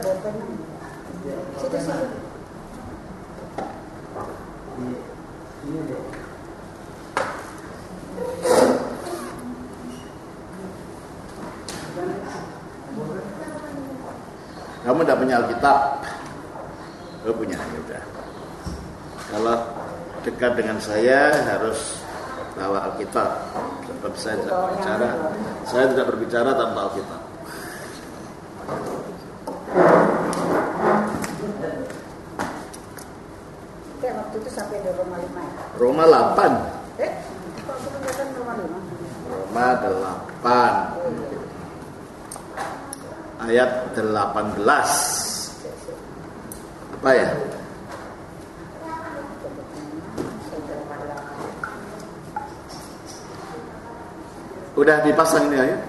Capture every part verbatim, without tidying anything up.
bolpen. Situ situ. Ini deh. Kamu tidak punya Alkitab? Oh punya, ya udah. Kalau dekat dengan saya harus bawa Alkitab. Sebab saya tidak berbicara, saya tidak berbicara tanpa Alkitab. Oke, waktu itu sampai di Roma lima ya? Roma delapan. Eh, kok belum datang Roma lima? Roma delapan. Ayat delapan belas. Apa ya? Udah dipasang ini ya?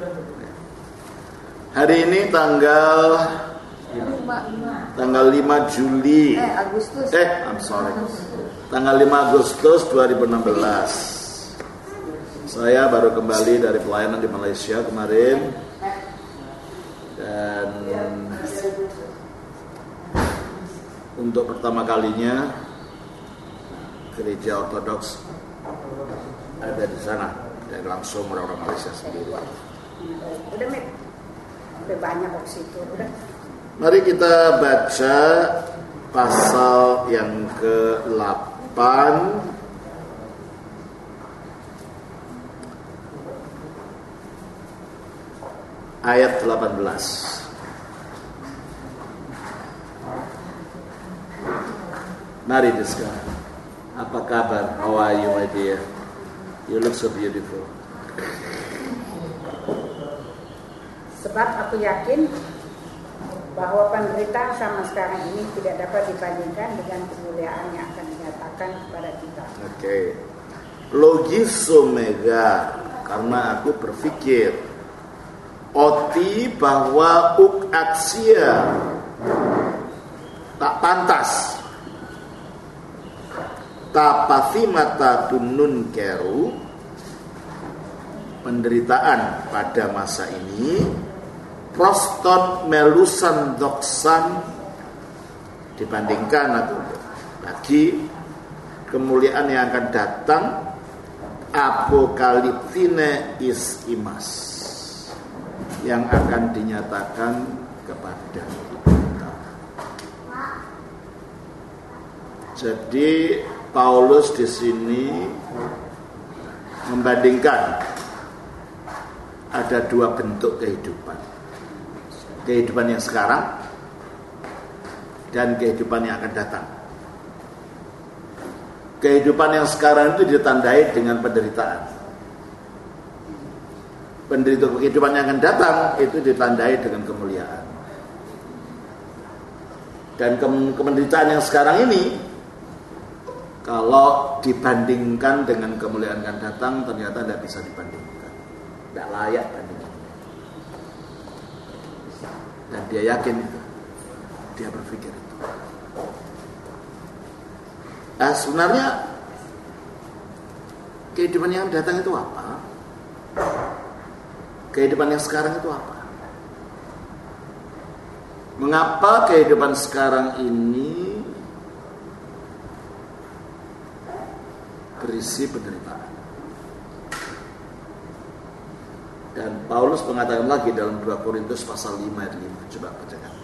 Hari ini tanggal tanggal lima Juli. Eh, Agustus. Eh, I'm sorry. Tanggal lima Agustus dua ribu enam belas. Saya baru kembali dari pelayanan di Malaysia kemarin. Dan untuk pertama kalinya gereja Ortodoks ada di sana dan langsung orang-orang Malaysia sendiri. Udah Mit, udah banyak opsi itu. Udah. Mari kita baca pasal yang ke delapan ayat delapan belas. Mari Diska. Apa kabar? How are you, my dear? You look so beautiful. Sebab aku yakin bahwa penderitaan sama sekarang ini tidak dapat dibandingkan dengan kemuliaan yang akan dinyatakan kepada kita. Oke. Okay. Logisomega, karena aku berpikir oti bahwa ukatsia tak pantas tapafimata tunun keru penderitaan pada masa ini prostot melusan doksan dibandingkan atau bagi kemuliaan yang akan datang apokaliptine is imas yang akan dinyatakan kepada kita. Jadi Paulus di sini membandingkan ada dua bentuk kehidupan. Kehidupan yang sekarang dan kehidupan yang akan datang. Kehidupan yang sekarang itu ditandai dengan penderitaan. Penderitaan kehidupan yang akan datang itu ditandai dengan kemuliaan. Dan ke- penderitaan yang sekarang ini kalau dibandingkan dengan kemuliaan yang akan datang ternyata tidak bisa dibandingkan. Tidak layak bandingkan. Dan dia yakin itu. Dia berpikir itu. Nah, sebenarnya kehidupan yang datang itu apa? Kehidupan yang sekarang itu apa? Mengapa kehidupan sekarang ini berisi penderitaan? Dan Paulus mengatakan lagi dalam dua Korintus pasal lima ayat lima. Coba bacakan.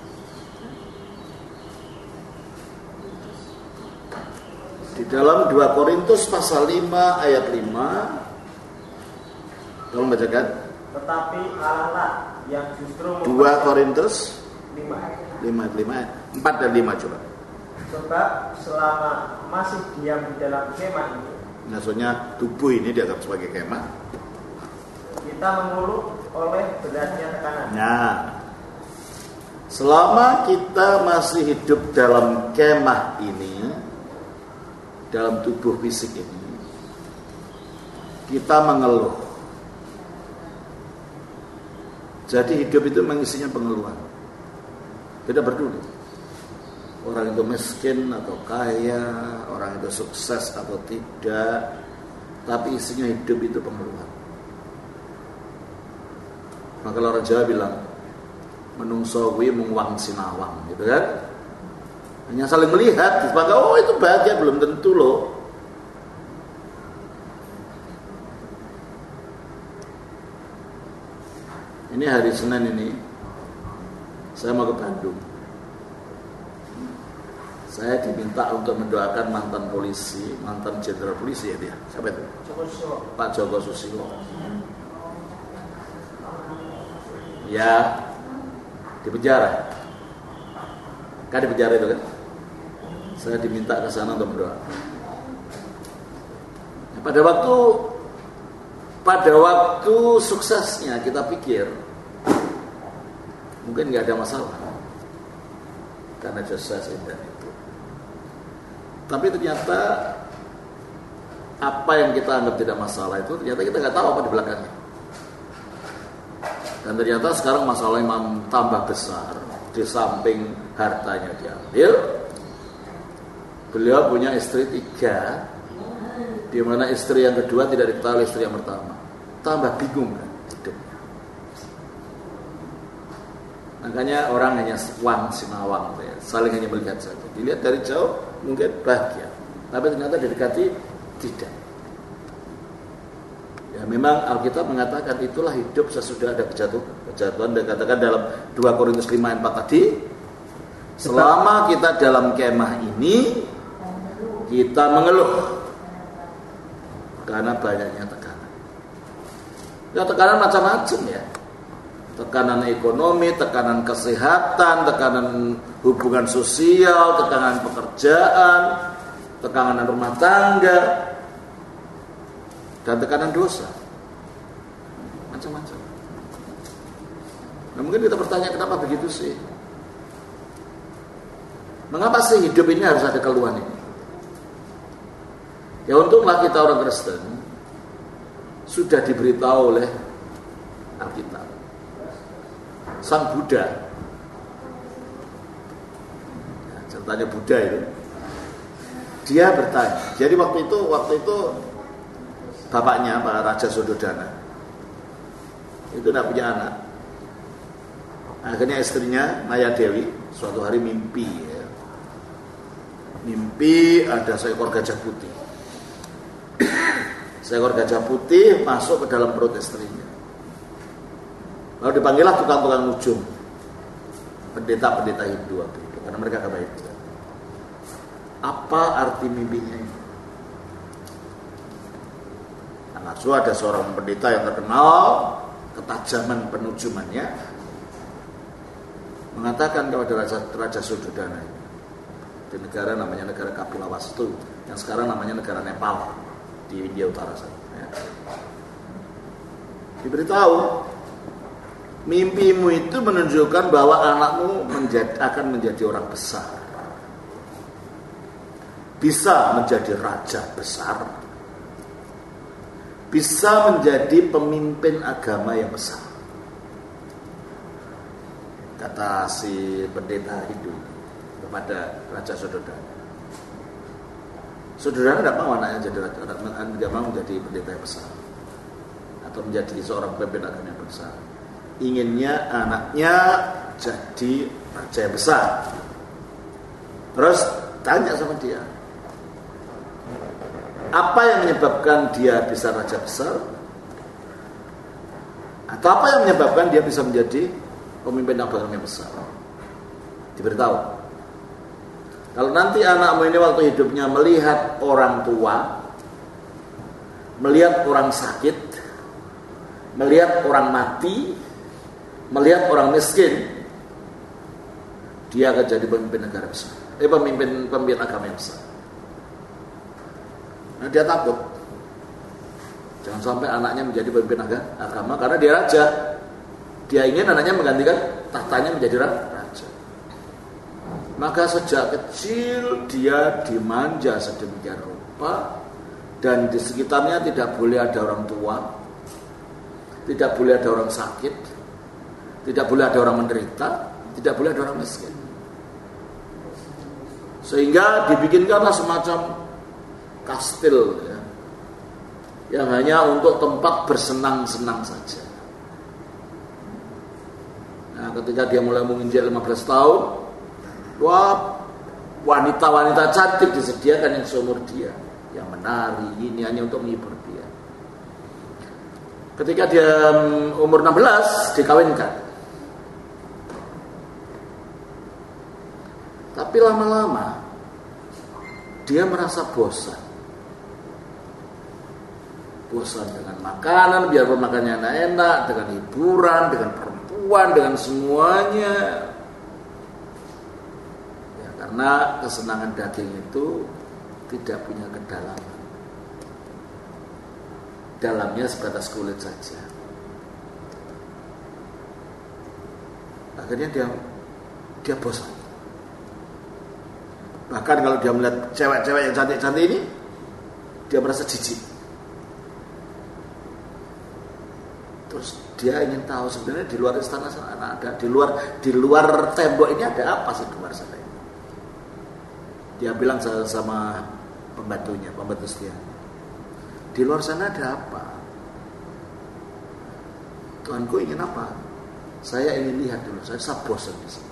Di dalam dua Korintus pasal lima ayat lima. Tolong bacakan. Tetapi Allah yang justru dua Korintus lima ayat lima. empat dan lima coba. Sebab selama masih diam di dalam kemah ini, Maksudnya tubuh ini dianggap sebagai kemah. kita mengeluh oleh beratnya tekanan. Nah, selama kita masih hidup dalam kemah ini, dalam tubuh fisik ini, kita mengeluh. Jadi hidup itu mengisinya pengeluhan. Tidak peduli orang itu miskin atau kaya, orang itu sukses atau tidak, tapi isinya hidup itu pengeluhan. Maka orang Jawa bilang, menungso kuwi mung wang sinawang gitu kan. Hanya saling melihat, disangka oh itu bahagia, belum tentu loh. Ini hari Senin ini saya mau ke Bandung. Saya diminta untuk mendoakan mantan polisi, mantan jenderal polisi ya dia. Siapa itu? Pak Joko Susilo. Ya, di penjara. Kan di penjara itu kan? Saya diminta ke sana untuk berdoa. Ya, pada waktu pada waktu suksesnya kita pikir mungkin nggak ada masalah karena jasa dan itu. Tapi ternyata apa yang kita anggap tidak masalah itu ternyata kita nggak tahu apa di belakangnya. Dan ternyata sekarang masalahnya tambah besar. Di samping hartanya diambil, beliau punya istri tiga, di mana istri yang kedua tidak diketahui istri yang pertama. Tambah bingung kan hidupnya. Makanya orang hanya wang sinawang, ya. Saling hanya melihat saja. Dilihat dari jauh mungkin bahagia, tapi ternyata didekati tidak. Ya, memang Alkitab mengatakan itulah hidup sesudah ada kejatuhan. Kejatuhan dikatakan dalam dua Korintus lima ayat empat tadi, selama kita dalam kemah ini kita mengeluh karena banyaknya tekanan. Ya tekanan macam-macam ya. Tekanan ekonomi, tekanan kesehatan, tekanan hubungan sosial, tekanan pekerjaan, tekanan rumah tangga, dan tekanan dosa, macam-macam. Nah, mungkin kita bertanya kenapa begitu sih? Mengapa sih hidup ini harus ada keluhan ini? Ya untunglah kita orang Kristen sudah diberitahu oleh Alkitab. Sang Buddha, ya, ceritanya Buddha itu, dia bertanya. Jadi waktu itu, waktu itu bapaknya Pak Raja Sudodana itu tidak punya anak. Akhirnya istrinya Maya Dewi suatu hari mimpi ya. Mimpi ada seekor gajah putih. Seekor gajah putih masuk ke dalam perut istrinya. Lalu dipanggillah tukang-tukang nujum, pendeta-pendeta Hindu waktu itu, karena mereka agak baik. Apa arti mimpinya ini? Langsung ada seorang pendeta yang terkenal ketajaman penujumannya mengatakan kepada Raja, Raja Sudodana di negara namanya negara Kapilavastu yang sekarang namanya negara Nepal di India Utara sana. Ya. Diberitahu mimpimu itu menunjukkan bahwa anakmu menjadi, akan menjadi orang besar, bisa menjadi raja besar, bisa menjadi pemimpin agama yang besar. Kata si pendeta Hindu kepada Raja Sudodana. Sudodana tidak mau anaknya jadi raja, tidak mau menjadi pendeta yang besar atau menjadi seorang pemimpin agama yang besar. Inginnya anaknya jadi raja yang besar. Terus tanya sama dia, apa yang menyebabkan dia bisa raja besar? Atau apa yang menyebabkan dia bisa menjadi pemimpin agama yang besar? Diberitahu, kalau nanti anakmu ini waktu hidupnya melihat orang tua, melihat orang sakit, melihat orang mati, melihat orang miskin, dia akan jadi pemimpin negara besar, eh pemimpin pemimpin agama yang besar. Nah dia takut jangan sampai anaknya menjadi pemimpin agama karena dia raja. Dia ingin anaknya menggantikan tahtanya menjadi raja. Maka sejak kecil dia dimanja sedemikian rupa, dan di sekitarnya tidak boleh ada orang tua, tidak boleh ada orang sakit, tidak boleh ada orang menderita, tidak boleh ada orang miskin. Sehingga dibikinkanlah semacam kastil ya, yang hanya untuk tempat bersenang-senang saja. Nah, Nah, ketika dia mulai menginjak lima belas tahun, wah, wanita-wanita cantik disediakan yang seumur dia, yang menari, ini hanya untuk menghibur dia. Ketika dia umur enam belas, dikawinkan. Tapi lama-lama dia merasa bosan. Bosan dengan makanan, biarpun makannya enak-enak, dengan hiburan, dengan perempuan, dengan semuanya. Ya, karena kesenangan daging itu tidak punya kedalaman. Dalamnya sebatas kulit saja. Akhirnya dia dia bosan. Bahkan kalau dia melihat cewek-cewek yang cantik-cantik ini, dia merasa jijik. Terus dia ingin tahu sebenarnya di luar istana sana ada, di luar di luar tembok ini ada apa sih di luar sana ini. Dia bilang sama pembantunya, pembantu setia, di luar sana ada apa? Tuanku ingin apa? Saya ingin lihat dulu, saya sangat bosan di sini.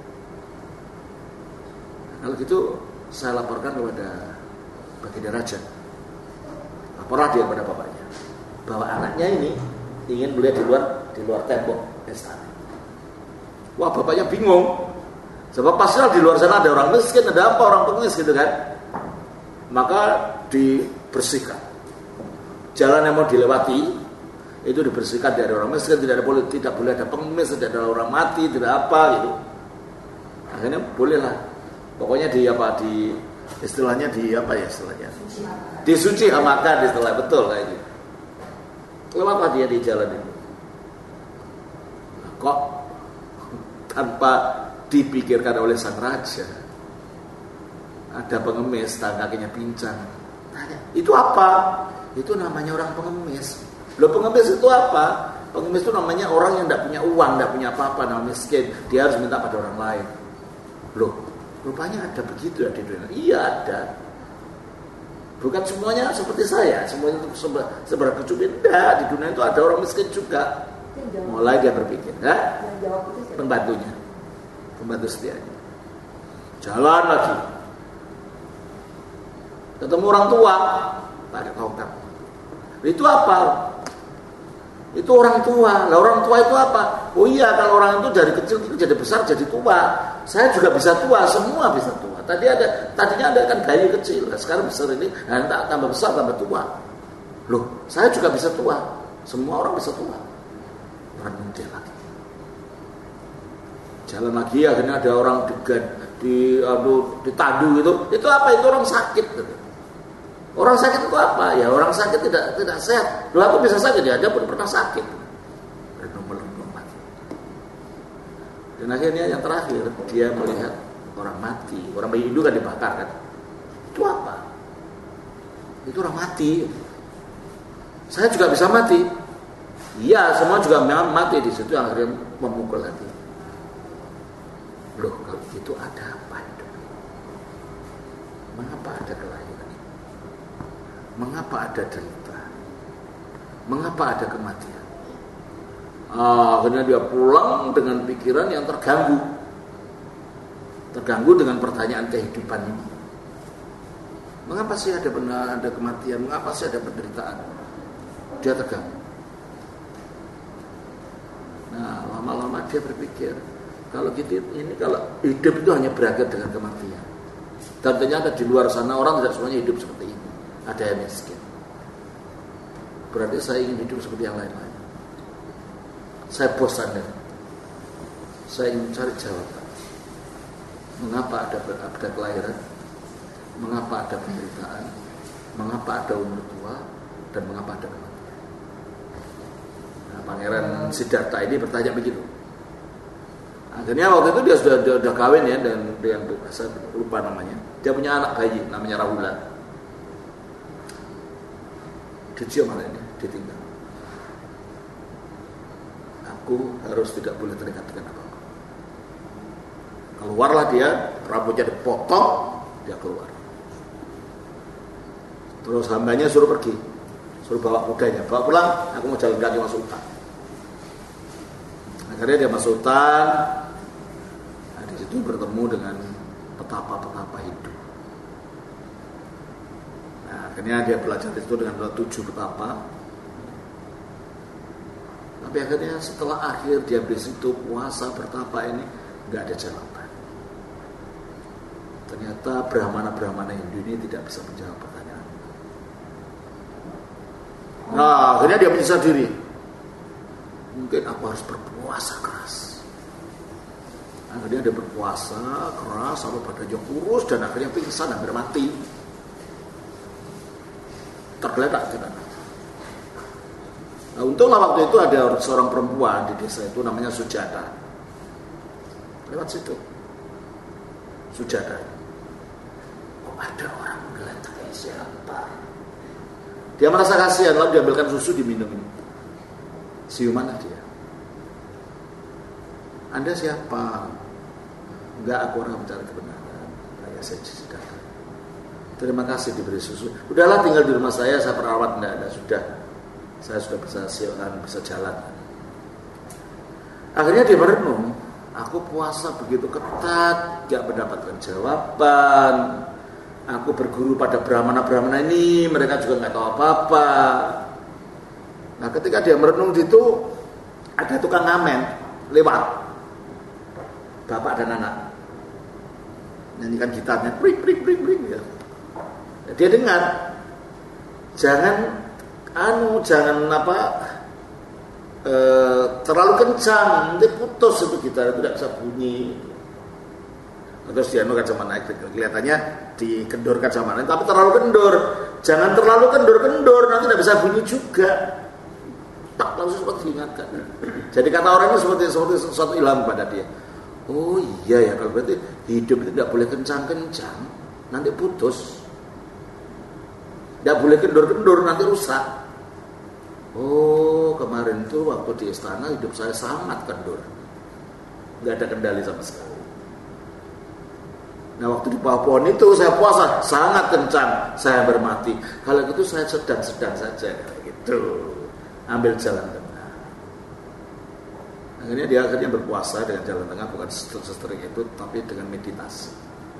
Kalau gitu saya laporkan kepada Baginda Raja. Laporlah dia kepada bapaknya bahwa anaknya ini ingin melihat di luar di luar tembok istana. Wah, bapaknya bingung. Sebab pasti di luar sana ada orang miskin, ada apa orang pengemis gitu kan. Maka dibersihkan. Jalan yang mau dilewati itu dibersihkan dari orang miskin, tidak ada boleh tidak boleh ada pengemis, tidak ada orang mati, tidak apa gitu. Akhirnya bolehlah. Pokoknya di apa di istilahnya di apa ya istilahnya? Disuci hamakan istilah betul kayak gitu. Lewatlah dia di jalan itu. Nah, kok tanpa dipikirkan oleh sang raja, ada pengemis, tangan kakinya pincang. Tanya, itu apa? Itu namanya orang pengemis. Loh, pengemis itu apa? Pengemis itu namanya orang yang tidak punya uang, tidak punya apa-apa, namanya miskin. Dia harus minta pada orang lain. Loh, rupanya ada begitu ya di dunia. Iya ada. Bukan semuanya seperti saya, semuanya itu seberapa kecubit. Tidak, di dunia itu ada orang miskin juga. Mulai dia berpikir, ya? Pembantunya, pembantu setianya. Jalan lagi, ketemu orang tua, pada tongkat. Itu apa? Itu orang tua. Lah orang tua itu apa? Oh iya, kalau orang itu dari kecil itu jadi besar jadi tua. Saya juga bisa tua, semua bisa tua. Tadi ada, tadinya ada kan bayi kecil, sekarang besar ini, nah, tambah besar tambah tua. Loh, saya juga bisa tua. Semua orang bisa tua. Orang dia lagi. Jalan lagi, akhirnya ada orang di, di aduh, ditandu gitu. Itu apa? Itu orang sakit. Gitu. Orang sakit itu apa? Ya orang sakit tidak tidak sehat. Loh, aku bisa sakit ya, dia pun pernah sakit. Renung-renung mati. Dan akhirnya yang terakhir dia melihat orang mati. Orang bayi Hindu kan dibakar kan. Itu apa? Itu orang mati. Saya juga bisa mati. Iya, semua juga mati di situ. Yang akhirnya memukul hati. Loh, kalau itu ada apa? Mengapa ada kelahiran? Mengapa ada derita? Mengapa ada kematian? Ah, akhirnya dia pulang dengan pikiran yang terganggu. Terganggu dengan pertanyaan kehidupan ini. Mengapa sih ada benar ada kematian? Mengapa sih ada penderitaan? Dia terganggu. Nah, lama-lama dia berpikir, kalau gitu ini kalau hidup itu hanya berakhir dengan kematian. Dan ternyata di luar sana orang tidak semuanya hidup seperti ini. Ada yang miskin. Berarti saya ingin hidup seperti yang lain-lain. Saya bosan ya. Saya ingin cari jawaban. Mengapa ada ada kelahiran? Mengapa ada penderitaan? Mengapa ada umur tua? Dan mengapa ada kematian? Nah, Pangeran Siddhartha ini bertanya begitu. Akhirnya waktu itu dia sudah, sudah, sudah kawin ya, dan dia saya lupa namanya. Dia punya anak bayi namanya Rahula. Dicium anaknya, ditinggal. Aku harus tidak boleh terikat dengan apa-apa. Keluarlah dia, rambutnya dipotong, dia keluar. Terus hambanya suruh pergi, suruh bawa kudanya, bawa pulang. Aku mau jalan kaki masuk hutan. Akhirnya dia masuk hutan. Nah, di situ bertemu dengan petapa-petapa hidup. Nah, akhirnya dia belajar itu dengan tujuh petapa. Tapi akhirnya setelah akhir dia di situ puasa bertapa ini nggak ada jawaban. Ternyata brahmana-brahmana Hindu ini tidak bisa menjawab pertanyaan. Nah, akhirnya dia menyesal diri. Mungkin aku harus berpuasa keras. Akhirnya dia berpuasa keras sampai badannya kurus dan akhirnya pingsan hampir mati. Tergeletak tidak. Nah, untunglah waktu itu ada seorang perempuan di desa itu namanya Sujata. Lewat situ. Sujata. Kok ada orang menggeletak siapa? Dia merasa kasihan lalu diambilkan susu diminum. Siumanlah dia. Anda siapa? Enggak, aku orang mencari kebenaran. Saya saya Sujata. Terima kasih diberi susu. Udahlah tinggal di rumah saya, saya perawat. Enggak, enggak sudah. Saya sudah bisa siaran, bisa jalan. Akhirnya dia merenung, aku puasa begitu ketat, gak mendapatkan jawaban. Aku berguru pada brahmana-brahmana ini, mereka juga gak tahu apa-apa. Nah, ketika dia merenung itu, ada tukang ngamen lewat, bapak dan anak, nyanyikan gitarnya, pring pring pring pring. Ya. Dia dengar, jangan anu jangan apa e, terlalu kencang, nanti putus itu gitar, tidak bisa bunyi. Terus dia anu kacamata naik, kelihatannya dikendor kacamata, tapi terlalu kendor, jangan terlalu kendor-kendor, nanti tidak bisa bunyi juga. Tak langsung sempat diingatkan. Jadi kata orangnya seperti seperti sesuatu ilham pada dia. Oh iya ya, kalau berarti hidup itu tidak boleh kencang-kencang, nanti putus. Tidak boleh kendor-kendor, nanti rusak. Oh, kemarin tuh waktu di istana hidup saya sangat kendur. Nggak ada kendali sama sekali. Nah, waktu di Papua itu saya puasa sangat kencang, saya bermati. Kalau gitu saya sedang-sedang saja, gitu. Ambil jalan tengah. Akhirnya dia akhirnya berpuasa dengan jalan tengah, bukan sesering itu, tapi dengan meditasi.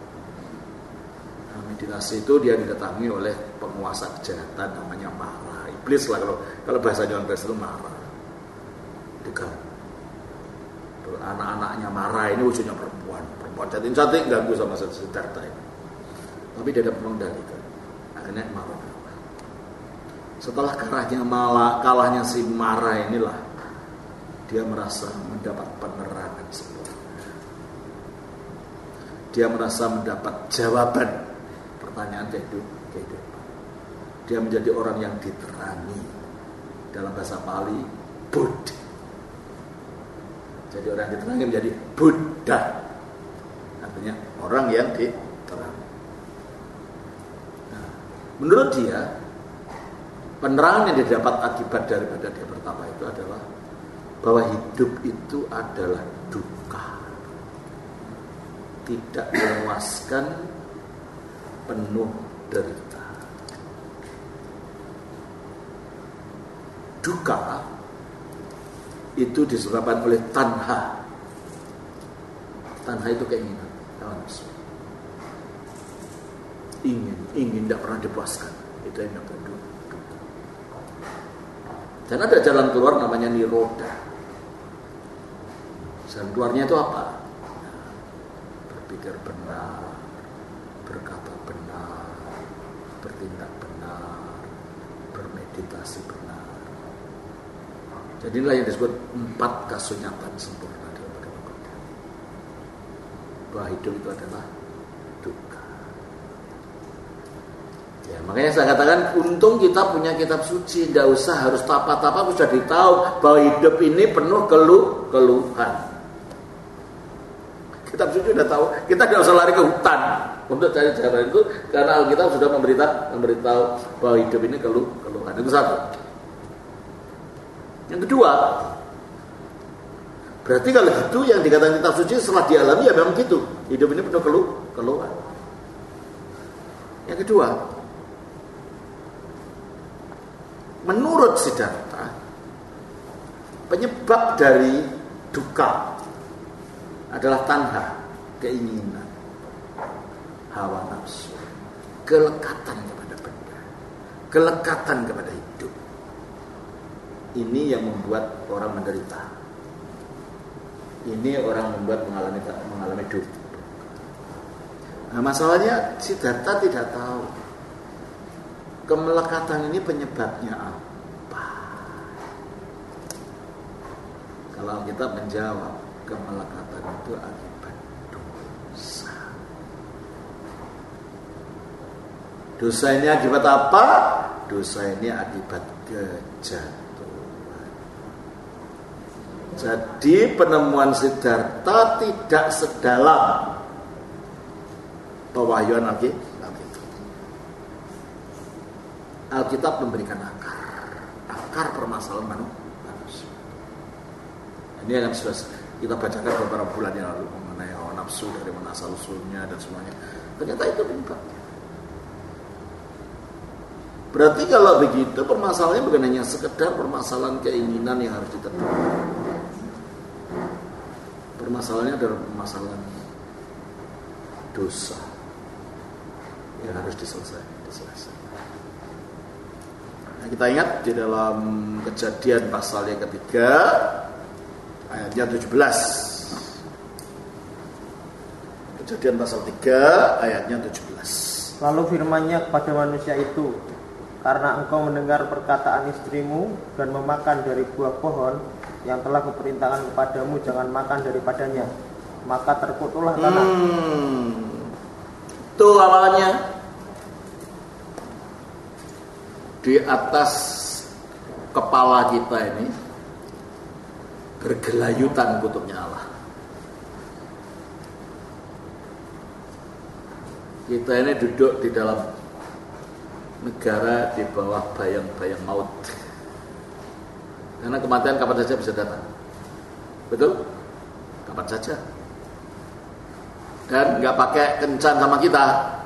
Nah, meditasi itu dia didatangi oleh penguasa kejahatan namanya Mara. Iblis lah kalau kalau bahasa Jawa itu marah. Dekat. Anak-anaknya marah ini wujudnya perempuan, perempuan cantik-cantik ganggu sama Siddhartha ini. Tapi dia dapat mengendalikan. Akhirnya marah. Setelah kalahnya malah kalahnya si marah inilah dia merasa mendapat penerangan sempurna. Dia merasa mendapat jawaban pertanyaan kehidupan. Dia menjadi orang yang diterangi. Dalam bahasa Pali, Buddha. Jadi orang yang diterangi menjadi Buddha. Artinya orang yang diterangi. Nah, menurut dia, penerangan yang didapat akibat daripada dia bertapa itu adalah bahwa hidup itu adalah duka. Tidak memuaskan, penuh derita. Duka itu disebabkan oleh tanha. Tanha itu keinginan. Ingin, ingin tidak pernah dipuaskan. Itu yang namanya duka. Dan ada jalan keluar namanya niroda. Jalan keluarnya itu apa? Berpikir benar, berkata benar, bertindak benar, bermeditasi benar. Jadi inilah yang disebut empat kasunyatan sempurna dalam agama Buddha. Bahwa hidup itu adalah duka. Ya, makanya saya katakan untung kita punya kitab suci, tidak usah harus tapa-tapa, sudah ditahu bahwa hidup ini penuh keluh keluhan. Kitab suci sudah tahu, kita tidak usah lari ke hutan untuk cari cara itu, karena Alkitab sudah memberitahu, memberitahu bahwa hidup ini keluh keluhan. Itu satu. Yang kedua, berarti kalau gitu yang dikatakan kitab suci setelah dialami ya memang gitu. Hidup ini penuh keluh keluhan. Yang kedua, menurut Siddhartha, penyebab dari duka adalah tanha, keinginan, hawa nafsu, kelekatan kepada benda, kelekatan kepada hidup. Ini yang membuat orang menderita. Ini orang membuat mengalami mengalami duka. Nah, masalahnya Siddhartha tidak tahu kemelekatan ini penyebabnya apa. Kalau kita menjawab, kemelekatan itu akibat dosa. Dosa ini akibat apa? Dosa ini akibat kejatuhan. Jadi penemuan Siddhartha tidak sedalam pewahyuan Alkitab. Alkitab memberikan akar, akar permasalahan manusia. Ini akan sudah kita bacakan beberapa bulan yang lalu mengenai hawa nafsu, dari mana asal usulnya dan semuanya. Ternyata itu penyebabnya. Berarti kalau begitu permasalahannya bukan hanya sekedar permasalahan keinginan yang harus ditentukan. Permasalahannya adalah permasalahan dosa yang harus diselesaikan. diselesaikan. Nah, kita ingat di dalam Kejadian pasal yang ketiga ayatnya tujuh belas. Kejadian pasal tiga ayatnya tujuh belas. Lalu firman-Nya kepada manusia itu, karena engkau mendengar perkataan istrimu dan memakan dari buah pohon yang telah kuperintahkan kepadamu, jangan makan daripadanya, maka terkutuklah tanah. Hmm. Itu awalnya di atas kepala kita ini bergelayutan kutubnya Allah. Kita ini duduk di dalam negara di bawah bayang-bayang maut. Karena kematian kapan saja bisa datang. Betul? Kapan saja. Dan gak pakai kencan sama kita.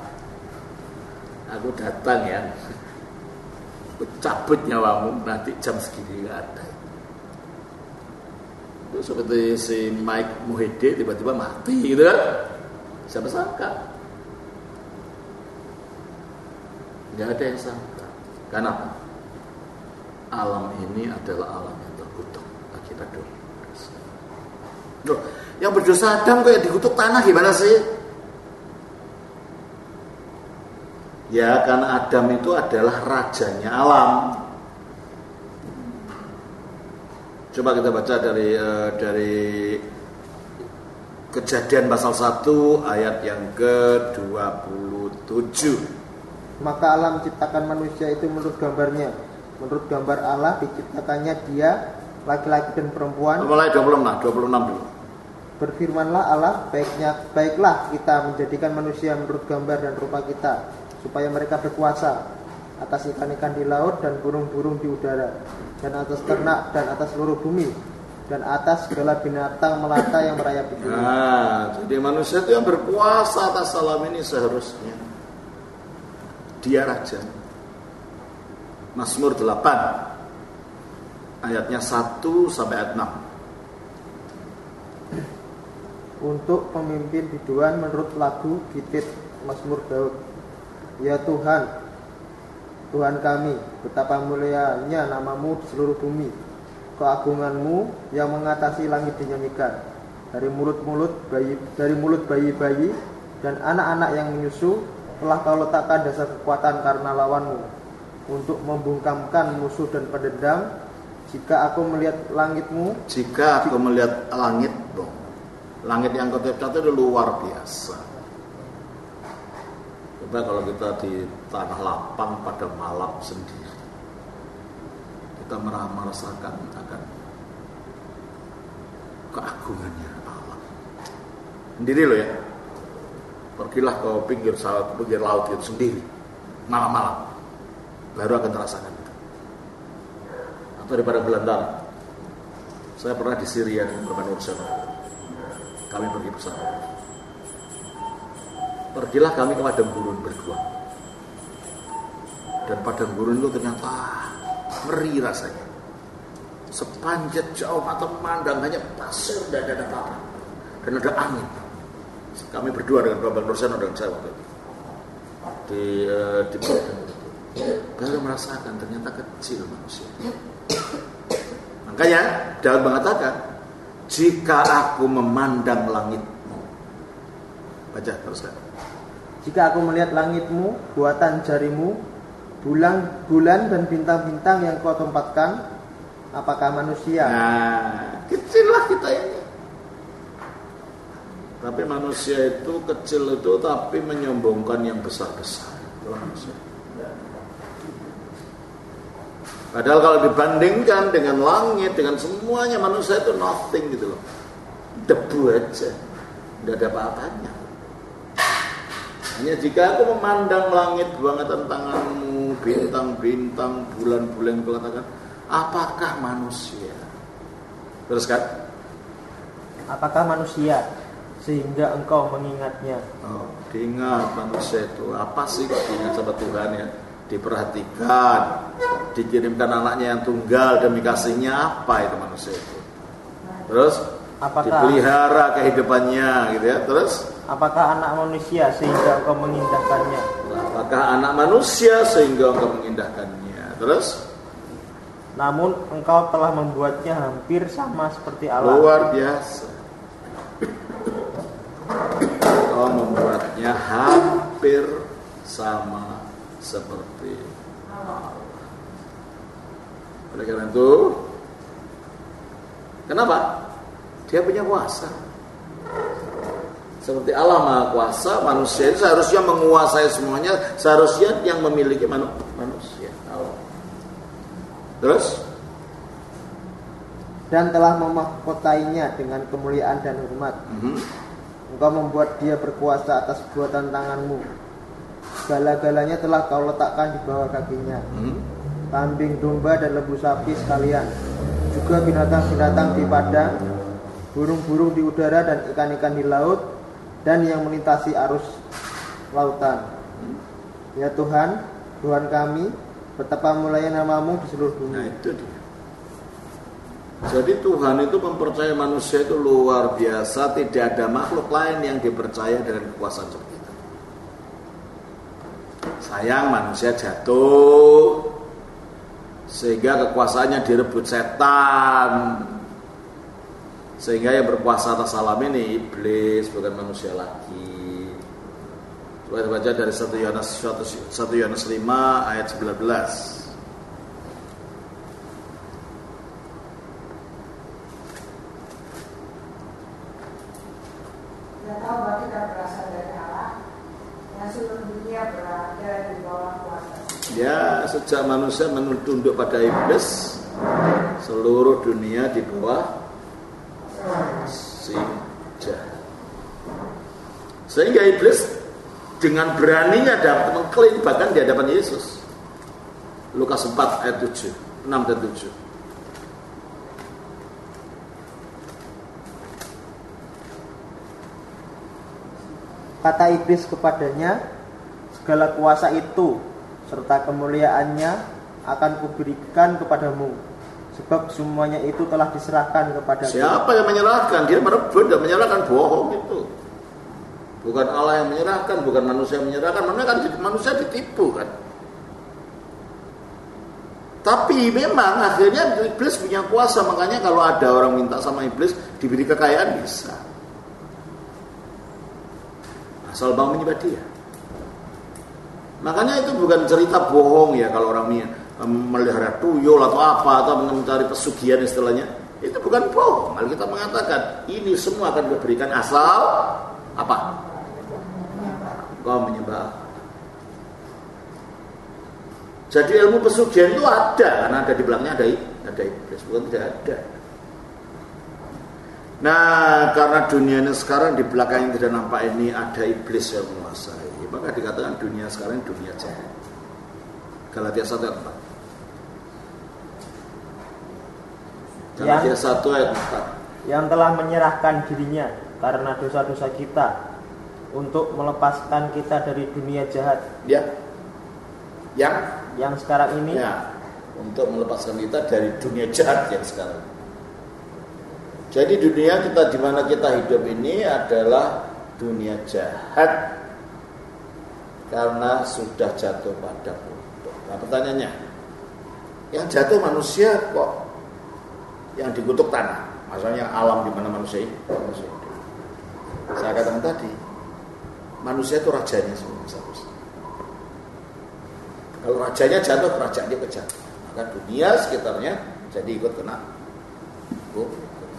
Aku datang ya, aku cabut nyawamu, nanti jam segini gak ada. Itu seperti si Mike Mohede tiba-tiba mati gitu kan. Siapa sangka? Gak ada yang sangka. Kenapa? Alam ini adalah alam yang terkutuk akibat dosa. Loh, yang berdosa Adam kayak dikutuk tanah gimana sih? Ya, karena Adam itu adalah rajanya alam. Coba kita baca dari uh, dari Kejadian pasal satu ayat yang ke dua puluh tujuh. Maka Allah menciptakan manusia itu menurut gambarnya. Menurut gambar Allah diciptakannya dia, laki-laki dan perempuan. Mulai dua puluh enam, dua puluh enam dulu. Berfirmanlah Allah, baiknya baiklah kita menjadikan manusia menurut gambar dan rupa kita, supaya mereka berkuasa atas ikan-ikan di laut dan burung-burung di udara, dan atas ternak dan atas seluruh bumi, dan atas segala binatang melata yang merayap di bumi. Nah, jadi manusia itu yang berkuasa atas alam ini seharusnya. Dia raja. Mazmur delapan ayatnya satu sampai ayat enam. Untuk pemimpin biduan menurut lagu Gitit Mazmur Daud. Ya Tuhan, Tuhan kami, betapa mulianya namamu di seluruh bumi. Keagunganmu yang mengatasi langit dinyanyikan. Dari mulut-mulut bayi, dari mulut bayi-bayi dan anak-anak yang menyusu telah kau letakkan dasar kekuatan karena lawanmu, untuk membungkamkan musuh dan pendendam. Jika aku melihat langitmu, jika aku melihat langit, dong. Langit yang kau ciptakan itu luar biasa. Coba kalau kita di tanah lapang pada malam sendiri, kita merasakan akan keagungannya alam. Sendiri loh ya. Pergilah ke pinggir sawah, ke pinggir laut itu sendiri, malam-malam, baru akan terasakan itu. Atau di padang belantara. Saya pernah di Syria dengan beberapa urusan. Kami pergi bersama. Pergilah kami ke padang gurun berdua. Dan padang gurun itu ternyata ngeri rasanya. sepanjang jauh mata memandang hanya pasir dan ada apa-apa dan ada angin. Kami berdua dengan Bapak Nurseno dan saya waktu itu di uh, di baru merasakan ternyata kecil manusia. Makanya Daud mengatakan, jika aku memandang langitmu, baca teruskan. Jika aku melihat langitmu, buatan jarimu, bulan, bulan dan bintang-bintang yang kau tempatkan, apakah manusia? Nah, kecil lah kita ini. Tapi manusia itu kecil itu tapi menyombongkan yang besar-besar. Itu manusia. Padahal kalau dibandingkan dengan langit, dengan semuanya, manusia itu nothing gitu loh. Debu aja, tidak ada apa-apanya. Hanya jika aku memandang langit, buangatan tanganmu, bintang-bintang, bulan-bulan, aku katakan, apakah manusia? Terus kan? Apakah manusia sehingga engkau mengingatnya? Oh, diingat manusia itu. Apa sih diingat sama Tuhan ya? Diperhatikan, dikirimkan anaknya yang tunggal demi kasihnya, apa itu manusia itu? Terus apakah dipelihara kehidupannya gitu ya? Terus apakah anak manusia sehingga engkau mengindahkannya? Apakah anak manusia sehingga engkau mengindahkannya? Terus namun engkau telah membuatnya hampir sama seperti Allah. Luar biasa. Engkau membuatnya hampir sama seperti Allah. Oleh karena itu, kenapa? Dia punya kuasa. Seperti Allah Maha Kuasa, manusia itu seharusnya menguasai semuanya, seharusnya yang memiliki manu- manusia. Allah. Terus? Dan telah memahkotainya dengan kemuliaan dan hormat. Mm-hmm. Engkau membuat dia berkuasa atas buatan tanganmu. Segala-galanya telah kau letakkan di bawah kakinya. Hmm. Kambing domba dan lembu sapi sekalian, juga binatang-binatang di padang, burung-burung di udara dan ikan-ikan di laut, dan yang melintasi arus lautan. Hmm. Ya Tuhan, Tuhan kami, betapa mulianya namamu di seluruh dunia. Nah itu dia. Jadi Tuhan itu mempercayai manusia itu luar biasa. Tidak ada makhluk lain yang dipercaya dengan kekuasaan seperti itu. Sayang manusia jatuh sehingga kekuasaannya direbut setan, sehingga yang berkuasa atas alam ini iblis, bukan manusia lagi. Coba baca dari satu Yohanes lima ayat sembilan belas. Ya, sejak manusia menunduk pada iblis, seluruh dunia di bawah si jahat. Sehingga iblis dengan beraninya dapat mengklaim bahkan di hadapan Yesus. Lukas empat ayat tujuh, enam dan tujuh. Kata iblis kepadanya, segala kuasa itu serta kemuliaannya akan kuberikan kepadamu, sebab semuanya itu telah diserahkan kepada Siapa yang menyerahkan? Dia merebut dan menyerahkan, bohong itu. Bukan Allah yang menyerahkan, bukan manusia yang menyerahkan. Manusia kan manusia ditipu kan. Tapi memang akhirnya iblis punya kuasa, makanya kalau ada orang minta sama iblis diberi kekayaan bisa. Asal mau menyembah dia. Makanya itu bukan cerita bohong ya kalau orang melihara tuyul atau apa atau mencari pesugihan istilahnya. Itu bukan bohong. Alkitab mengatakan ini semua akan diberikan asal apa? Kau menyembah. Jadi ilmu pesugihan itu ada karena ada di belakangnya ada ada iblis, bukan tidak ada. Nah, karena dunia ini sekarang di belakang yang tidak nampak ini ada iblis yang menguasai, maka dikatakan dunia sekarang dunia jahat. Galatia satu ayat empat. Galatia satu ayat empat. Yang telah menyerahkan dirinya karena dosa-dosa kita untuk melepaskan kita dari dunia jahat. Ya. Yang yang sekarang ini ya. untuk melepaskan kita dari dunia jahat yang sekarang. Jadi dunia kita di mana kita hidup ini adalah dunia jahat karena sudah jatuh pada kutuk. Nah pertanyaannya, yang jatuh manusia kok yang dikutuk tanah? Maksudnya alam di mana manusia ini? Manusia. Saya katakan tadi, manusia itu rajanya semua. Kalau rajanya jatuh, kerajaan dia pecah. Maka dunia sekitarnya jadi ikut kena kutuk.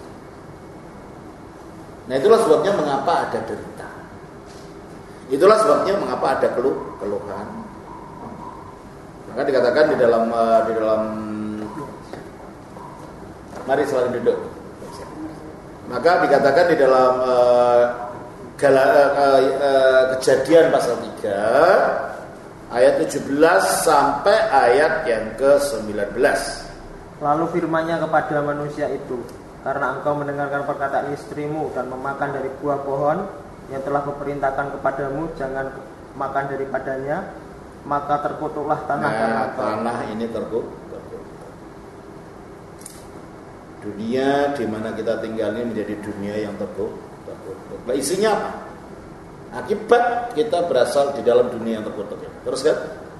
Nah itulah sebabnya mengapa ada derita. Itulah sebabnya mengapa ada keluh keluhan. Maka dikatakan di dalam uh, di dalam mari selalu duduk. Maka dikatakan di dalam uh, gala, uh, uh, Kejadian pasal tiga ayat tujuh belas sampai ayat yang ke sembilan belas. Lalu firman-Nya kepada manusia itu, karena engkau mendengarkan perkataan istrimu dan memakan dari buah pohon yang telah kuperintahkan kepadamu, jangan makan daripadanya, maka terkutuklah tanah nah, karena engkau. Tanah ini terkutuk. Dunia di mana kita tinggal ini menjadi dunia yang terkutuk. Nah, isinya apa? Akibat kita berasal di dalam dunia yang terkutuk. Terus kan?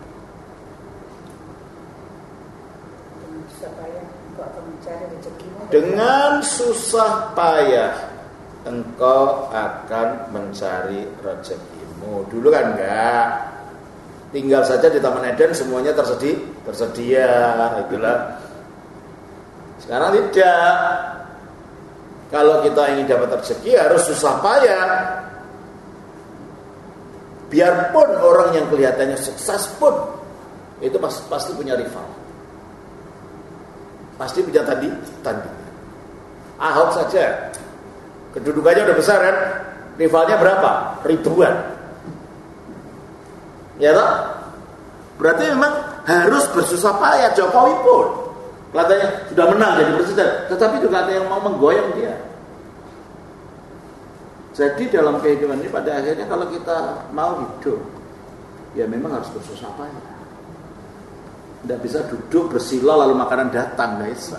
Dengan susah payah engkau akan mencari rezekimu. Dulu kan enggak, tinggal saja di Taman Eden semuanya tersedia, tersedia, itulah. Sekarang tidak. Kalau kita ingin dapat rezeki harus susah payah. Biarpun orang yang kelihatannya sukses pun itu pasti punya rival. Pasti punya tadi tandingan. Ahok saja kedudukannya udah besar kan, rivalnya berapa? Ribuan. Ya toh? Berarti memang harus bersusah payah. Jokowi pun katanya sudah menang jadi presiden, tetapi juga ada yang mau menggoyang dia. Jadi dalam kehidupan ini pada akhirnya kalau kita mau hidup, ya memang harus bersusah payah. Tidak bisa duduk bersila lalu makanan datang, guys.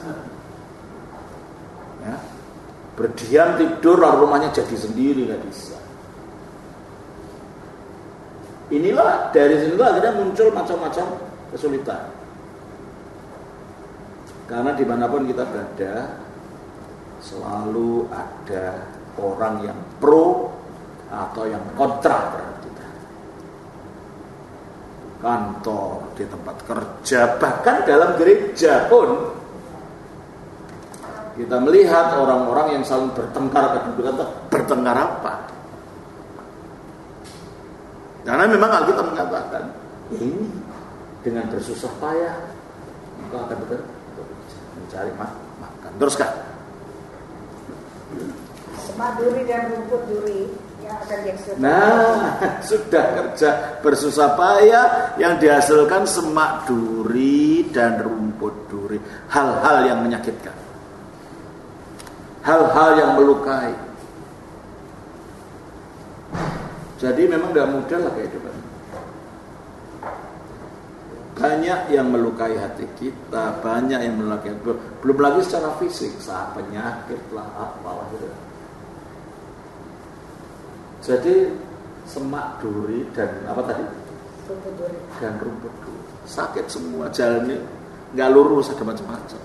Ya. Berdiam tidur lalu rumahnya jadi sendiri, nggak bisa. Inilah dari sinilah akhirnya muncul macam-macam kesulitan. Karena dimanapun kita berada, selalu ada orang yang pro atau yang kontra terhadap kita. Kantor, di tempat kerja, bahkan dalam gereja pun kita melihat orang-orang yang saling bertengkar, kedudukan bertengkar apa? Karena memang Alkitab mengatakan ini dengan bersusah payah engkau akan bekerja mencari makan. Teruskan. Semak duri dan rumput duri yang akan dihasilkan. Nah, sudah kerja bersusah payah yang dihasilkan semak duri dan rumput duri. Hal-hal yang menyakitkan. Hal-hal yang melukai. Jadi memang tidak mudah lah kehidupan. Banyak yang melukai hati kita, banyak yang melukai, belum lagi secara fisik, saat penyakit lah, apalah gitu. Jadi semak duri dan apa tadi? Rumput duri. Dan rumput duri. Sakit semua, jalannya nggak lurus, ada macam-macam.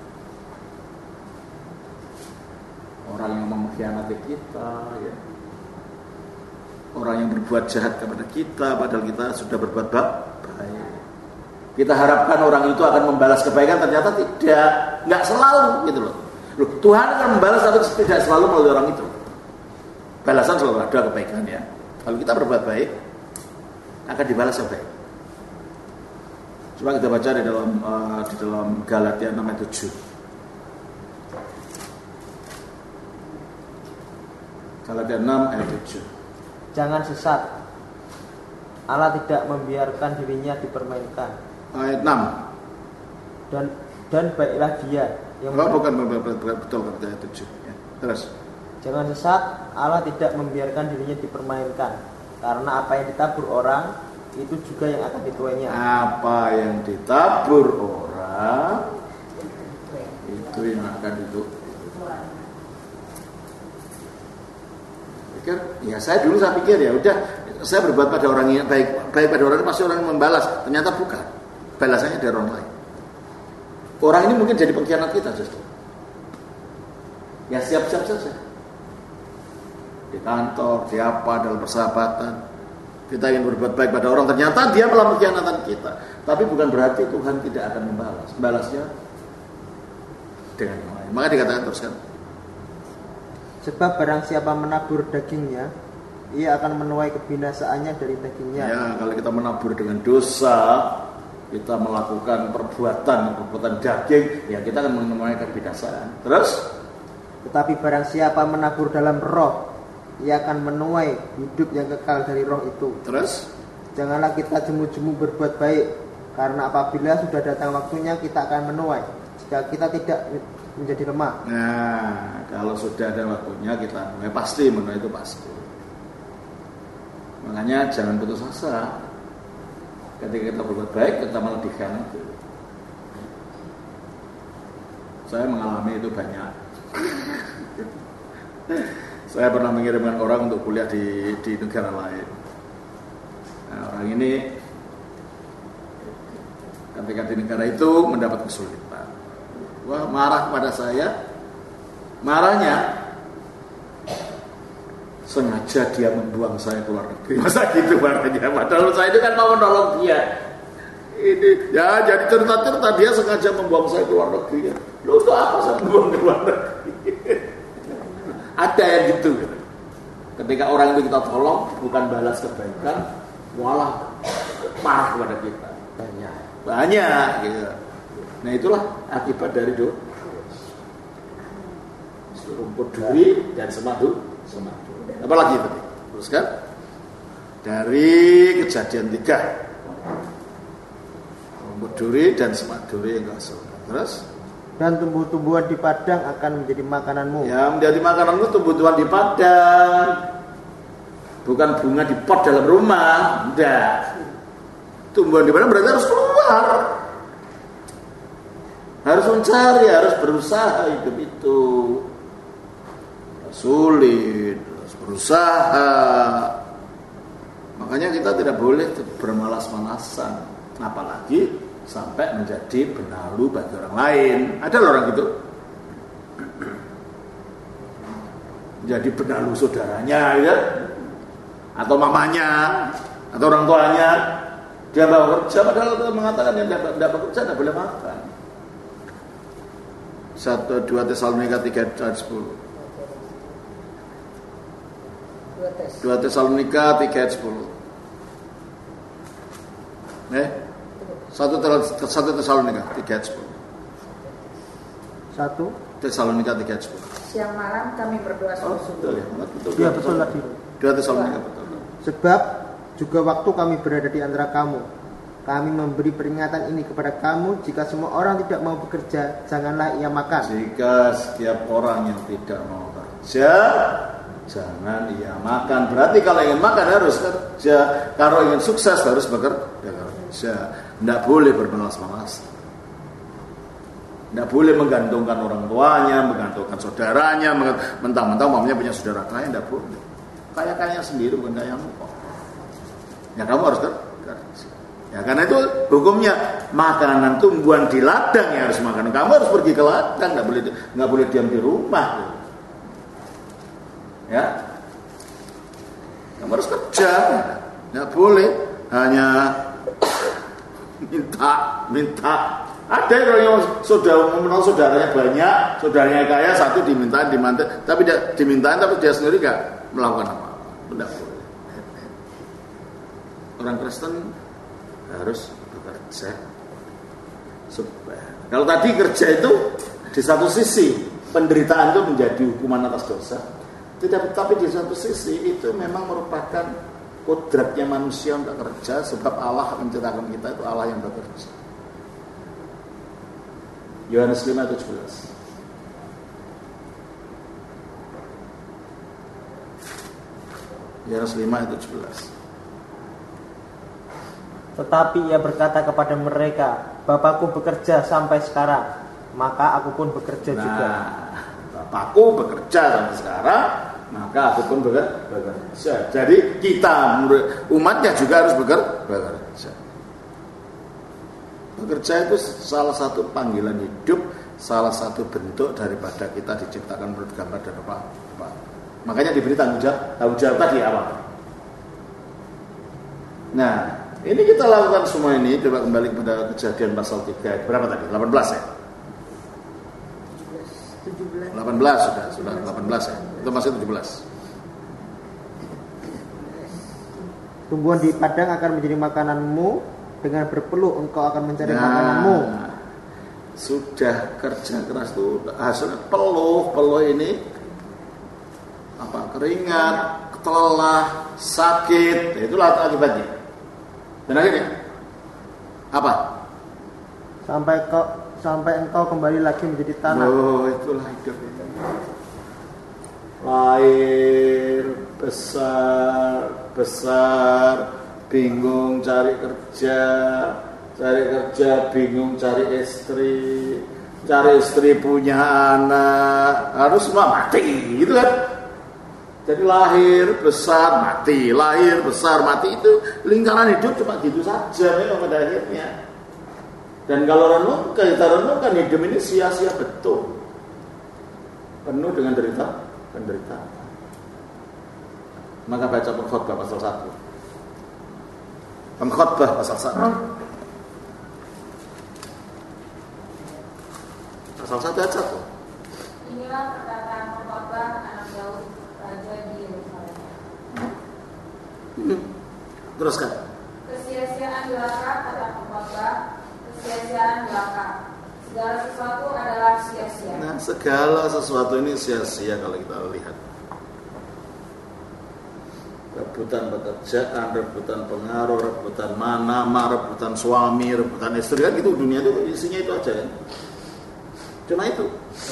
Orang yang mengkhianati kita, ya. Orang yang berbuat jahat kepada kita, padahal kita sudah berbuat baik. Kita harapkan orang itu akan membalas kebaikan, ternyata tidak, nggak selalu gitu loh. Loh, Tuhan akan membalas tapi tidak selalu melalui orang itu. Balasan selalu ada kebaikan ya. Kalau kita berbuat baik, akan dibalas yang baik. Coba kita baca di dalam uh, di dalam Galatia enam ayat tujuh. Galatia enam ayat tujuh. Jangan sesat. Allah tidak membiarkan dirinya dipermainkan. Ayat enam. Dan dan baiklah dia yang oh, bukan betul betul ayat tujuh ya. Terus. Jangan sesat, Allah tidak membiarkan dirinya dipermainkan. Karena apa yang ditabur orang itu juga yang akan dituainya. Apa yang ditabur orang orang itu yang akan itu. Pikir, ya saya dulu saya pikir ya udah saya berbuat pada orang yang baik, baik pada orang pasti orang yang membalas. Ternyata bukan. Balasannya dari orang lain. Orang ini mungkin jadi pengkhianat kita justru. Ya siap-siap saja. Di kantor, di apa, dalam persahabatan. Kita ingin berbuat baik pada orang, ternyata dia malah mengkhianatan kita. Tapi bukan berarti Tuhan tidak akan membalas. Balasnya dengan yang lain. Maka dikatakan teruskan. Sebab barang siapa menabur dagingnya, ia akan menuai kebinasaannya dari dagingnya. Ya, kalau kita menabur dengan dosa, kita melakukan perbuatan perbuatan daging, ya kita akan menuai kebinasaan. Terus, tetapi barang siapa menabur dalam roh, ia akan menuai hidup yang kekal dari roh itu. Terus, janganlah kita jemu-jemu berbuat baik, karena apabila sudah datang waktunya kita akan menuai, jika kita tidak menjadi lemah. Nah, kalau sudah ada waktunya kita menuai, pasti menuai itu pasti. Makanya jangan putus asa. Ketika kita berbuat baik, kita malah dikhianati. Saya mengalami itu banyak. Saya pernah mengirimkan orang untuk kuliah di, di negara lain. Nah, orang ini ketika di negara itu mendapat kesulitan. Wah, marah kepada saya. Marahnya sengaja dia membuang saya keluar negeri. Masa gitu marahnya? Padahal saya itu kan mau menolong dia. Ini ya jadi cerita-cerita dia sengaja membuang saya keluar negeri. Lu untuk apa saya membuang keluar negeri? Ada yang gitu. Ketika orang itu kita tolong, bukan balas kebaikan, malah marah kepada kita. Banyak. Banyak gitu. Nah itulah akibat dari dosa. Rumput duri dan semadu, semadu. Apa lagi tadi? Teruskan. Dari Kejadian tiga. Rumput duri dan semaduri yang kau suka. Terus? Dan tumbuh-tumbuhan di padang akan menjadi makananmu. Ya, menjadi makananmu tumbuh-tumbuhan di padang. Bukan bunga di pot dalam rumah. Tidak. Tumbuhan di padang berarti harus keluar. Harus mencari, harus berusaha hidup itu. Sulit, harus berusaha. Makanya kita tidak boleh bermalas-malasan. Apalagi sampai menjadi benalu bagi orang lain. Ada loh orang gitu. Jadi benalu saudaranya ya. Atau mamanya, atau orang tuanya. Dia bawa kerja padahal dia mengatakan yang tidak bekerja tidak boleh makan. Satu dua Tesalonika tiga ayat sepuluh. Dua Tesalonika tiga ayat sepuluh. Eh? Satu satu Tesalonika tiga ayat sepuluh. Satu Tesalonika tiga ayat sepuluh. Siang malam kami berdoa sungguh-sungguh. Oh, betul ya. ya, betul. Ya betul lagi. Dua Tesalonika betul. Sebab juga waktu kami berada di antara kamu, kami memberi peringatan ini kepada kamu, jika semua orang tidak mau bekerja, janganlah ia makan. Jika setiap orang yang tidak mau bekerja, jangan ia makan. Berarti kalau ingin makan harus kerja. Kalau ingin sukses harus bekerja. Tidak boleh bermalas-malas. Tidak boleh menggantungkan orang tuanya, menggantungkan saudaranya, mentang-mentang mamanya punya saudara kaya, tidak boleh. Kaya-kaya sendiri bukan kaya kok. Ya kamu harus kerja. Ya karena itu hukumnya makanan tumbuhan di ladang yang harus makan. Kamu harus pergi ke ladang, nggak boleh nggak boleh diam di rumah. Ya, kamu harus kerja, nggak boleh hanya minta minta. Ada yang saudara mengenal saudaranya banyak, saudaranya kaya, satu dimintain dimantai, tapi dia dimintain tapi dia sendiri nggak melakukan apa-apa. Tidak boleh. Orang Kristen harus bekerja. Kalau tadi kerja itu di satu sisi penderitaan itu menjadi hukuman atas dosa, tidak, tapi di satu sisi itu memang merupakan kodratnya manusia untuk kerja, sebab Allah menciptakan kita itu Allah yang bekerja. Yohanes lima ayat tujuh belas. Yohanes lima ayat tujuh belas. Tetapi ia berkata kepada mereka, Bapakku bekerja sampai sekarang, maka aku pun bekerja nah, juga. Bapakku bekerja sampai sekarang, maka aku pun bekerja. Jadi kita umatnya juga harus bekerja. Bekerja itu salah satu panggilan hidup, salah satu bentuk daripada kita diciptakan menurut gambar dan rupa. Makanya diberi tanggung jawab, tanggung jawab tadi apa? Nah, ini kita lakukan semua ini. Coba kembali kepada Kejadian pasal tiga. Berapa tadi? delapan belas ya? delapan belas sudah, sudah delapan belas ya. Itu masih tujuh belas. Tumbuhan di padang akan menjadi makananmu, dengan berpeluh engkau akan mencari nah, makananmu. Sudah kerja keras itu hasilnya peluh, peluh ini apa? Keringat, lelah, sakit, itulah akibatnya. Dan akhirnya apa? Sampai kau sampai engkau kembali lagi menjadi tanah. Oh, itulah hidup itu. Lahir, besar, besar, bingung cari kerja, cari kerja bingung cari istri, cari istri punya anak, harus semua mati, gitu kan? Jadi lahir, besar, mati, lahir, besar, mati, itu lingkaran hidup cuma gitu saja memang pada akhirnya. Dan kalau renung, kita renungkan hidup ini sia-sia betul, penuh dengan derita, penderitaan. Maka baca Pengkhotbah pasal satu. Pengkhotbah pasal satu. Pasal satu ayat satu. Inilah perkataan pengkhotbah anak Daud, raja di Yerusalem. Hmm. Teruskan. Kesia-siaan belaka, kata pengkhotbah, kesia-siaan belaka. Segala sesuatu adalah sia-sia. Nah, segala sesuatu ini sia-sia kalau kita lihat. Rebutan pekerjaan, rebutan pengaruh, rebutan nama, rebutan suami, rebutan istri, kan itu dunia itu isinya itu aja kan. Cuma itu.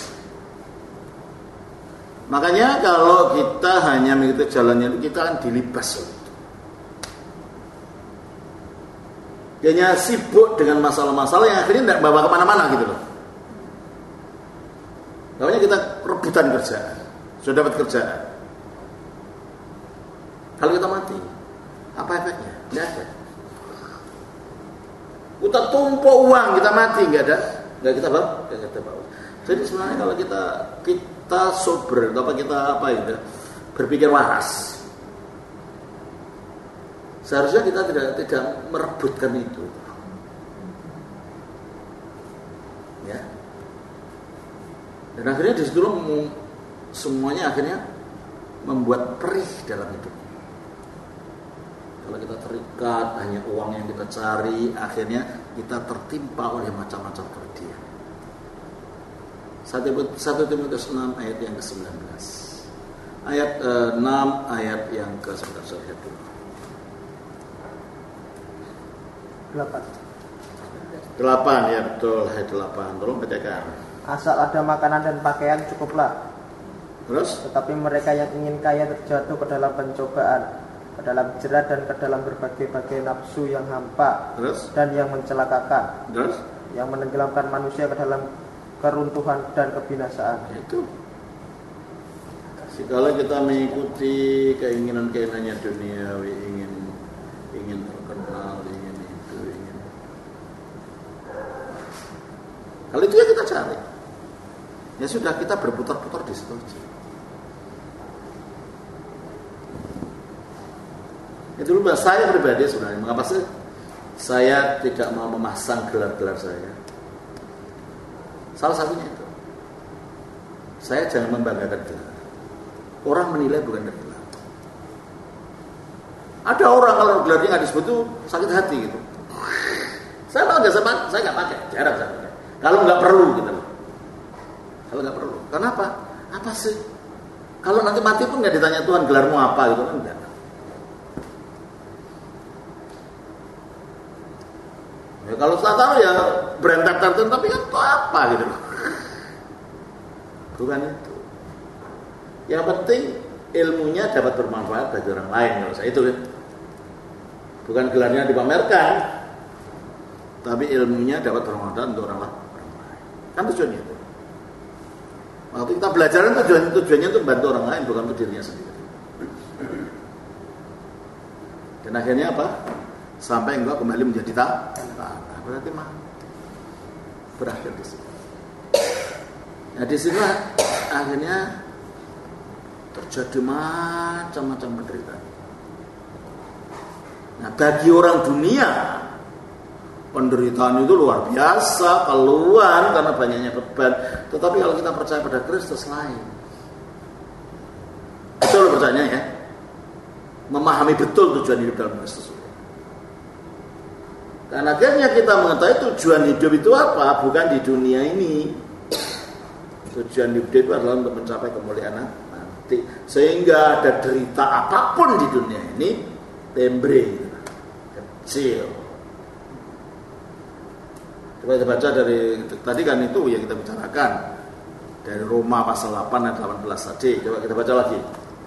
Makanya kalau kita hanya mengikuti jalannya itu, kita akan dilibas. Hanya sibuk dengan masalah-masalah yang akhirnya tidak bawa kemana-mana gitu loh. Makanya kita rebutan kerjaan, sudah dapat kerjaan. Kalau kita mati, apa efeknya? Tidak ada. Kita tumpuk uang, kita mati, nggak ada, nggak kita bawa, nggak kita bawa. Jadi sebenarnya kalau kita kita sober, apa kita apa itu, berpikir waras, seharusnya kita tidak tidak merebutkan itu, ya. Dan akhirnya di situ semuanya akhirnya membuat perih dalam hidup. Kalau kita terikat hanya uang yang kita cari, akhirnya kita tertimpa oleh macam-macam kerugian. satu Timotius enam ayat yang ke sembilan belas. Ayat eh, enam ayat yang ke sembilan belas. Lihat dulu. delapan. delapan ya betul, ayat delapan. Tolong bacakan. Asal ada makanan dan pakaian cukuplah. Terus? Tetapi mereka yang ingin kaya terjatuh ke dalam pencobaan, ke dalam jerat dan ke dalam berbagai-bagai nafsu yang hampa. Terus? Dan yang mencelakakan. Terus? Yang menenggelamkan manusia ke dalam keruntuhan dan kebinasaan. Itu. Kalau kita mengikuti keinginan-keinginannya duniawi, ingin ingin terkenal, ingin itu, ingin. Kalau itu ya kita cari. Ya sudah, kita berputar-putar di situ aja. Itu dulu saya pribadi sebenarnya. Mengapa sih saya tidak mau memasang gelar-gelar saya? Salah satunya itu, saya jangan membanggakan gelar. Orang menilai bukan dari gelar. Ada orang kalau gelarnya nggak disebut itu sakit hati gitu. Saya mau nggak sama, saya nggak pakai, jarang saya pakai. Kalau nggak perlu gitu loh. Kalau nggak perlu, kenapa? Apa sih? Kalau nanti mati pun nggak ditanya Tuhan gelarmu apa gitu kan enggak. Ya, kalau saya tahu ya brand tertentu, tapi kan itu apa gitu loh. Bukan itu. Yang penting ilmunya dapat bermanfaat bagi orang lain. Kalau saya itu kan. Bukan gelarnya dipamerkan, tapi ilmunya dapat bermanfaat untuk orang lain. Kan tujuannya itu. Waktu kita belajar tujuan tujuannya untuk membantu orang lain, bukan untuk dirinya sendiri. Dan akhirnya apa? Sampai engkau kembali menjadi tanah. Berarti mah berakhir di sini. Nah di sini akhirnya terjadi macam-macam penderitaan. Nah bagi orang dunia penderitaan itu luar biasa, keluhan karena banyaknya beban. Tetapi kalau kita percaya pada Kristus lain. Betul percayanya ya. Memahami betul tujuan hidup dalam Kristus. Karena akhirnya kita mengetahui tujuan hidup itu apa, bukan di dunia ini. Tujuan hidup itu adalah untuk mencapai kemuliaan nanti. Sehingga ada derita apapun di dunia ini, tembre, kecil. Coba kita baca dari tadi kan itu yang kita bicarakan dari Roma pasal delapan dan delapan belas tadi. Coba kita baca lagi.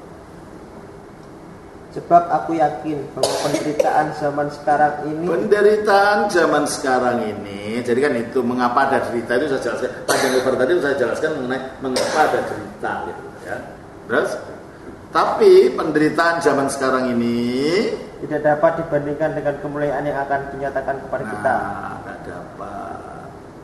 Sebab aku yakin bahwa penderitaan zaman sekarang ini Penderitaan zaman sekarang ini, jadi kan itu mengapa ada derita itu saya jelaskan. Panjang lebar tadi saya jelaskan mengenai mengapa ada derita, gitu ya. Terus, tapi penderitaan zaman sekarang ini tidak dapat dibandingkan dengan kemuliaan yang akan dinyatakan kepada nah, kita. Tidak dapat.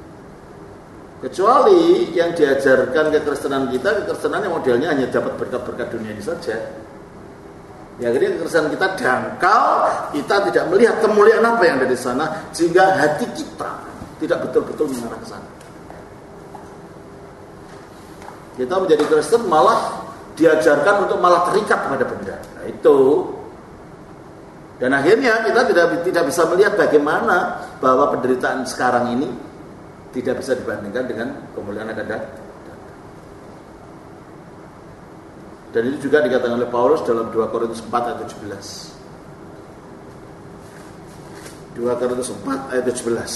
Kecuali yang diajarkan kekristenan kita, kekristenan yang modelnya hanya dapat berkat-berkat dunia ini saja. Ya, jadi kekristenan kita dangkal, kita tidak melihat kemuliaan apa yang ada di sana, sehingga hati kita tidak betul-betul mengarah ke sana. Kita menjadi Kristen malah diajarkan untuk malah terikat pada benda. Nah, itu. Dan akhirnya kita tidak tidak bisa melihat bagaimana bahwa penderitaan sekarang ini tidak bisa dibandingkan dengan kemuliaan yang akan datang. Dan itu juga dikatakan oleh Paulus dalam dua Korintus empat ayat tujuh belas. dua Korintus empat ayat tujuh belas.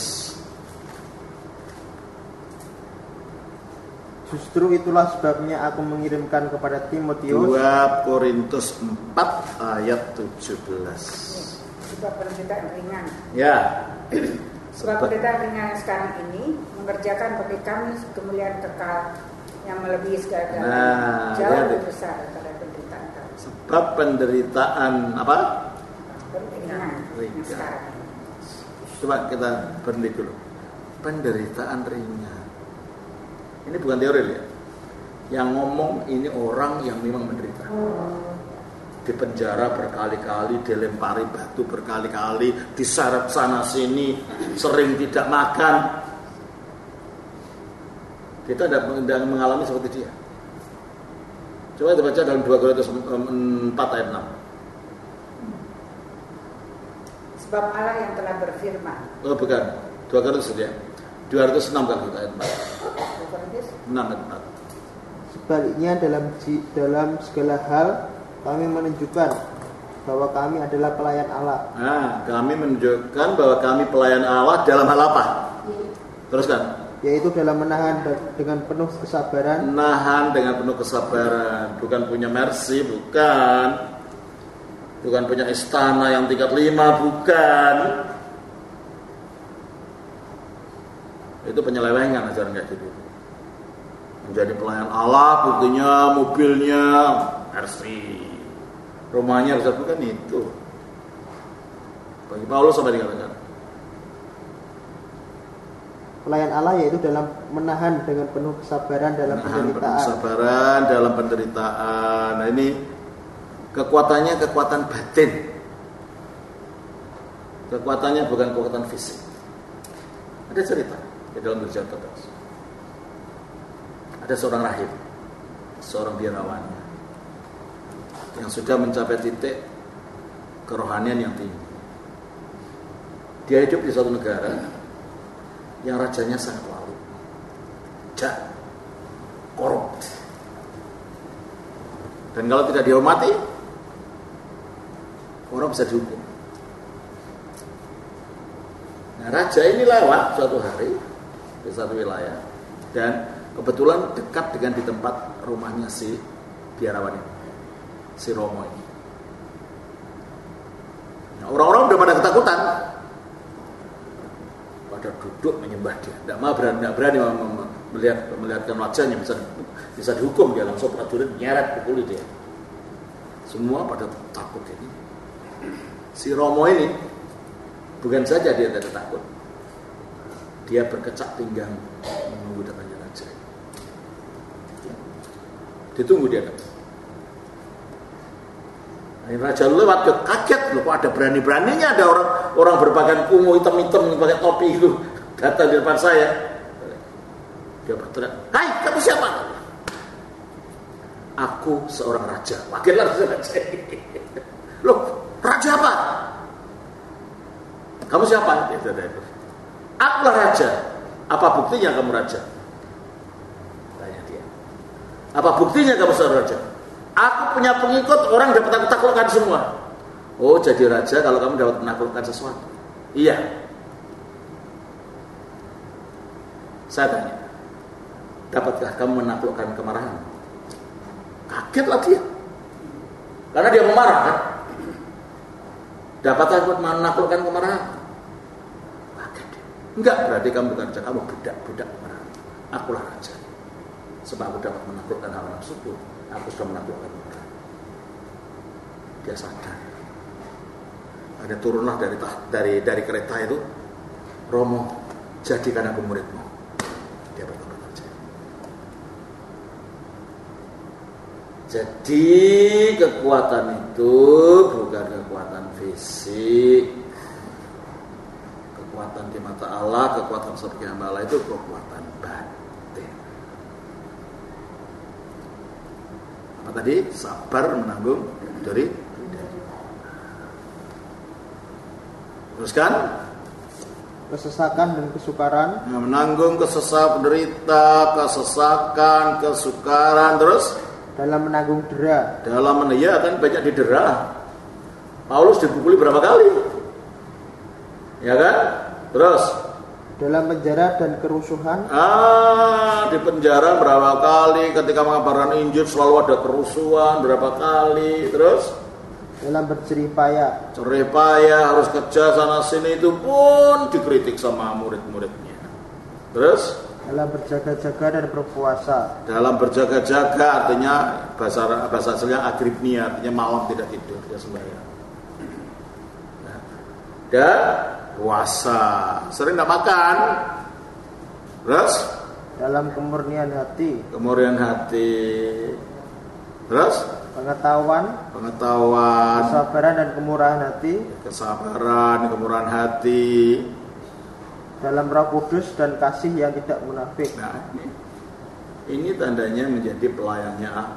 Justru itulah sebabnya aku mengirimkan kepada Timotius. dua Korintus empat ayat tujuh belas. Sebab penderitaan ringan. Ya. Sebab penderitaan ringan sekarang ini mengerjakan bagi kami kemuliaan kekal yang melebihi segala-galanya, nah, jauh ya, lebih besar daripada penderitaan kami. Sebab penderitaan apa? Ringan. Yang sekarang. Coba kita berhenti dulu. Penderitaan ringan. Ini bukan teori ya. Yang ngomong ini orang yang memang menderita. Di penjara berkali-kali, dilempari batu berkali-kali, diseret sana sini, sering tidak makan. Kita tidak mengalami seperti dia. Coba kita baca dalam dua Korintus empat ayat enam. Sebab Allah yang telah berfirman. Oh bukan, dua Korintus ya. dua ratus enam kan ayat empat. enam ayat empat. Sebaliknya dalam dalam segala hal kami menunjukkan bahwa kami adalah pelayan Allah. Nah, kami menunjukkan bahwa kami pelayan Allah dalam hal apa? Teruskan. Yaitu dalam menahan dengan penuh kesabaran. Nahan dengan penuh kesabaran. Bukan punya mercy, bukan. Bukan punya istana yang tingkat lima, bukan. Itu penyelewengan ajaran kayak gitu. Menjadi pelayan Allah, buktinya mobilnya mercy, rumahnya besar, bukan itu. Bagi Paulus sampai dikatakan pelayan Allah yaitu dalam menahan dengan penuh kesabaran dalam menahan penderitaan. Penuh kesabaran dalam penderitaan. Nah ini kekuatannya kekuatan batin. Kekuatannya bukan kekuatan fisik. Ada cerita di dalam Berjaya Totas. Ada seorang rahib, seorang biarawan yang sudah mencapai titik kerohanian yang tinggi. Dia hidup di suatu negara yang rajanya sangat lalu, jahat, korup, dan kalau tidak dihormati, orang bisa dihukum. Nah, raja ini lewat suatu hari di satu wilayah dan kebetulan dekat dengan di tempat rumahnya si biarawan ini, si Romo ini. Nah, orang-orang udah pada ketakutan. nyembah dia. Tidak mau berani, tidak berani melihat melihatkan wajahnya, bisa bisa dihukum dia, langsung prajurit nyeret pukuli dia. Semua pada takut ini. Si Romo ini bukan saja dia tidak takut, dia berkecak pinggang menunggu datangnya raja. Ditunggu dia datang. Raja lewat, dia kaget loh, kok ada berani-beraninya ada orang orang berpakaian kumuh hitam-hitam pakai topi itu datang di depan saya. Dia berteriak, "Hai, kamu siapa?" "Aku seorang raja." Wakil raja. "Loh, raja apa?" "Kamu siapa?" "Akulah raja." "Apa buktinya kamu raja?" Tanya dia. "Apa buktinya kamu seorang raja?" "Aku punya pengikut, orang dapat aku taklukkan semua." "Oh, jadi raja kalau kamu dapat menaklukkan sesuatu?" "Iya." Saya tanya, dapatkah kamu menaklukkan kemarahan? Kagetlah dia, karena dia memarah kan. Dapatkah kamu menaklukkan kemarahan? Kaget dia. Enggak, berarti kamu bukan raja, kamu budak-budak kemarahan. Akulah raja, sebab aku dapat menaklukkan hawa nafsuku. Aku sudah menaklukkan orang. Dia sadar. Ada turunlah dari dari dari kereta itu, "Romo, jadikan aku muridmu." Dia bertobat saja. Jadi kekuatan itu bukan kekuatan fisik, kekuatan di mata Allah, kekuatan sebagai hamba Allah itu kekuatan batin. Apa tadi? Sabar menanggung dari teruskan kesesakan dan kesukaran. Nah, menanggung kesesakan, penderita, kesesakan, kesukaran, terus dalam menanggung dera. Dalam men- ya kan banyak didera. Paulus dipukuli berapa kali? Ya kan? Terus dalam penjara dan kerusuhan. Ah, di penjara berapa kali, ketika mengabarkan Injil selalu ada kerusuhan berapa kali. Terus dalam berjerih payah. Jerih payah, harus kerja sana sini, itu pun dikritik sama murid-muridnya. Terus dalam berjaga-jaga dan berpuasa. Dalam berjaga-jaga artinya bahasa bahasa aslinya agripnia, artinya malam tidak tidur, dia sembahyang. Nah, dan puasa, sering tidak makan. Terus dalam kemurnian hati. Kemurnian hati. Terus pengetahuan, pengetahuan, kesabaran dan kemurahan hati, kesabaran, kemurahan hati, dalam Roh Kudus dan kasih yang tidak munafik. Nah, ini, ini tandanya menjadi pelayannya Allah.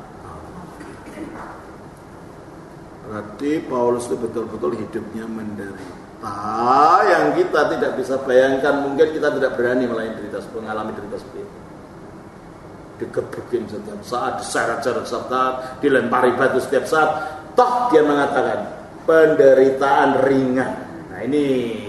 Berarti Paulus itu betul-betul hidupnya menderita, yang kita tidak bisa bayangkan. Mungkin kita tidak berani melayani derita, mengalami derita seperti itu. Digebukin setiap saat, diseret-seret setiap saat, dilempari batu setiap saat. Toh dia mengatakan penderitaan ringan. Nah ini,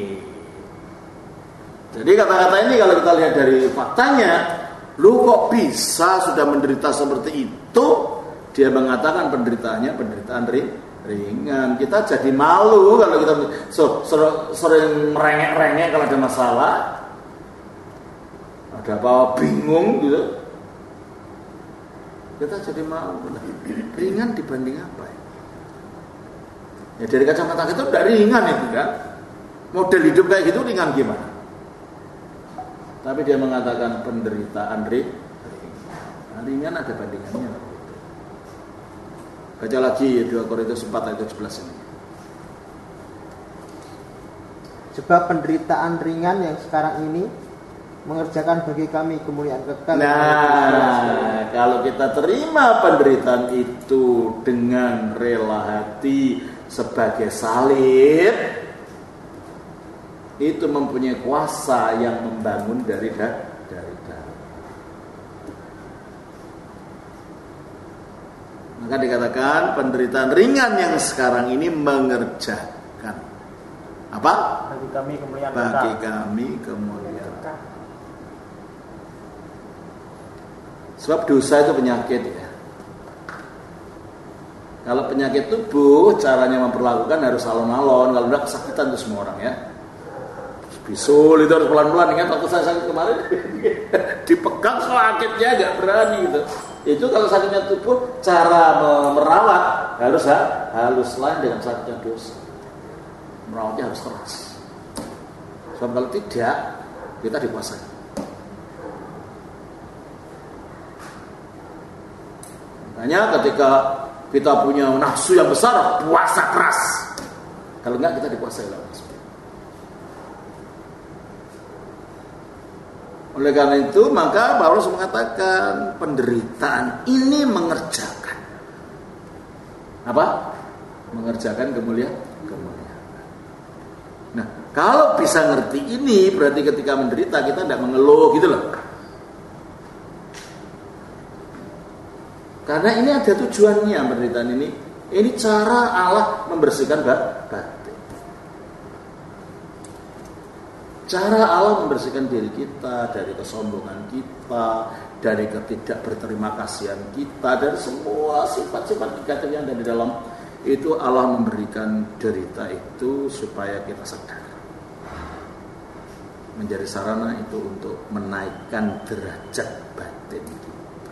jadi kata-kata ini kalau kita lihat dari faktanya, lu kok bisa sudah menderita seperti itu? Dia mengatakan penderitaannya penderitaan ringan. Kita jadi malu kalau kita so, so, sering merengek-rengek kalau ada masalah, ada apa bingung gitu. Kita jadi malu. Ringan dibanding apa ya? Ya dari kacamata kita udah ringan itu kan. Model hidup kayak gitu ringan gimana? Tapi dia mengatakan penderitaan ringan. Nah, ringan ada bandingannya. Baca lagi dua Korintus empat ayat tujuh belas ini. Sebab penderitaan ringan yang sekarang ini mengerjakan bagi kami kemuliaan kekal. Nah, kalau kita terima penderitaan itu dengan rela hati sebagai salib, itu mempunyai kuasa yang membangun dari dari dalam. Maka dikatakan penderitaan ringan yang sekarang ini mengerjakan apa? Bagi kami kemuliaan kekal. Bagi kami kemuliaan kekal. Sebab dosa itu penyakit ya. Kalau penyakit tubuh, caranya memperlakukan harus alon-alon. Kalau tidak kesakitan itu semua orang ya. bisul itu harus pelan-pelan. Ingat waktu saya sakit kemarin dipegang sakitnya nggak berani gitu. Itu kalau sakitnya tubuh, cara merawat harus ha, halus lain dengan sakitnya dosa. Merawatnya harus keras. Sebab kalau tidak, kita dikuasai. Makanya ketika kita punya nafsu yang besar, puasa keras. Kalau enggak, kita dikuasai oleh Allah. Oleh karena itu, maka Paulus mengatakan penderitaan ini mengerjakan apa? Mengerjakan kemuliaan, kemuliaan. Nah, kalau bisa ngerti ini, berarti ketika menderita kita tidak mengeluh gitu loh. Karena ini ada tujuannya penderitaan ini. Ini cara Allah membersihkan batin. Cara Allah membersihkan diri kita dari kesombongan kita, dari ketidakberterima kasihan kita, dari semua sifat-sifat negatif yang ada di dalam itu. Allah memberikan derita itu supaya kita sadar, menjadi sarana itu untuk menaikkan derajat batin kita.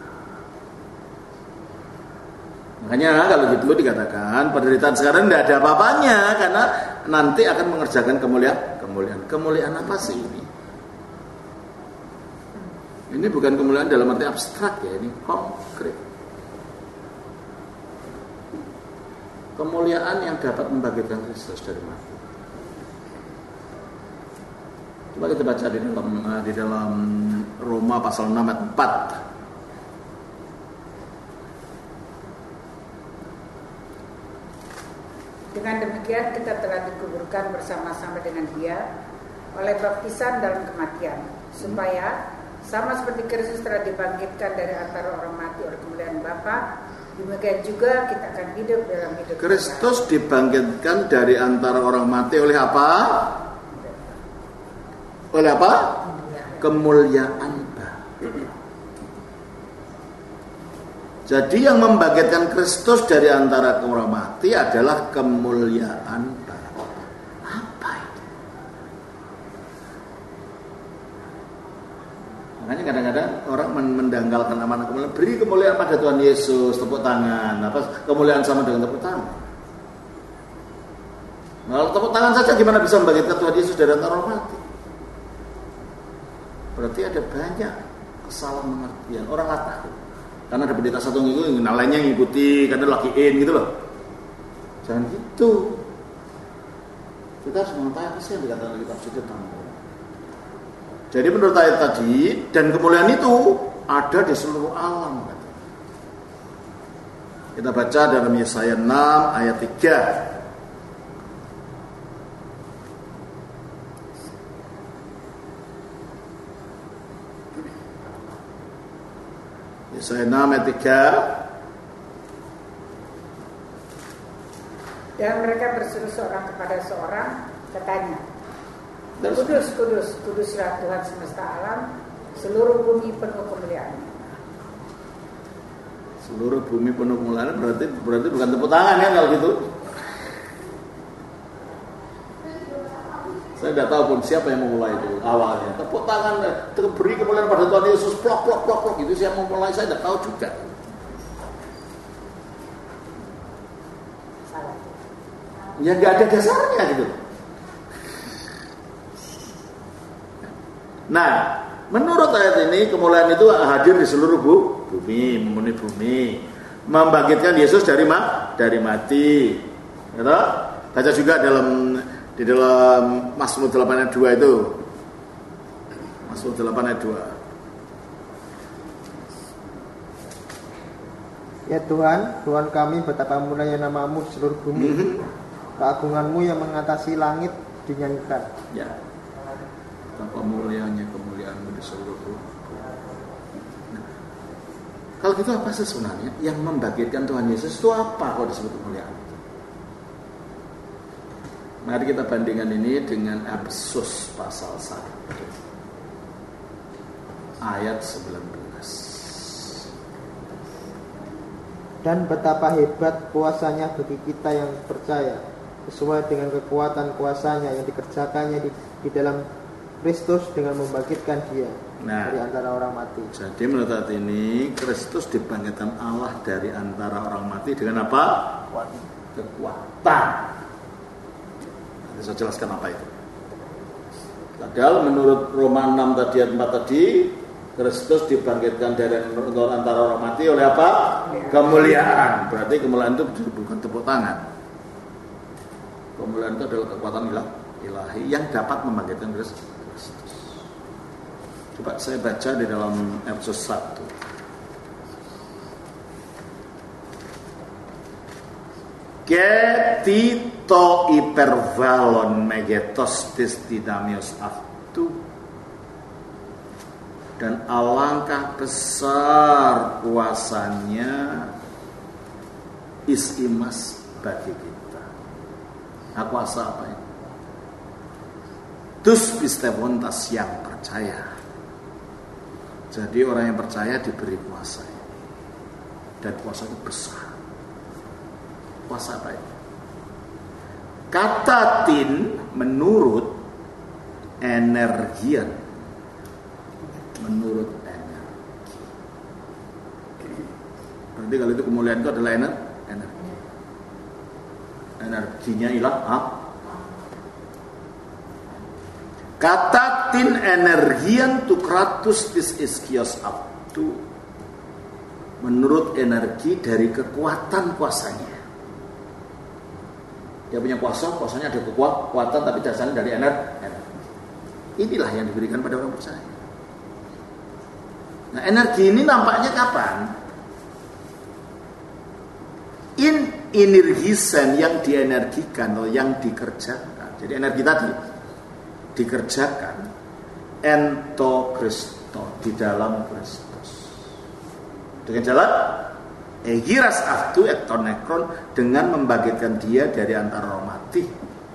Makanya kalau gitu dikatakan penderitaan sekarang tidak ada apa-apanya, karena nanti akan mengerjakan kemuliaan. Kemuliaan, kemuliaan apa sih ini? Ini bukan kemuliaan dalam arti abstrak ya, ini konkret. Kemuliaan yang dapat membangkitkan Kristus dari mati. Coba kita baca di dalam di dalam Roma pasal enam ayat empat. Dengan demikian kita telah dikuburkan bersama-sama dengan Dia oleh baptisan dalam kematian, supaya sama seperti Kristus telah dibangkitkan dari antara orang mati oleh kemuliaan Bapa, demikian juga kita akan hidup dalam hidup Kristus kita. Dibangkitkan dari antara orang mati oleh apa? Oleh apa? Kemuliaan Bapa. Jadi yang membangkitkan Kristus dari antara orang mati adalah kemuliaan Bapa. Apa itu? Makanya kadang-kadang orang mendanggalkan amanah kemuliaan. Beri kemuliaan pada Tuhan Yesus, tepuk tangan. Apa kemuliaan sama dengan tepuk tangan? Nah, kalau tepuk tangan saja gimana bisa membangkitkan Tuhan Yesus dari antara orang mati? Berarti ada banyak kesalahan pengertian. Orang nggak tahu. Karena ada pendeta satu ngikut, yang lainnya ngikuti, karena lagi in gitu loh. Jangan gitu. Kita harus mengetahui apa sih yang dikatakan kitab suci tentang. Jadi menurut ayat tadi, dan kemuliaan itu ada di seluruh alam. Kita baca dalam Yesaya enam ayat tiga. Yesaya enam ayat tiga. Dan mereka berseru seorang kepada seorang, katanya, Kudus, kudus, kuduslah Tuhan semesta alam, seluruh bumi penuh kemuliaan-Nya. Seluruh bumi penuh kemuliaan berarti berarti bukan tepuk tangan ya kalau gitu. Saya tidak tahu pun siapa yang memulai itu awalnya. Tepuk tangan, beri kemuliaan pada Tuhan Yesus, plok plok plok plok itu siapa memulai, saya tidak tahu juga. Salah. Ya nggak ada dasarnya gitu. Nah, menurut ayat ini kemuliaan itu hadir di seluruh bumi, memenuhi bumi, membangkitkan Yesus dari ma, dari mati. Gitu? Baca juga dalam di dalam Mazmur delapan ayat dua itu. Mazmur delapan ayat dua. Ya Tuhan, Tuhan kami, betapa mulianya nama-Mu di seluruh bumi. Mm-hmm. Keagungan-Mu yang mengatasi langit dinyanyikan. Ya. Betapa mulianya kemuliaan-Mu di seluruh bumi. Nah, kalau gitu apa sih sebenarnya yang membangkitkan Tuhan Yesus itu apa kalau disebut kemuliaan? Mari kita bandingkan ini dengan Efesus pasal satu ayat sembilan belas. Dan betapa hebat kuasanya bagi kita yang percaya, sesuai dengan kekuatan kuasanya yang dikerjakannya di, di dalam Kristus dengan membangkitkan dia Nah, dari antara orang mati. Jadi menurut hal ini Kristus dibangkitkan Allah dari antara orang mati dengan apa? Kekuatan. Nanti saya jelaskan apa itu. Padahal menurut Roma enam tadi ayat empat tadi, Kristus dibangkitkan dari antara orang mati oleh apa? Kemuliaan. Berarti kemuliaan itu bukan tepuk tangan. Kemuliaan itu adalah kekuatan ilahi yang dapat membangkitkan Kristus. Coba saya baca di dalam Efesus satu. Ketito ipervalon megetos testidamios aftu. Dan alangkah besar kuasanya isimas bagi kita. Nah, kuasa apa ini? Dus pistevontas yang percaya. Jadi orang yang percaya diberi kuasa. Dan kuasa itu besar. Kuasa apa itu? Kata tin menurut energian. Menurut energi. Berarti kalau itu kemuliaan itu adalah energi. Energinya ilah. Ah? Kata tin energian tu kratus tis iskios abdu. Menurut energi dari kekuatan kuasanya. Dia punya kuasa, kuasanya ada kekuatan tapi dasarnya dari energi. Inilah yang diberikan pada orang percaya. Nah, energi ini nampaknya kapan? In energisen yang dienergikan atau yang dikerjakan. Jadi energi tadi dikerjakan ento Kristo di dalam Kristus dengan jalan egiras aftu ektonekron dengan membangkitkan dia dari antara orang mati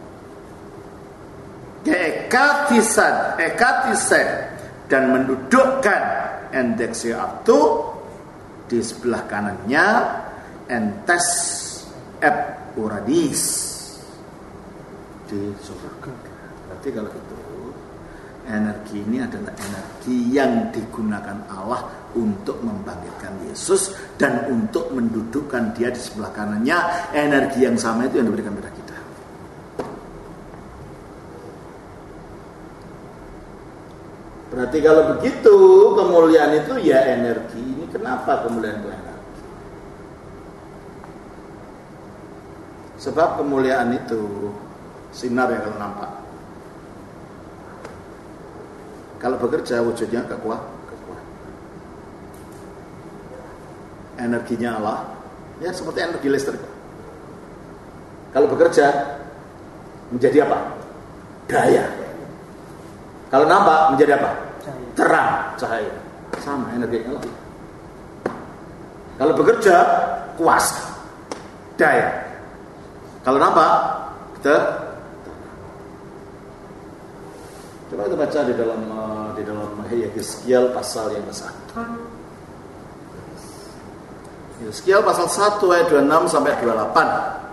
keekatisan ekatisen dan mendudukkan endeksi aftu di sebelah kanannya entes ep uradis di surga. Berarti kalau itu energi ini adalah energi yang digunakan Allah untuk membangkitkan Yesus dan untuk mendudukkan dia di sebelah kanannya. Energi yang sama itu yang diberikan kepada kita. Berarti kalau begitu kemuliaan itu ya energi. Ini kenapa kemuliaan itu energi? Sebab kemuliaan itu sinar yang kalau nampak. Kalau bekerja wujudnya kekuatan. Energinya Allah, ya seperti energi listrik. Kalau bekerja menjadi apa? Daya. Kalau nampak menjadi apa? Cahaya. Terang, cahaya. Sama energinya Allah. Kalau bekerja kuasa, daya. Kalau nampak kita coba kita baca di dalam uh, di dalam Yeskiel pasal yang kesatu. Yeskiel pasal satu ayat dua puluh enam sampai dua puluh delapan.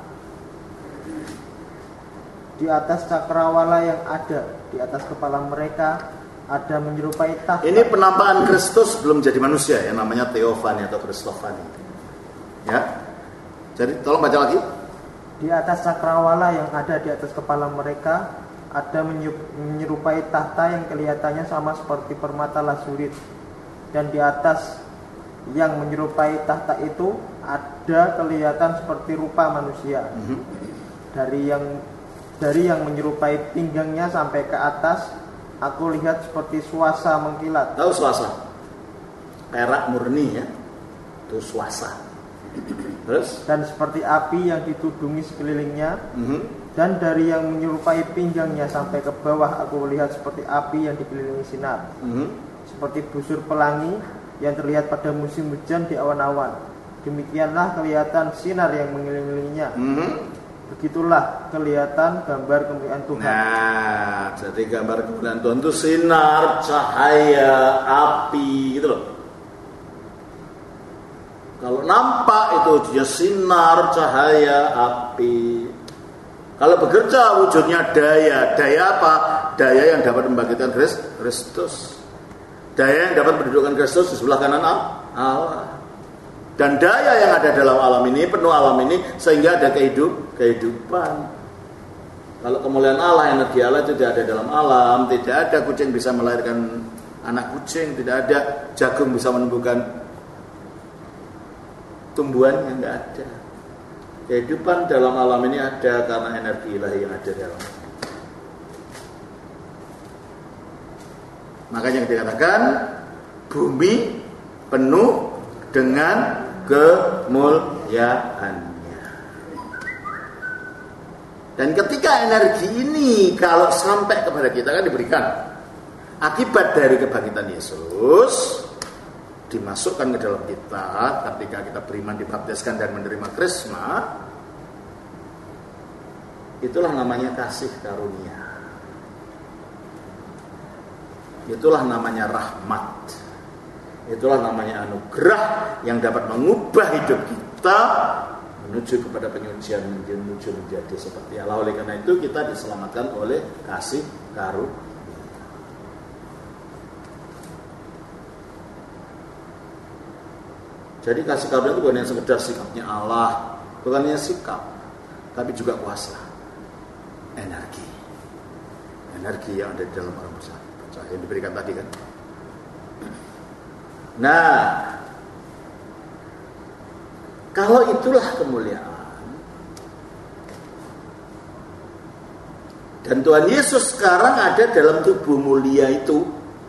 Di atas cakrawala yang ada di atas kepala mereka ada menyerupai tahta. Ini penampakan Kristus belum jadi manusia ya, namanya Theophany atau Kristofani. Ya. Jadi tolong baca lagi. Di atas cakrawala yang ada di atas kepala mereka ada menyerupai tahta yang kelihatannya sama seperti permata lazurit. Dan di atas yang menyerupai tahta itu ada kelihatan seperti rupa manusia. Mm-hmm. Dari yang dari yang menyerupai pinggangnya sampai ke atas, aku lihat seperti swasa mengkilat. Tahu swasa? Perak murni ya. Itu swasa. Terus? Dan seperti api yang ditudungi sekelilingnya. Mm-hmm. Dan dari yang menyerupai pinggangnya sampai ke bawah, aku lihat seperti api yang dikelilingi sinar. Mm-hmm. Seperti busur pelangi yang terlihat pada musim hujan di awan-awan. Demikianlah kelihatan sinar yang mengelilinginya. Mm-hmm. Begitulah kelihatan gambar kemuliaan Tuhan. Nah, jadi gambar kemuliaan Tuhan itu sinar, cahaya, api gitu loh. Kalau nampak itu dia sinar, cahaya, api. Kalau bekerja wujudnya daya. Daya apa? daya yang dapat membangkitkan Kristus. Daya yang dapat mendudukkan Kristus di sebelah kanan Allah. Dan daya yang ada dalam alam ini, penuh alam ini, sehingga ada kehidup, kehidupan. Kalau kemuliaan Allah, energi Allah itu tidak ada dalam alam, tidak ada kucing bisa melahirkan anak kucing, tidak ada jagung bisa menumbuhkan tumbuhan, yang tidak ada. Kehidupan dalam alam ini ada karena energi ilahi yang ada dalam. Makanya dikatakan bumi penuh dengan kemuliaannya. Dan ketika energi ini kalau sampai kepada kita kan diberikan akibat dari kebangkitan Yesus, dimasukkan ke dalam kita ketika kita beriman, dibaptiskan dan menerima krisma. Itulah namanya kasih karunia. Itulah namanya rahmat. Itulah namanya anugerah yang dapat mengubah hidup kita menuju kepada penyucian, menuju menjadi seperti Allah. Oleh karena itu kita diselamatkan oleh kasih karunia. Jadi kasih karunia itu bukan hanya sekedar sikapnya Allah, bukan hanya sikap, tapi juga kuasa, energi, energi yang ada di dalam orang percaya yang diberikan tadi kan. Nah, kalau itulah kemuliaan, dan Tuhan Yesus sekarang ada dalam tubuh mulia itu,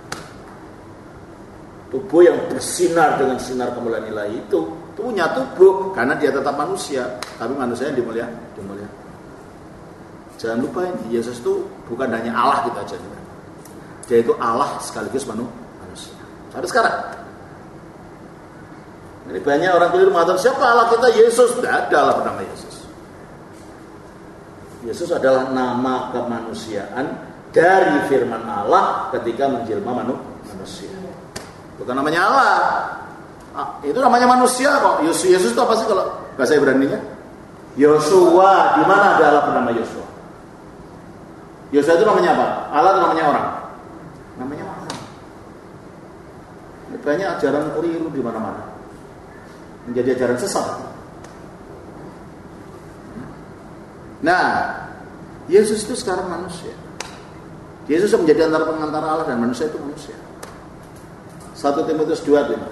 tubuh yang bersinar dengan sinar kemuliaan ilahi itu, punya tubuh karena dia tetap manusia, tapi manusia yang dimulia, dimulia. Jangan lupa ini, Yesus itu bukan hanya Allah kita aja, dia itu Allah sekaligus manusia. Sampai sekarang. Ini banyak orang keliru mengatakan siapa Allah kita? Yesus. Tidak ada Allah bernama Yesus. Yesus adalah nama kemanusiaan dari firman Allah ketika menjelma manusia. Bukan namanya Allah. Ah, itu namanya manusia kok. Yesus, Yesus itu apa sih kalau bahasa Ibrani-nya? Yosua. Di mana ada Allah bernama Yosua? Yosua itu namanya apa? Allah itu namanya orang. Namanya orang. Banyak ajaran keliru di mana-mana, menjadi ajaran sesat. Nah, Yesus itu sekarang manusia. Yesus menjadi antara pengantara Allah dan manusia itu manusia. satu Timotius dua lima.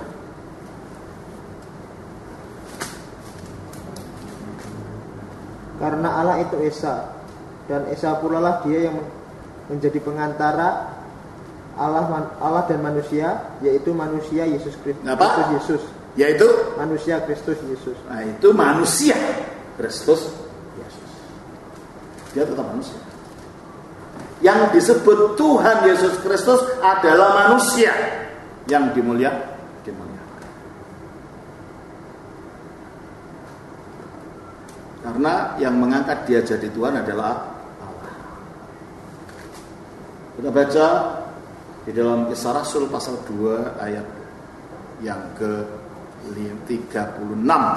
Karena Allah itu Esa, dan Esa pula lah dia yang menjadi pengantara Allah Allah dan manusia, yaitu manusia Yesus Kristus. Kristus Yesus. Yaitu manusia Kristus Yesus. Nah, itu manusia Kristus Yesus. Dia tetap manusia. Yang disebut Tuhan Yesus Kristus adalah manusia yang dimulia, dimuliakan. Karena yang mengangkat dia jadi Tuhan adalah Allah. Kita baca di dalam Kisah Rasul pasal dua ayat yang ke tiga puluh enam.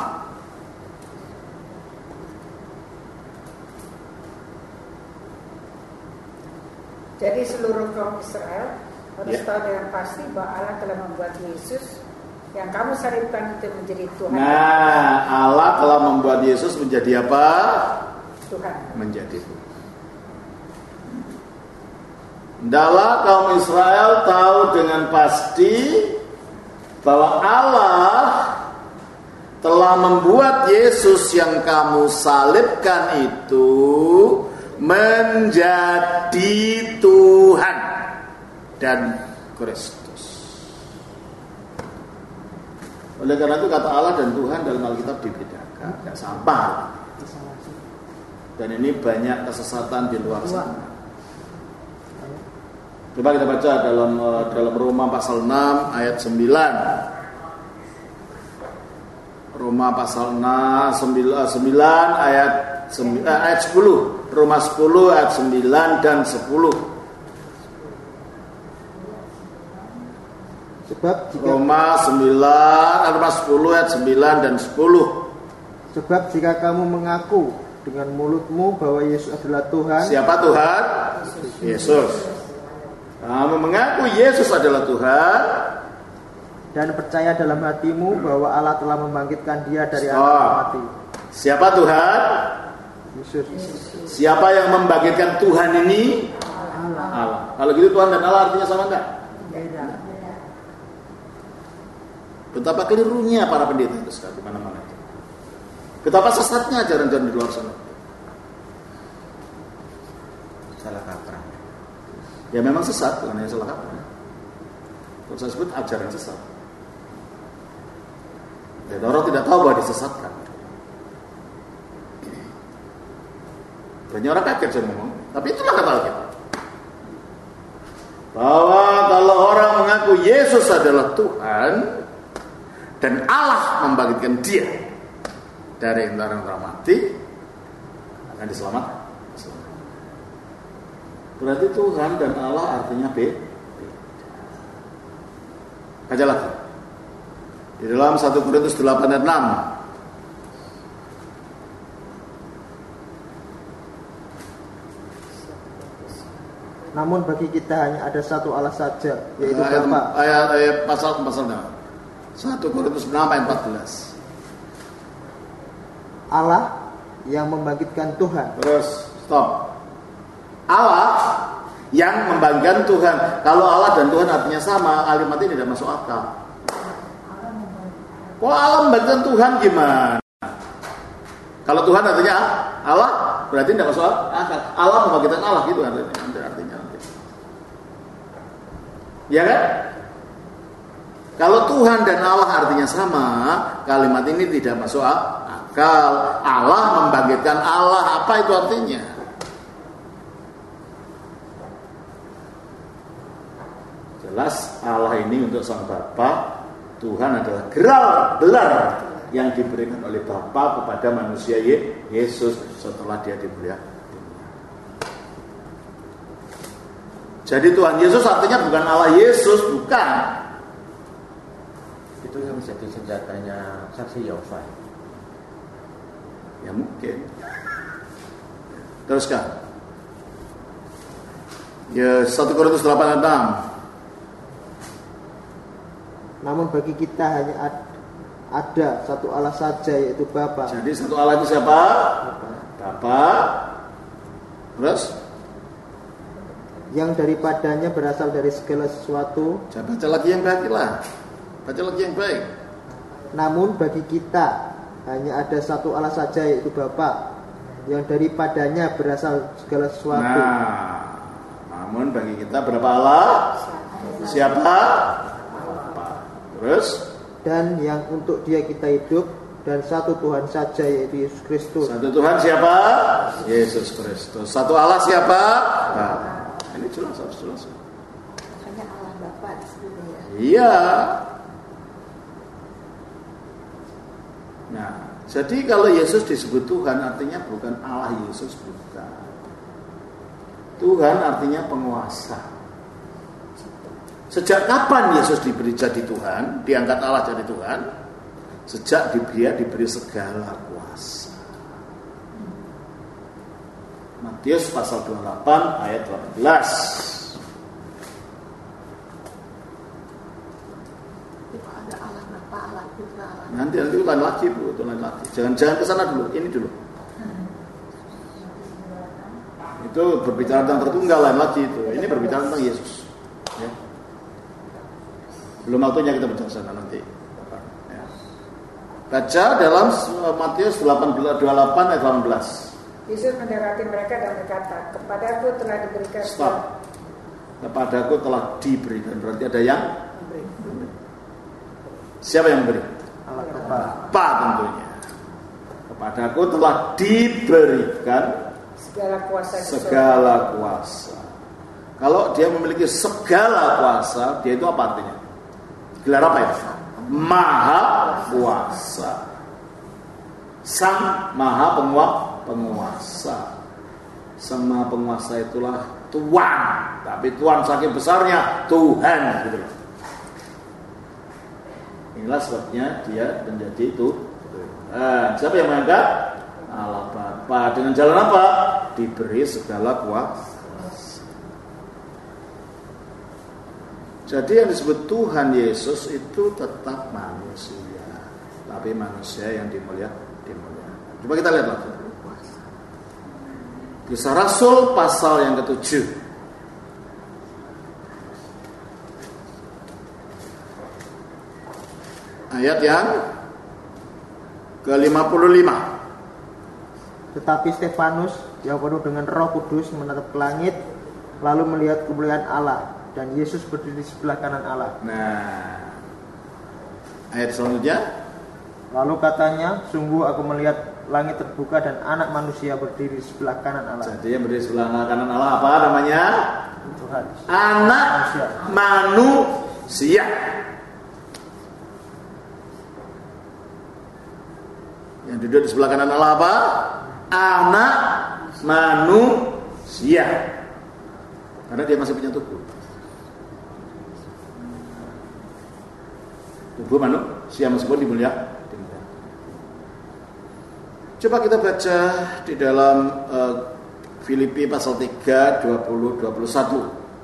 Jadi seluruh kaum Israel harus ya. tahu dengan pasti bahwa Allah telah membuat Yesus yang kamu salibkan itu menjadi Tuhan. Nah, Allah telah membuat Yesus menjadi apa? Tuhan. Menjadi Tuhan. Hendaklah kaum Israel tahu dengan pasti bahwa Allah telah membuat Yesus yang kamu salibkan itu menjadi Tuhan dan Kristus. Oleh karena itu kata Allah dan Tuhan dalam Alkitab dibedakan, tidak sama. Dan ini banyak kesesatan di luar sana. Coba kita baca dalam dalam Roma pasal enam ayat sembilan. Roma pasal enam sembilan ayat sembilan, ayat sepuluh. Roma sepuluh ayat sembilan dan sepuluh. Sebab jika Roma sembilan, Roma sepuluh ayat sembilan dan sepuluh. Sebab jika kamu mengaku dengan mulutmu bahwa Yesus adalah Tuhan. Siapa Tuhan? Yesus. Kamu mengaku Yesus adalah Tuhan dan percaya dalam hatimu bahwa Allah telah membangkitkan Dia dari Stop. antara mati. Siapa Tuhan? Yesus. Siapa yang membangkitkan Tuhan ini? Allah. Allah. Kalau gitu Tuhan dan Allah artinya sama enggak? Beda. Betapa kelirunya para pendeta itu sekarang di mana-mana. Betapa sesatnya ajaran-ajaran di luar sana. Salah kaprah. Ya memang sesat, bukan hanya salah kaprah. Kalau saya sebut ajaran sesat. Dan orang tidak tahu bahwa disesatkan. Banyak orang kaget saya ngomong, tapi itulah kata Alkitab. Bahwa kalau orang mengaku Yesus adalah Tuhan dan Allah membangkitkan Dia dari antara orang mati, akan diselamatkan. Berarti Tuhan dan Allah artinya beda. Baca lagi. Di dalam satu Korintus delapan dan enam. Namun bagi kita hanya ada satu Allah saja, yaitu ayat, Bapa. ayat, ayat pasal pasalnya. satu Korintus enam ayat empat belas. Allah yang membangkitkan Tuhan. Terus stop. Allah yang membangkitkan Tuhan. Kalau Allah dan Tuhan artinya sama, kalimat ini tidak masuk akal. Kok Allah membangkitkan Tuhan gimana? Kalau Tuhan artinya Allah, berarti tidak masuk akal. Allah membangkitkan Allah gitu artinya. artinya. Ya kan? Kalau Tuhan dan Allah artinya sama, kalimat ini tidak masuk akal. Allah membangkitkan Allah, apa itu artinya? Jelas Allah ini untuk sang Bapa, Tuhan adalah gelar gelar yang diberikan oleh Bapa kepada manusia Yesus setelah dia dimuliakan. Jadi Tuhan Yesus artinya bukan Allah Yesus, bukan. Itu yang menjadi senjatanya saksi Yehova. Ya mungkin. Teruskan. Ya satu Korintus delapan ayat enam. Namun bagi kita hanya ada satu Allah saja, yaitu Bapa. Jadi satu Allah itu siapa? Bapa. Terus? Yang daripadanya berasal dari segala sesuatu. Jangan baca lagi yang baik lah. Baca lagi yang baik. Namun bagi kita hanya ada satu Allah saja, yaitu Bapa, yang daripadanya berasal segala sesuatu. Nah, namun bagi kita berapa Allah? Siapa? Bapa. Terus? Dan yang untuk Dia kita hidup, dan satu Tuhan saja, yaitu Yesus Kristus. Satu Tuhan siapa? Yesus Kristus. Satu Allah siapa? Bapa. Ini jelas, harus jelas. Hanya Allah Bapa disebutnya ya. Iya. Nah, jadi kalau Yesus disebut Tuhan artinya bukan Allah Yesus, bukan. Tuhan artinya penguasa. Sejak kapan Yesus diberi jadi Tuhan, diangkat Allah jadi Tuhan? Sejak dia diberi segala kuasa. Matius pasal dua puluh delapan ayat delapan belas. Itu ada Allah Bapa, Allah Putra, Allah. Nanti nanti lain lagi bu, itu lain lagi. Jangan jangan kesana dulu, ini dulu. Itu berbicara tentang tertunggal lain lagi itu. Ini berbicara tentang Yesus. Ya. Belum waktunya kita bicara sana nanti. Ya. Baca dalam Matius delapan belas dua puluh delapan ayat delapan belas. Yesus mendekati mereka dan berkata, kepadaku telah diberikan. Stop. Kepadaku telah diberikan. Berarti ada yang memberi. Siapa yang memberi? Allah Bapa. Bapa tentunya. Kepadaku telah diberikan Segala kuasa. di segala kuasa. Kalau dia memiliki segala kuasa, dia itu apa artinya? Gelar apa itu? Maha kuasa. Sang Maha Penguasa. Penguasa. Sang Maha Penguasa itulah Tuhan. Tapi Tuhan saking besarnya Tuhan gitu loh. Inilah sebabnya dia menjadi itu. Nah, siapa yang mengangkat? Allah Bapa. Dengan jalan apa? Diberi segala kuasa. Jadi yang disebut Tuhan Yesus itu tetap manusia, tapi manusia yang dimuliakan. dimuliakan. Coba kita lihat lagi. Kisah Rasul pasal yang ketujuh. Ayat yang ke lima puluh lima. Tetapi Stefanus yang penuh dengan Roh Kudus menatap ke langit, lalu melihat kemuliaan Allah dan Yesus berdiri di sebelah kanan Allah. Nah, ayat selanjutnya. Lalu katanya, sungguh aku melihat langit terbuka dan anak manusia berdiri di sebelah kanan Allah. Jadi yang berdiri di sebelah kanan Allah apa namanya? Tuhan. Anak manusia. manusia. Yang duduk di sebelah kanan Allah apa? Anak manusia. Karena dia masih punya tubuh. Tubuh manusia meskipun dimuliakan. Coba kita baca di dalam uh, Filipi pasal tiga, dua puluh sampai dua puluh satu.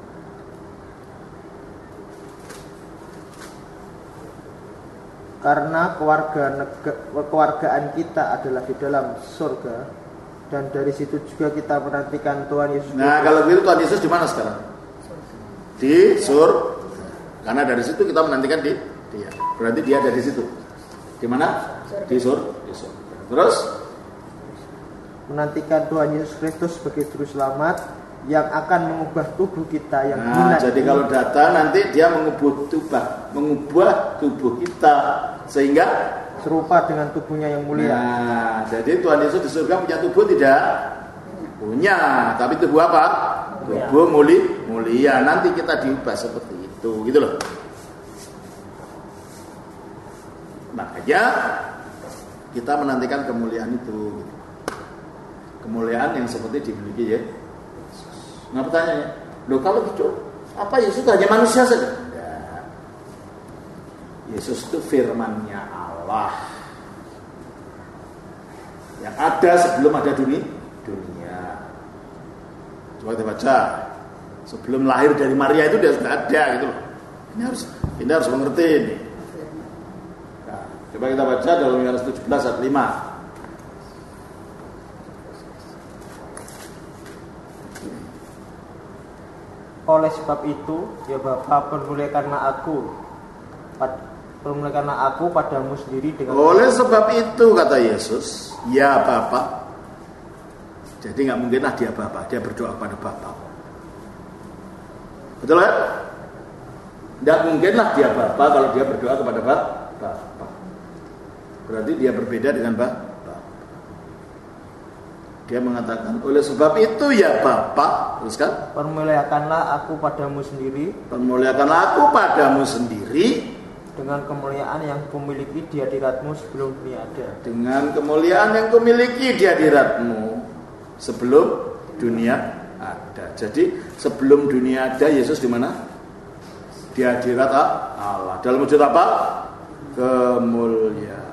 Karena keluarga kewargaan kita adalah di dalam surga, dan dari situ juga kita menantikan Tuhan Yesus. Nah, kalau begitu Tuhan Yesus di mana sekarang? Di surga. Karena dari situ kita menantikan di dia. Berarti dia ada di situ. Di mana? Di surga. Di surga. Terus menantikan Tuhan Yesus Kristus sebagai juru selamat yang akan mengubah tubuh kita yang nah, hina. Jadi kalau datang nanti dia mengubah tubuh, mengubah tubuh kita sehingga serupa dengan tubuhnya yang mulia. Nah, jadi Tuhan Yesus di surga punya tubuh tidak? Punya, tapi tubuh apa? Tubuh mulia, mulia. Nanti kita diubah seperti itu, gitu loh. Makanya kita menantikan kemuliaan itu, gitu. Kemuliaan yang seperti dimiliki ya. Nah pertanyaannya, loh kalau gitu, apa Yesus hanya manusia saja? Enggak. Yesus itu firman-Nya Allah yang ada sebelum ada dunia. dunia. Coba kita baca. Sebelum lahir dari Maria itu dia sudah ada gitu loh. Ini harus, ini harus mengerti ini. Nah, coba kita baca dalam Yohanes tujuh belas ayat lima. Oleh sebab itu, ya Bapa, permuliakanlah aku, permuliakanlah aku padamu sendiri dengan. Oleh sebab itu kata Yesus, ya Bapa. Jadi nggak mungkinlah dia Bapa, dia berdoa kepada Bapa. Betul kan? Nggak mungkinlah dia Bapa kalau dia berdoa kepada Bapa. Berarti dia berbeda dengan Bapa. Dia mengatakan, oleh sebab itu ya Bapa, teruskan. Permuliakanlah aku padamu sendiri. Permuliakanlah aku padamu sendiri. Dengan kemuliaan yang kumiliki di hadiratmu sebelum dunia ada. Dengan kemuliaan yang kumiliki di hadiratmu sebelum dunia ada. Jadi sebelum dunia ada Yesus di mana? Di hadirat Allah. Dalam wujud apa? Kemuliaan.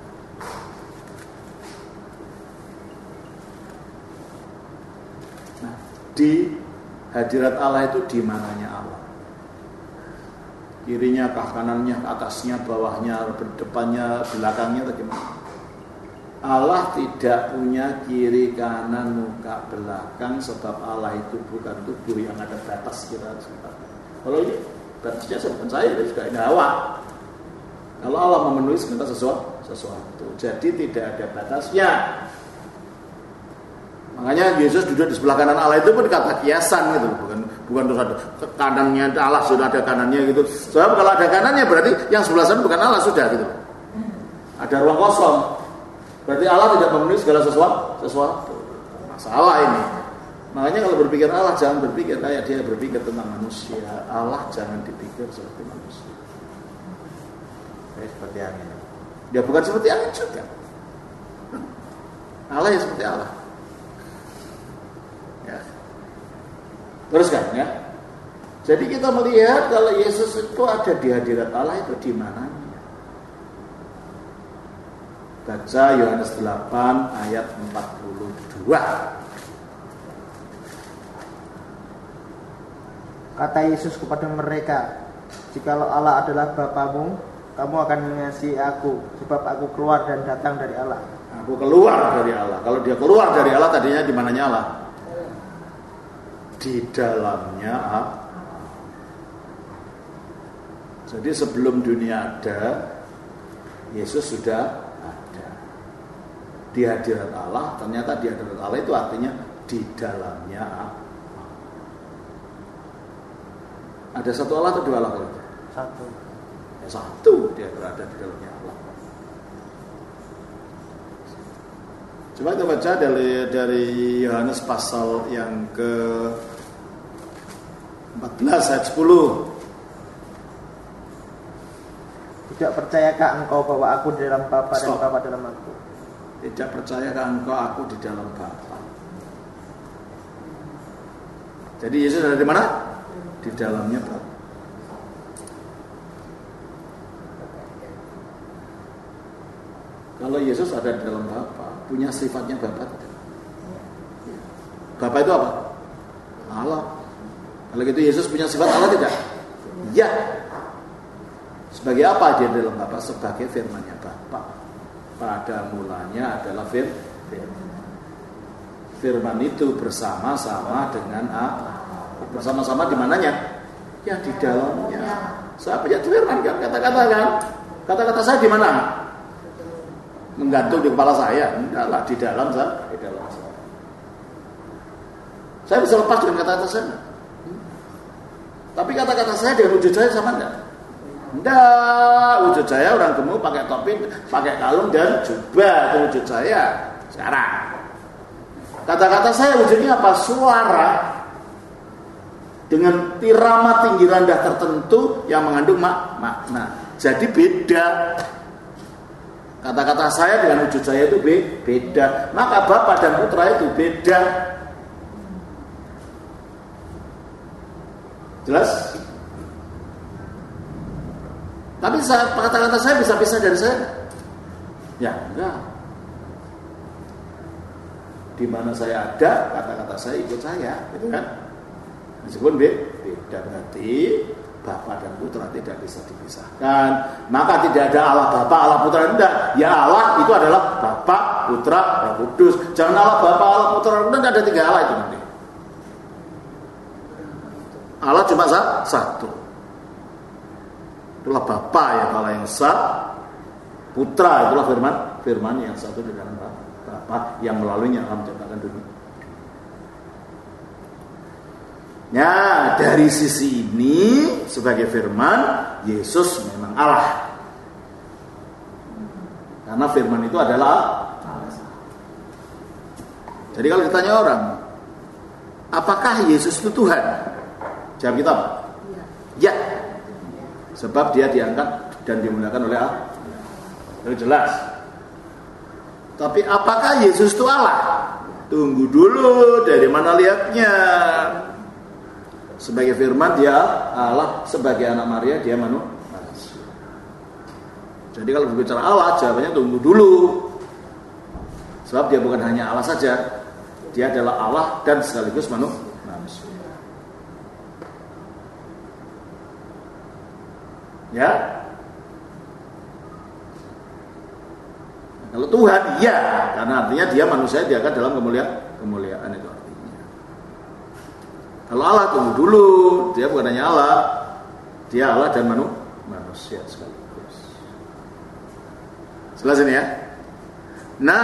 Di hadirat Allah itu di mananya Allah? Kirinya kah, kanannya, atasnya, bawahnya, berdepannya, belakangnya, bagaimana? Allah tidak punya kiri, kanan, muka, belakang, sebab Allah itu bukan tubuh yang ada batas kira. Kalau ini batasnya bukan saya, juga ini awak. Kalau Allah memenuhi segala sesuatu, sesuatu, jadi tidak ada batasnya. Makanya Yesus duduk di sebelah kanan Allah itu pun kata kiasan gitu, bukan bukan terus ada kanannya Allah sudah ada kanannya gitu. Sebab kalau ada kanannya berarti yang sebelah sana bukan Allah sudah gitu. Ada ruang kosong. Berarti Allah tidak memenuhi segala sesuatu, sesuatu. Masalah ini. Makanya kalau berpikir Allah jangan berpikir kayak dia berpikir tentang manusia. Allah jangan dipikir seperti manusia. Ya, seperti angin. Dia bukan seperti angin juga. Allah ya seperti Allah. Ya. Teruskan ya. Jadi kita melihat kalau Yesus itu ada di hadirat Allah itu di mananya? Baca Yohanes delapan ayat empat puluh dua. Kata Yesus kepada mereka, Jikalau Allah adalah Bapamu, kamu akan mengasihi aku, sebab aku keluar dan datang dari Allah. Aku keluar dari Allah. Kalau dia keluar dari Allah, tadinya di mananya Allah? Di dalamnya Allah. Jadi sebelum dunia ada, Yesus sudah ada. Di hadirat Allah, ternyata di hadirat Allah itu artinya di dalamnya Allah. Ada satu Allah atau dua Allah? Satu. Ya, satu dia berada di dalamnya Allah. Coba kita baca dari dari Yohanes pasal yang ke empat belas ayat sepuluh. Tidak percayakah engkau bahwa aku di dalam Bapa dan Bapa dalam aku? Tidak percayakah engkau aku di dalam Bapa? Jadi Yesus ada di mana? Di dalamnya Bapa. Kalau Yesus ada di dalam Bapa, punya sifatnya Bapa tidak? Bapa itu apa? Allah. Kalau gitu Yesus punya sifat Allah tidak? Ya. Sebagai apa dia dalam Bapa? Sebagai firman-Nya Bapa. Pada mulanya adalah firman. Firman itu bersama-sama dengan Allah. Bersama-sama di mananya? Ya di dalamnya. Saya punya firman kan, kata-kata kan. Kata-kata saya di mana? Menggantung di kepala saya, enggaklah di dalam saya, di dalam saya. Saya bisa lepas dengan kata-kata saya. Tapi kata-kata saya dengan wujud saya sama enggak? Enggak, wujud saya orang gemuk pakai topi, pakai kalung dan jubah, itu wujud saya. Sekarang kata-kata saya wujudnya apa? Suara dengan irama tinggi rendah tertentu yang mengandung mak- makna. Jadi beda. Kata-kata saya dengan wujud saya itu be- beda. Maka Bapa dan Putra itu beda. Jelas? Tapi saat kata-kata saya bisa pisah dari saya? Ya enggak. Di mana saya ada, kata-kata saya ikut saya, gitu kan? Meskipun beda, berarti Bapa dan Putra tidak bisa dipisahkan. Maka tidak ada Allah Bapa, Allah Putra, tidak. Ya Allah itu adalah Bapa, Putra, Roh Kudus. Jangan Allah Bapa, Allah Putra, Roh Kudus, tidak ada tiga Allah itu nanti. Allah cuma satu. Itulah Bapa yang Allah yang esa, Putra itulah firman, firman yang satu di dalam Bapa yang melaluinya Allah menciptakan dunia. Ya, dari sisi ini sebagai firman, Yesus memang Allah. Karena firman itu adalah Allah. Jadi kalau ditanya orang, apakah Yesus itu Tuhan? Jawab kita apa? Ya. Sebab dia diangkat dan dimuliakan oleh Allah. Itu jelas. Tapi apakah Yesus itu Allah? Tunggu dulu, dari mana lihatnya? Sebagai firman dia Allah, sebagai anak Maria dia manusia. Jadi kalau berbicara Allah, jawabannya tunggu dulu. Sebab dia bukan hanya Allah saja, dia adalah Allah dan sekaligus manusia. Ya. Kalau Tuhan, ya, karena artinya dia manusia diangkat dalam kemuliaan, kemuliaan itu artinya. Kalau Allah tunggu dulu, dia bukan hanya Allah, dia Allah dan manu, manusia sekaligus. Jelas ini ya. Nah,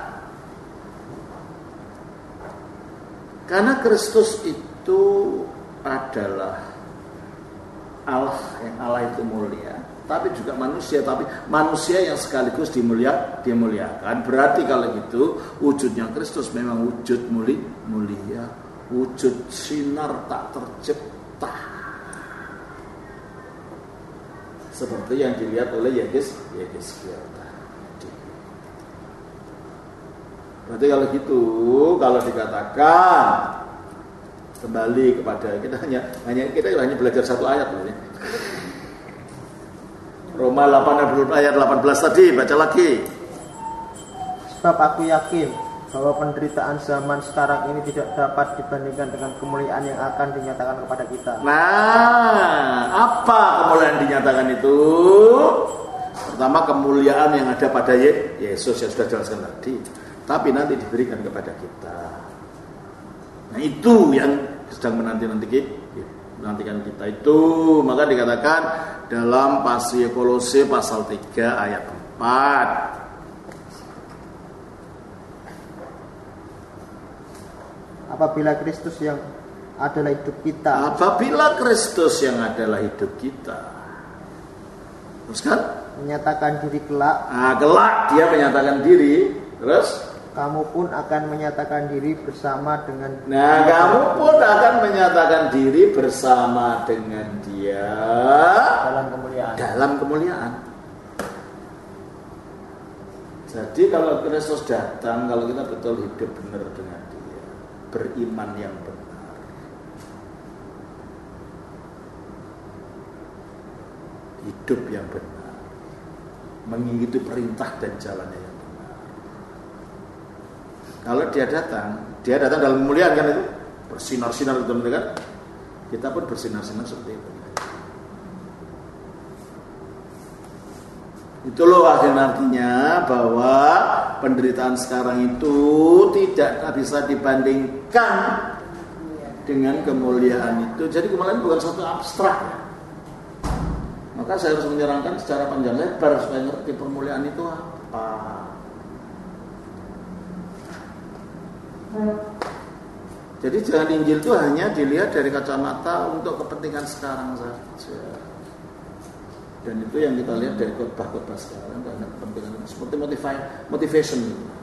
karena Kristus itu adalah Allah, yang Allah itu mulia, tapi juga manusia, tapi manusia yang sekaligus dimulia, dimuliakan. Berarti kalau gitu wujudnya Kristus memang wujud muli, mulia, wujud sinar tak tercipta, seperti yang dilihat oleh Yesus Yesus tadi. Berarti kalau gitu, kalau dikatakan kembali kepada kita hanya hanya kita hanya belajar satu ayat loh ya. Roma delapan ayat delapan belas tadi, baca lagi. Sebab aku yakin bahwa penderitaan zaman sekarang ini tidak dapat dibandingkan dengan kemuliaan yang akan dinyatakan kepada kita. Nah, apa kemuliaan dinyatakan itu? Pertama, kemuliaan yang ada pada Yesus yang sudah jelaskan tadi, tapi nanti diberikan kepada kita. Nah, itu yang sedang menanti-nanti menantikan kita itu. Maka dikatakan dalam pasal Kolose pasal tiga ayat empat, apabila Kristus yang adalah hidup kita. Apabila Kristus yang adalah hidup kita. Terus kan? Menyatakan diri kelak. Nah, kelak dia menyatakan diri. Terus? Kamu pun akan menyatakan diri bersama dengan. Nah, dia. Kamu pun akan menyatakan diri bersama dengan dia. Dalam kemuliaan. Dalam kemuliaan. Jadi kalau Kristus datang, kalau kita betul hidup benar dengan dia, beriman yang benar, hidup yang benar, mengikuti perintah dan jalannya yang benar. Kalau dia datang, dia datang dalam kemuliaan kan itu, bersinar-sinar gitu kan? Kita pun bersinar-sinar seperti itu. Itu loh artinya bahwa penderitaan sekarang itu tidak bisa dibandingkan dengan kemuliaan itu. Jadi kemuliaan bukan satu abstrak. Maka saya harus menyerangkan secara panjang lebar supaya ngerti permuliaan itu apa. Jadi jangan Injil itu hanya dilihat dari kacamata untuk kepentingan sekarang saja. Dan itu yang kita lihat dari khotbah-khotbah sekarang karena kepentingan seperti motivation.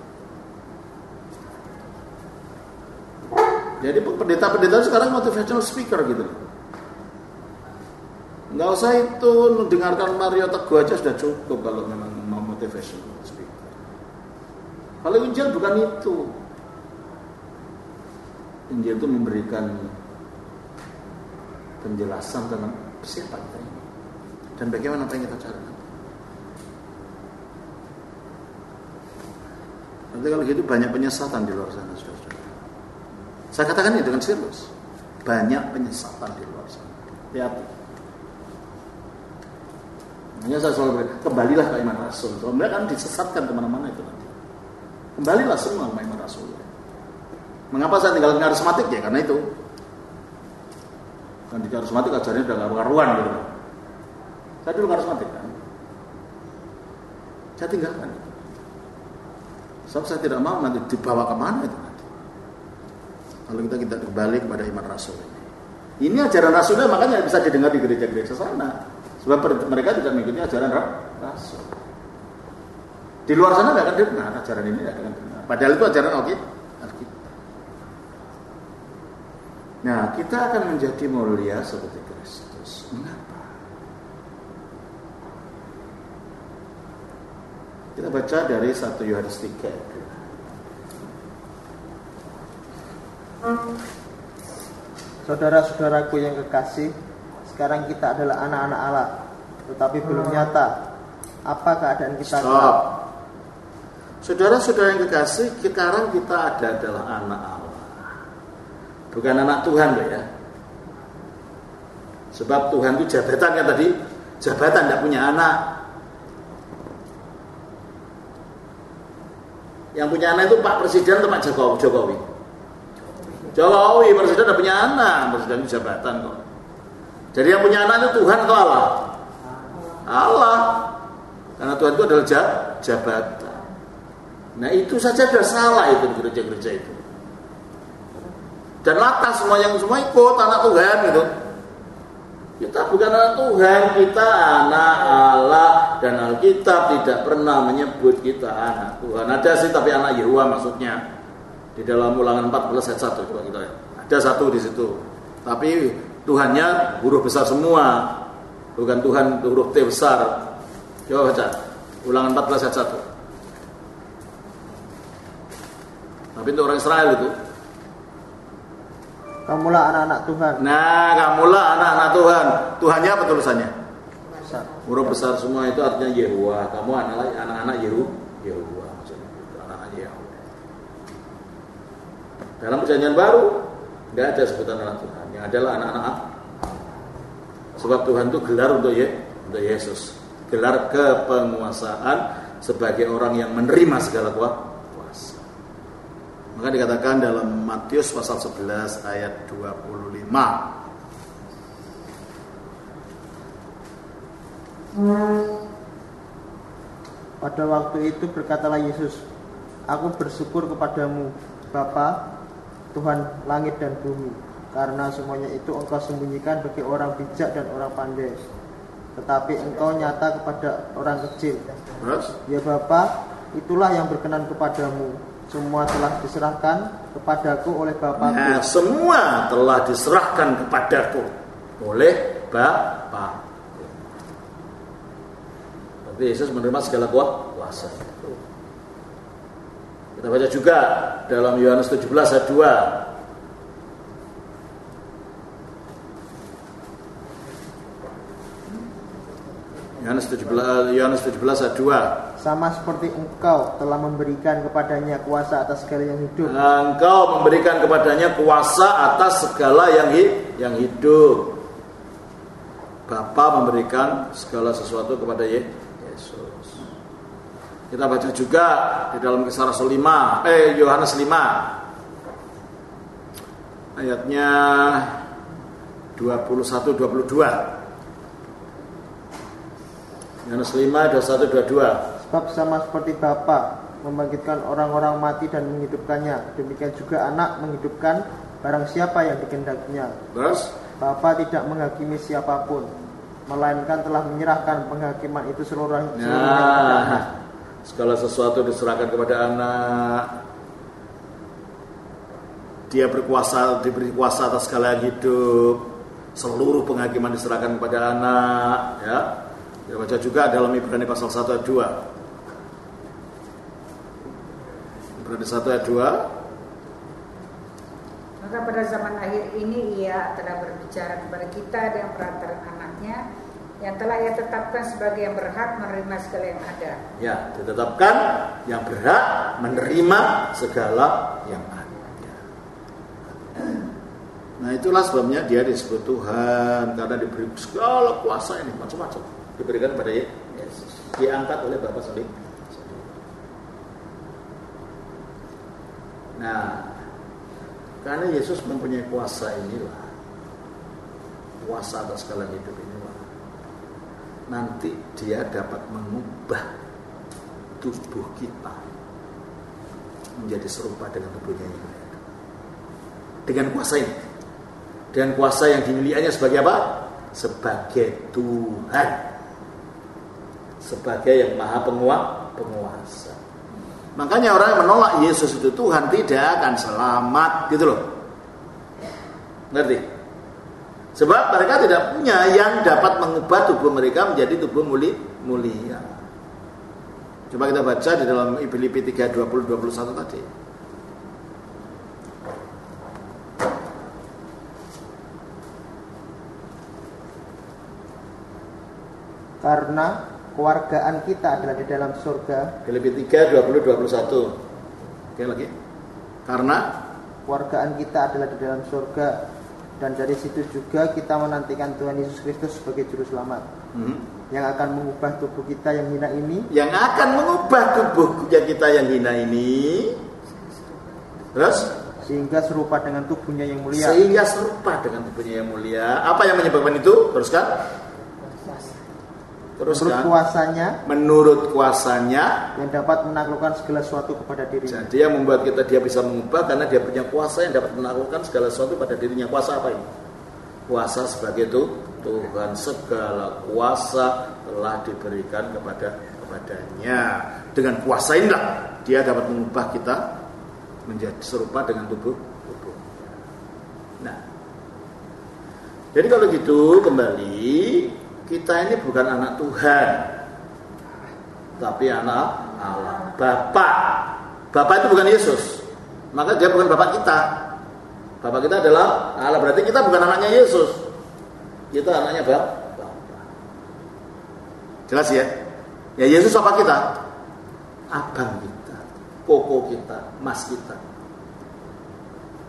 Jadi pendeta-pendeta sekarang motivational speaker gitu. Nggak usah itu mendengarkan Mario Teguh aja sudah cukup kalau memang mau motivational speaker. Kalau Injil bukan itu. Injil itu memberikan penjelasan tentang siapa kita ini dan bagaimana apa yang kita cari. Nanti kalau gitu banyak penyesatan di luar sana, saudara-saudara. Saya katakan ini dengan serius. Banyak penyesatan di luar sana. Hati-hati. Makanya saya selalu berkata, kembalilah ke iman rasul. Soalnya kan disesatkan kemana-mana itu nanti. Kembalilah semua ke iman rasul. Mengapa saya tinggalkan karismatik? Ya karena itu. Kan di karismatik ajarannya udah gak karuan gitu. Saya dulu karismatik kan. Saya tinggalkan. Sebab saya tidak mau nanti dibawa kemana itu nanti. Kalau kita kita kembali kepada iman rasul ini. Ini ajaran rasulnya makanya bisa didengar di gereja-gereja sana. Sebab mereka tidak mengikuti ajaran rasul. Di luar sana tidak akan dengar ajaran ini, tidak akan dengar. Padahal itu ajaran Alkitab. Nah, kita akan menjadi mulia seperti Kristus. Mengapa? Kita baca dari satu Yohanes tiga. Saudara-saudaraku yang kekasih, sekarang kita adalah anak-anak Allah, tetapi belum nyata apa keadaan kita. Stop. Saudara-saudara yang kekasih, sekarang kita ada adalah anak Allah. Bukan anak Tuhan loh ya. Sebab Tuhan itu jabatan kan tadi, jabatan tidak punya anak. Yang punya anak itu Pak Presiden atau Pak Jokowi? Jokowi. Jokowi, Presiden tidak punya anak, Presiden itu jabatan kok. Jadi yang punya anak itu Tuhan atau Allah? Allah. Karena Tuhan itu adalah jabatan. Nah itu saja sudah salah itu di gereja-gereja itu. Dan lantas semua yang semua ikut anak Tuhan gitu. Kita bukan anak Tuhan, kita anak Allah. Dan Alkitab tidak pernah menyebut kita anak Tuhan. Ada sih tapi anak Yehuwa maksudnya. Di dalam Ulangan empat belas ayat satu coba kita lihat. Ada satu di situ. Tapi Tuhannya huruf besar semua. Bukan Tuhan huruf T besar. Coba baca Ulangan empat belas ayat satu. Tapi itu orang Israel itu. Kamulah anak-anak Tuhan. Nah, kamulah anak-anak Tuhan. Tuhannya apa tulisannya? Besar. Huruf besar semua itu artinya Yehuwa. Kamu anak-anak Yehu, Yehuwa maksudnya. Anak-anak Yehu. Dalam perjanjian baru tidak ada sebutan anak Tuhan, yang adalah anak-anak Allah. Sebab Tuhan itu gelar untuk Ye, untuk Yesus, gelar kepenguasaan sebagai orang yang menerima segala kuasa. Maka dikatakan dalam Matius pasal sebelas ayat dua puluh lima. Pada waktu itu berkatalah Yesus, Aku bersyukur kepadamu, Bapa, Tuhan langit dan bumi, karena semuanya itu Engkau sembunyikan bagi orang bijak dan orang pandai, tetapi Engkau nyata kepada orang kecil. Terus? Ya Bapa, itulah yang berkenan kepadamu. Semua telah diserahkan kepadaku oleh Bapa. Nah, semua telah diserahkan kepadaku oleh Bapa. Tapi Yesus menerima segala kuasa. Kita baca juga dalam Yohanes tujuh belas ayat dua. Yohanes tujuh belas, Yohanes tujuh belas ayat dua. Sama seperti Engkau telah memberikan kepadanya kuasa atas segala yang hidup. Engkau memberikan kepadanya kuasa atas segala yang yang hidup. Bapa memberikan segala sesuatu kepada Yesus. Kita baca juga di dalam Kisah Rasul lima, eh Yohanes lima. Ayatnya dua puluh satu dua puluh dua. Yohanes lima dua puluh satu dua puluh dua. Sebab sama seperti Bapa membangkitkan orang-orang mati dan menghidupkannya, demikian juga Anak menghidupkan barang siapa yang dikehendakinya. Terus Bapa tidak menghakimi siapapun, melainkan telah menyerahkan penghakiman itu seluruh seluruhnya kepada Anak. Nah, segala sesuatu diserahkan kepada Anak. Dia berkuasa, diberi kuasa atas segala yang hidup. Seluruh penghakiman diserahkan kepada Anak, ya. Kita baca juga dalam Ibrani pasal satu ayat dua. Ibrani satu ayat dua. Maka pada zaman akhir ini Ia telah berbicara kepada kita dengan perantara Anaknya, yang telah Ia tetapkan sebagai yang berhak menerima segala yang ada. Ya, ditetapkan yang berhak menerima segala yang ada. Nah, itulah sebabnya dia disebut Tuhan, karena diberi segala kuasa ini macam-macam diberikan kepada Yesus, diangkat oleh Bapa sendiri. Nah, karena Yesus mempunyai kuasa inilah, kuasa atas segala hidup inilah, nanti dia dapat mengubah tubuh kita menjadi serupa dengan tubuhnya yang ada. Dengan kuasa ini, dengan kuasa yang dimilikinya sebagai apa? Sebagai Tuhan, sebagai yang maha penguasa. Makanya orang yang menolak Yesus itu Tuhan tidak akan selamat, gitu loh. Ngerti? Sebab mereka tidak punya yang dapat mengubah tubuh mereka menjadi tubuh mulia. Coba kita baca di dalam Filipi tiga dua puluh dua puluh satu tadi. Karena kewargaan kita adalah di dalam surga. Filipi tiga dua puluh dua puluh satu. Oke lagi. Karena kewargaan kita adalah di dalam surga, dan dari situ juga kita menantikan Tuhan Yesus Kristus sebagai juru selamat, hmm. yang akan mengubah tubuh kita yang hina ini, yang akan mengubah tubuh kita yang hina ini, terus sehingga serupa dengan tubuhnya yang mulia. Sehingga serupa dengan tubuhnya yang mulia. Apa yang menyebabkan itu? Teruskan. Teruskan. Menurut kuasanya, menurut kuasanya yang dapat menaklukkan segala sesuatu kepada dirinya. Jadi yang membuat kita dia bisa mengubah karena dia punya kuasa yang dapat menaklukkan segala sesuatu pada dirinya. Kuasa apa ini? Kuasa sebagai itu Tuhan, segala kuasa telah diberikan kepada kepadanya. Dengan kuasa inilah dia dapat mengubah kita menjadi serupa dengan tubuh tubuh. Nah, jadi kalau gitu kembali, kita ini bukan anak Tuhan, tapi anak Allah. Bapak, Bapak itu bukan Yesus, maka dia bukan Bapak kita. Bapak kita adalah Allah, berarti kita bukan anaknya Yesus. Kita anaknya Bapak. Jelas ya? Ya Yesus apa kita? Abang kita, koko kita, mas kita.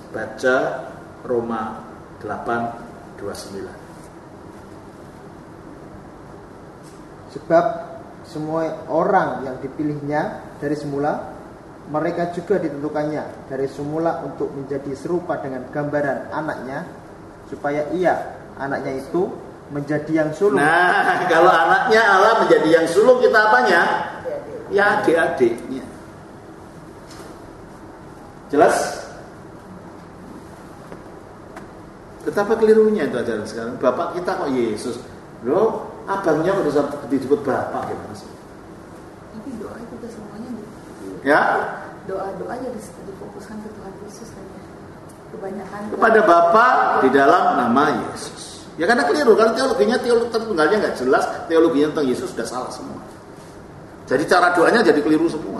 Baca Roma delapan dua puluh sembilan. Sebab semua orang yang dipilihnya dari semula, mereka juga ditentukannya dari semula untuk menjadi serupa dengan gambaran anaknya, supaya ia, anaknya itu, menjadi yang sulung. Nah, kalau anaknya Allah menjadi yang sulung, kita apanya? Ya adik-adiknya. Jelas? Betapa kelirunya itu ajaran sekarang. Bapak kita kok Yesus, loh, abangnya pada disebut bapak gimana sih? Tapi doa itu ke semuanya ya? Doa-doa jadi difokuskan ke Tuhan Yesus kan ya. Kebanyakan kepada Bapa di dalam nama Yesus. Ya karena keliru, karena teologinya teologi tunggalnya nggak jelas, teologinya tentang Yesus sudah salah semua. Jadi cara doanya jadi keliru semua.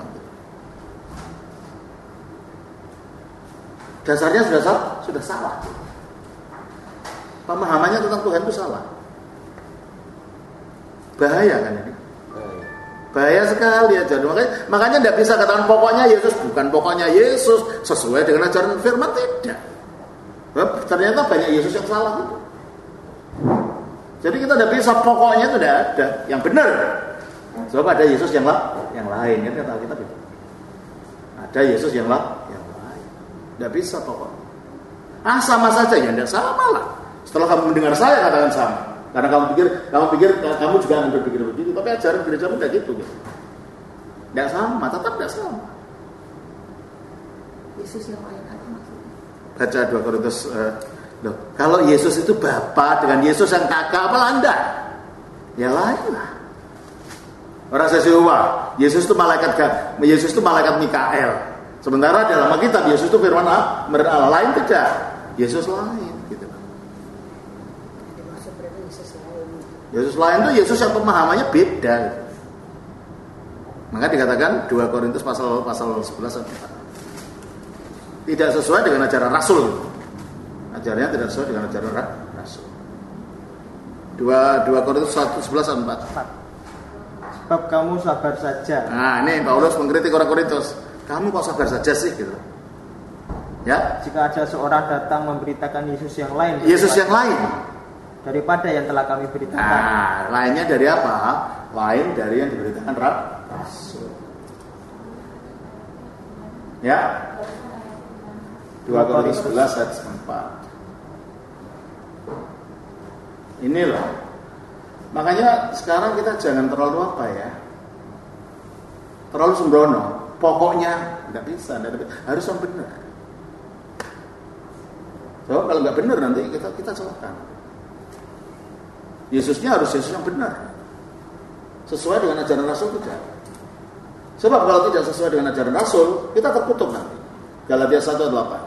Dasarnya sudah salah, sudah salah. Pemahamannya tentang Tuhan itu salah. Bahaya kan ini? Bahaya sekali aja. Makanya makanya tidak bisa katakan pokoknya Yesus, bukan pokoknya Yesus sesuai dengan ajaran firman, tidak. Ternyata banyak Yesus yang salah itu. Jadi kita tidak bisa pokoknya itu tidak ada yang benar. Sebab ada Yesus yang lah, yang lain kan kata kita begitu. Ada Yesus yang lah, yang lain. Tidak bisa pokoknya. Ah sama saja ya, tidak sama lah. Setelah kamu mendengar saya katakan sama. Karena kamu pikir, kamu pikir kamu juga akan berpikir begitu, tapi ajaran gereja pun tidak gitu, gitu. Tidak sama, tetap tidak sama. Yesus yang lain apa maksudnya? Baca dua Korintus. Uh, loh, kalau Yesus itu Bapa dengan Yesus yang kakak, apa Anda? Ya lain lah. Orang Yesuswa, Yesus itu malaikat, Yesus itu malaikat Mikael. Sementara dalam Alkitab Yesus itu firman Allah, lain tidak. Yesus lain. Yesus lain itu Yesus yang pemahamannya beda. Maka dikatakan dua Korintus pasal pasal sebelas tidak sesuai dengan ajaran Rasul. Ajarannya tidak sesuai dengan ajaran Rasul. dua Korintus satu sebelas empat. Sebab kamu sabar saja. Nah, ini Paulus mengkritik orang Korintus. Kamu kok sabar saja sih gitu. Ya, jika ada seorang datang memberitakan Yesus yang lain. Yesus yang lain daripada yang telah kami beritakan. Nah, lainnya dari apa? Lain dari yang diberitakan Rasul. Ya. dua Korintus sebelas ayat empat. Ini loh. Makanya sekarang kita jangan terlalu apa ya? Terlalu sembrono. Pokoknya enggak bisa, enggak bisa. Harus yang benar. So, kalau enggak benar nanti kita kita celaka. Yesusnya harus Yesus yang benar, sesuai dengan ajaran Rasul tidak. Sebab kalau tidak sesuai dengan ajaran Rasul, kita terkutuk nanti. Galatia satu ayat delapan.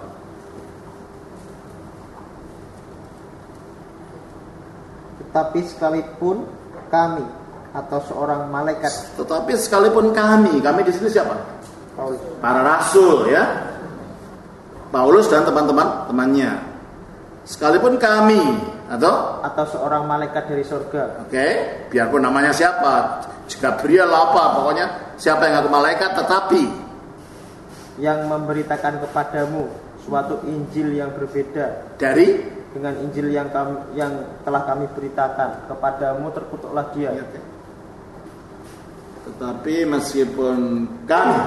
Tetapi sekalipun kami atau seorang malaikat. Tetapi sekalipun kami, kami di sini siapa? Paulus. Para rasul ya. Paulus dan teman-teman temannya. Sekalipun kami atau atau seorang malaikat dari surga. Oke, okay. Biarpun namanya siapa, Gabriel apa, pokoknya siapa yang ngaku malaikat, tetapi yang memberitakan kepadamu suatu Injil yang berbeda dari dengan Injil yang kami, yang telah kami beritakan kepadamu, terkutuklah dia. Ya, okay. Tetapi meskipun kami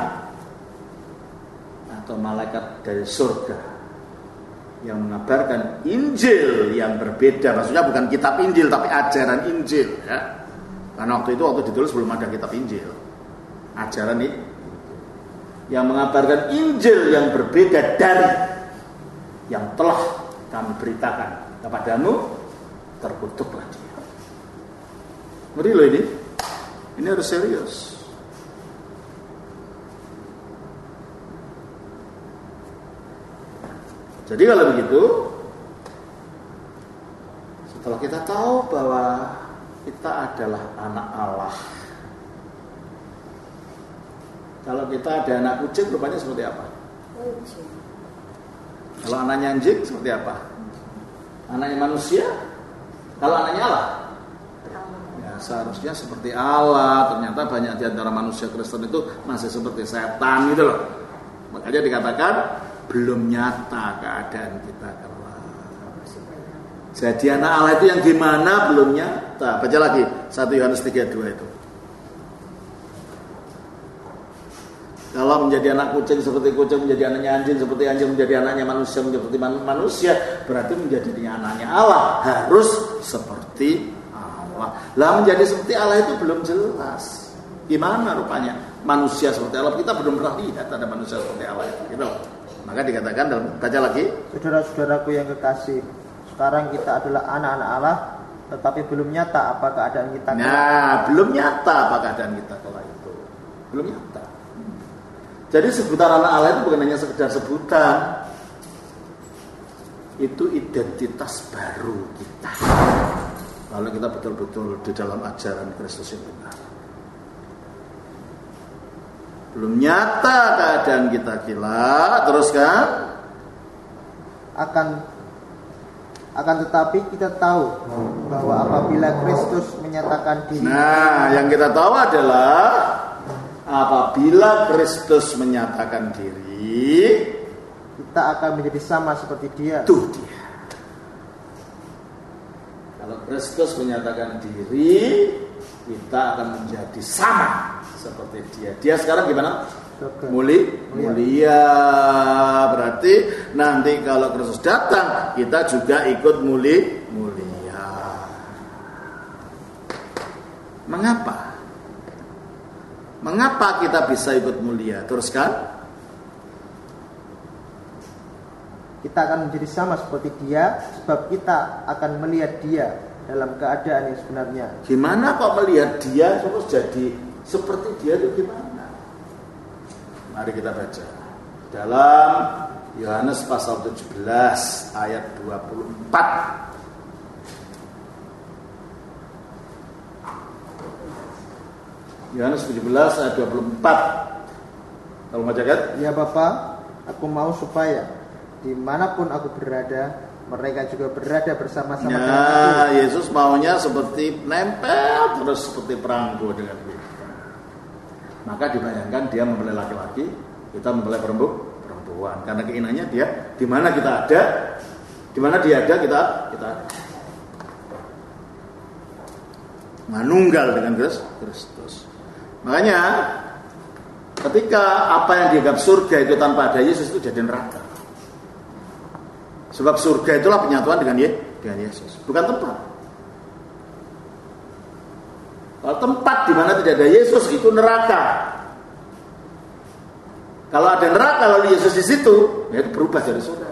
atau malaikat dari surga yang mengabarkan Injil yang berbeda, maksudnya bukan kitab Injil tapi ajaran Injil ya. Karena waktu itu waktu ditulis belum ada kitab Injil. Ajaran ini yang mengabarkan Injil yang berbeda dari yang telah kami beritakan kepadamu, terkutuklah dia. Ngeri loh ini. Ini harus serius. Jadi kalau begitu, setelah kita tahu bahwa kita adalah anak Allah, kalau kita ada anak kucing, rupanya seperti apa? Kucing. Kalau anaknya anjing, seperti apa? Anaknya manusia? Kalau anaknya Allah? Ya, seharusnya seperti Allah. Ternyata banyak di antara manusia Kristen itu masih seperti setan gitu loh. Makanya dikatakan belum nyata keadaan kita kelak. Jadi anak Allah itu yang gimana belum nyata. Baca lagi satu Yohanes tiga dua itu. Kalau menjadi anak kucing seperti kucing, menjadi anaknya anjing seperti anjing, menjadi anaknya manusia seperti manusia, berarti menjadi anaknya Allah harus seperti Allah. Lah menjadi seperti Allah itu belum jelas. Gimana rupanya manusia seperti Allah? Kita belum pernah lihat ada manusia seperti Allah itu. Gitu. Maka dikatakan dalam baca lagi. Saudara-saudaraku yang kekasih, sekarang kita adalah anak-anak Allah, tetapi belum nyata apa keadaan kita. Nah, kelak. belum nyata apa keadaan kita kelak itu. Belum nyata. Jadi sebutan anak Allah itu bukan hanya sekedar sebutan. Itu identitas baru kita. Kalau kita betul-betul di dalam ajaran Kristus yang benar. Belum nyata keadaan kita kelak, terus kan? Akan akan tetapi kita tahu bahwa apabila Kristus menyatakan diri. Nah, yang kita tahu adalah apabila Kristus menyatakan diri, kita akan menjadi sama seperti Dia. Tuh dia. Kalau Kristus menyatakan diri, kita akan menjadi sama seperti Dia. Dia sekarang gimana? Muli, mulia. Berarti nanti kalau Kristus datang, kita juga ikut muli, mulia. Mengapa? Mengapa kita bisa ikut mulia? Teruskan. Kita akan menjadi sama seperti Dia, sebab kita akan melihat Dia dalam keadaan yang sebenarnya. Gimana kok melihat Dia terus jadi seperti Dia itu gimana? Mari kita baca dalam Yohanes pasal tujuh belas ayat dua puluh empat. Yohanes tujuh belas ayat dua puluh empat. Kalau baca kan? Ya Bapa, aku mau supaya dimanapun aku berada, mereka juga berada bersama-sama ya, dengan aku. Yesus maunya seperti nempel terus seperti perangko dengan kita. Maka dibayangkan dia mempelai laki-laki, kita mempelai perempuan. Karena keinginannya dia, di mana kita ada, di mana dia ada, kita kita ada. Manunggal dengan Kristus. Makanya ketika apa yang dianggap surga itu tanpa ada Yesus itu jadi neraka. Sebab surga itulah penyatuan dengan dengan Yesus, bukan tempat. Kalau tempat di mana tidak ada Yesus itu neraka. Kalau ada neraka lalu Yesus di situ, ya itu berubah jadi surga.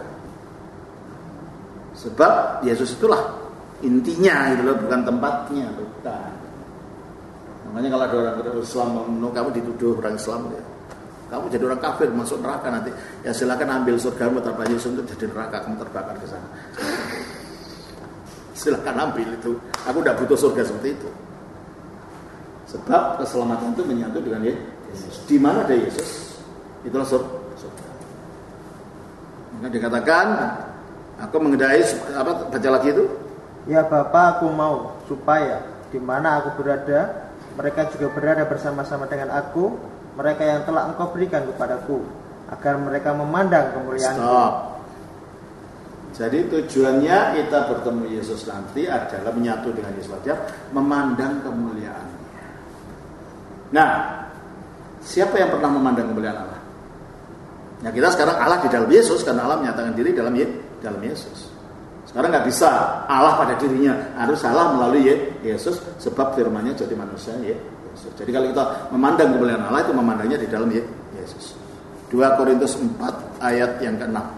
Sebab Yesus itulah intinya, itu loh, bukan tempatnya, bukan. Makanya kalau ada orang Islam, kamu dituduh orang Islam, ya. Kamu jadi orang kafir masuk neraka nanti. Ya silakan ambil surgamu tanpa Yesus untuk jadi neraka, kamu terbakar ke sana. Silakan ambil itu. Aku tidak butuh surga seperti itu. Sebab keselamatan itu menyatu dengan Yesus. Di mana ada Yesus, itulah surga. Maka dikatakan, aku mengendai apa? Baca lagi itu. Ya Bapa, aku mau supaya di mana aku berada, mereka juga berada bersama-sama dengan aku, mereka yang telah Engkau berikan kepadaku, agar mereka memandang kemuliaan-Mu. Stop. Jadi tujuannya kita bertemu Yesus nanti adalah menyatu dengan Yesus saja, memandang kemuliaan. Nah, siapa yang pernah memandang kemuliaan Allah? Ya kita sekarang Allah di dalam Yesus, karena Allah menyatakan diri dalam dalam Yesus. Sekarang nggak bisa Allah pada dirinya, harus Allah melalui Yesus, sebab firman-Nya jadi manusia Yesus. Jadi kalau kita memandang kemuliaan Allah itu memandangnya di dalam Yesus. dua Korintus empat ayat yang keenam.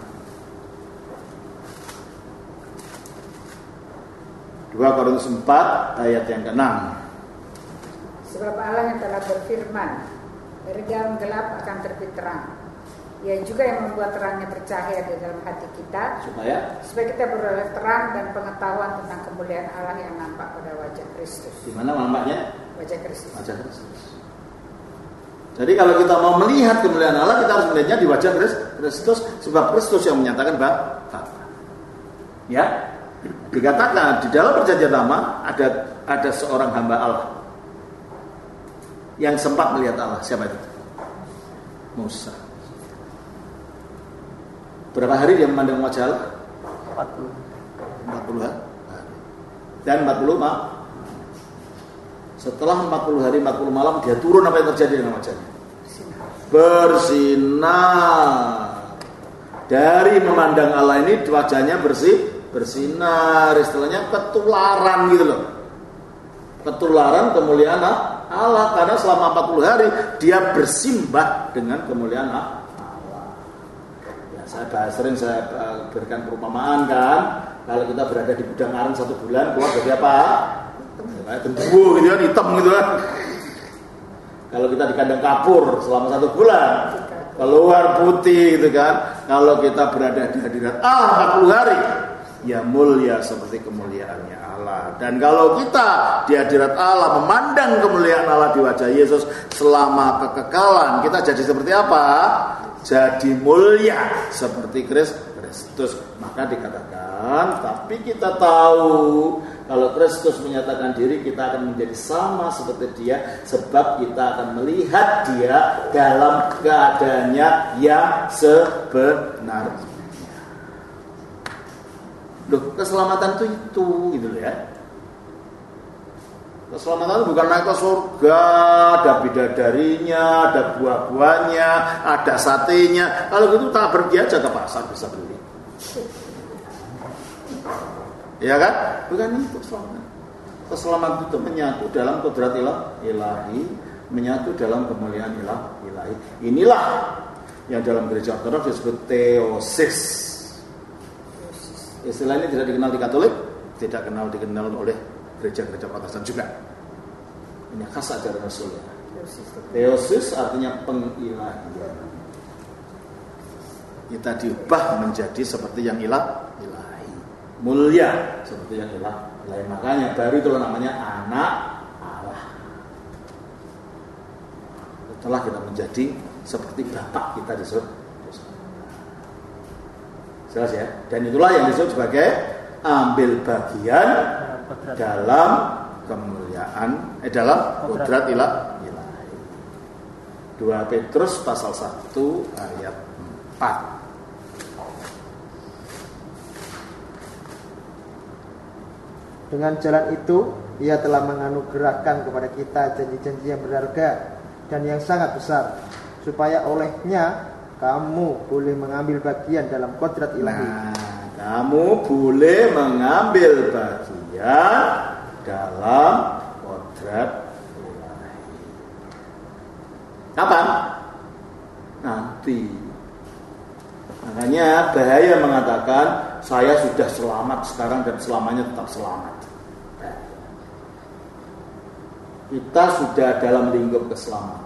dua Korintus empat ayat yang keenam. Sebab Allah yang telah berfirman, dari dalam gelap akan terbit terang. Ia juga yang membuat terangnya bercahaya di dalam hati kita, supaya supaya kita beroleh terang dan pengetahuan tentang kemuliaan Allah yang nampak pada wajah Kristus. Di mana nampaknya? Wajah Kristus. Wajah Kristus. Jadi kalau kita mau melihat kemuliaan Allah, kita harus melihatnya di wajah Kristus, sebab Kristus yang menyatakan Bapa. Ya, dikatakan di dalam perjanjian lama ada ada seorang hamba Allah yang sempat melihat Allah. Siapa itu? Musa. Berapa hari dia memandang wajah Allah? empat puluh. empat puluh hari. Dan empat puluh malam. Setelah empat puluh hari, empat puluh malam dia turun, apa yang terjadi dengan wajahnya? Bersinar. Dari memandang Allah ini wajahnya bersih, bersinar. Istilahnya ketularan gitu loh. Ketularan kemuliaan Allah, karena selama empat puluh hari dia bersimbah dengan kemuliaan Allah. Ya, saya bahas, sering saya berikan perumpamaan kan, kalau kita berada di gudang aren satu bulan, keluar jadi apa? Kayak genderuwo gitu kan, hitam gitu kan. Kalau kita di kandang kapur selama satu bulan, keluar putih gitu kan. Kalau kita berada di hadirat Allah empat puluh hari, ya mulia seperti kemuliaannya Allah. Dan kalau kita di hadirat Allah memandang kemuliaan Allah di wajah Yesus selama kekekalan, kita jadi seperti apa? Jadi mulia seperti Kristus. Maka dikatakan, tapi kita tahu kalau Kristus menyatakan diri, kita akan menjadi sama seperti dia, sebab kita akan melihat dia dalam keadaannya yang sebenarnya. Loh, keselamatan itu itu gitu loh ya. Keselamatan itu bukan naik ke surga, ada bidadarinya, ada buah-buahnya, ada satenya. Kalau gitu tak pergi aja ke pasar bisa beli. Ya kan? Bukan itu keselamatan. Keselamatan itu menyatu dalam kodrat ilahi, menyatu dalam kemuliaan ilahi. Inilah yang dalam gereja Ortodoks disebut teosis. Istilah ini tidak dikenal di Katolik, tidak kenal dikenal oleh gereja-gereja Protestan juga. Ini khas ajaran Rasul ya. Teosis artinya pengilahian. Kita diubah menjadi seperti yang ilah, ilahi, mulia seperti yang ilah, ilahi. Makanya baru itu namanya anak Allah. Setelah kita menjadi seperti Bapa kita disebut. Jelas ya. Dan itulah yang disebut sebagai ambil bagian dalam kemuliaan, eh dalam kodrat ilah, ilahi. dua Petrus pasal satu ayat empat. Dengan jalan itu ia telah menganugerahkan kepada kita janji-janji yang berharga dan yang sangat besar, supaya olehnya kamu boleh mengambil bagian dalam kodrat ilahi. Nah, kamu boleh mengambil bagian dalam kodrat ilahi. Kapan? Nanti. Makanya bahaya mengatakan saya sudah selamat sekarang dan selamanya tetap selamat. Kita sudah dalam lingkup keselamatan.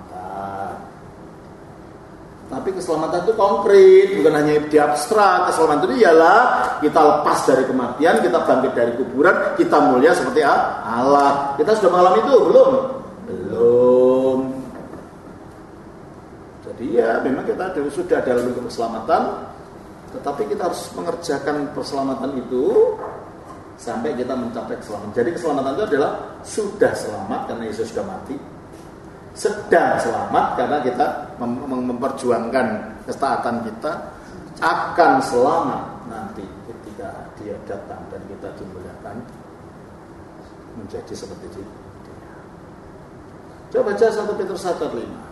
Tapi keselamatan itu konkret, bukan hanya di abstrak. Keselamatan itu ialah kita lepas dari kematian, kita bangkit dari kuburan, kita mulia seperti Allah. Kita sudah mengalami itu belum? Belum. Jadi ya memang kita sudah dalam lingkup keselamatan, tetapi kita harus mengerjakan keselamatan itu sampai kita mencapai keselamatan. Jadi keselamatan itu adalah sudah selamat karena Yesus sudah mati, sedang selamat karena kita mem- memperjuangkan ketaatan kita, akan selamat nanti ketika dia datang dan kita dimuliakan menjadi seperti dia. Coba baca satu Petrus satu ayat lima.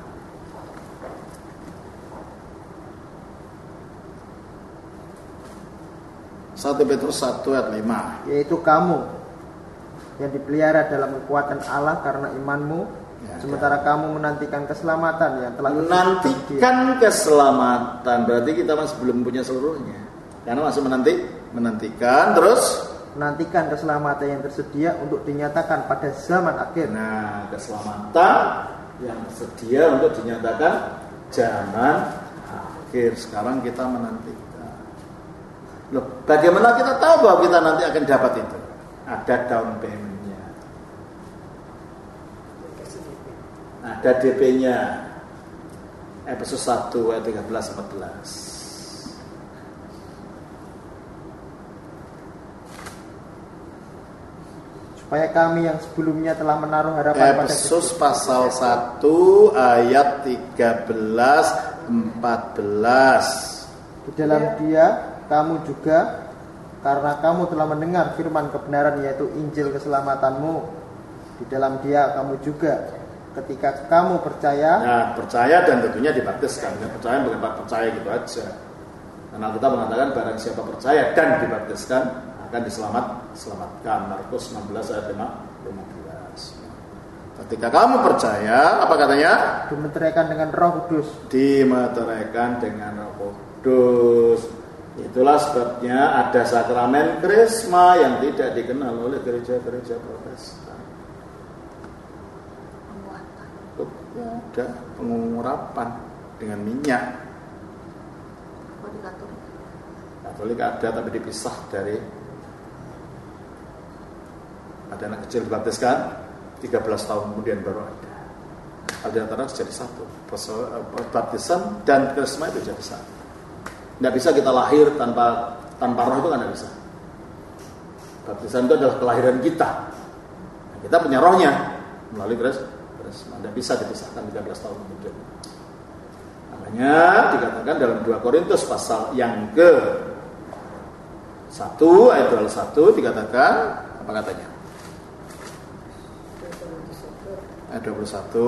satu Petrus satu ayat lima. Yaitu kamu yang dipelihara dalam kekuatan Allah karena imanmu, ya, sementara ya. Kamu menantikan keselamatan yang telah menantikan keselamatan, berarti kita masih belum punya seluruhnya. Karena masih menanti, menantikan terus menantikan keselamatan yang tersedia untuk dinyatakan pada zaman akhir. Nah, keselamatan yang tersedia untuk dinyatakan zaman akhir. Sekarang kita menantikan. Loh, bagaimana kita tahu bahwa kita nanti akan dapat itu? Ada down payment-nya. Ada D P-nya. Efesus satu ayat tiga belas empat belas. Supaya kami yang sebelumnya telah menaruh harapan pada Efesus pasal satu ayat tiga belas empat belas. Di dalam Dia kamu juga, karena kamu telah mendengar firman kebenaran, yaitu Injil keselamatanmu. Di dalam Dia kamu juga, ketika kamu percaya. Nah, percaya dan tentunya dibaptiskan. Ya, percaya bukan percaya gitu aja. Karena kita mengatakan barang siapa percaya dan dibaptiskan akan diselamat, selamatkan. Markus enam belas ayat lima belas. Ketika kamu percaya, apa katanya? Dimeteraikan dengan Roh Kudus. Dimeteraikan dengan Roh Kudus. Itulah sebabnya ada sakramen Krisma yang tidak dikenal oleh gereja-gereja Protestan. Ada pengurapan dengan minyak. Kalau di Katolik. Katolik ada tapi dipisah dari. Ada anak kecil dibaptiskan tiga belas tahun kemudian baru ada. Ada antara jadi satu. Baptisan dan Krisma itu jadi satu. Tidak bisa kita lahir tanpa tanpa roh, itu kan tidak bisa. Baptisan itu adalah kelahiran kita. Kita punya rohnya melalui Krisma. Tidak bisa dipisahkan tiga belas tahun kemudian. Makanya dikatakan dalam dua Korintus pasal yang ke satu ayat dua puluh satu dikatakan apa katanya? Ayat dua puluh satu.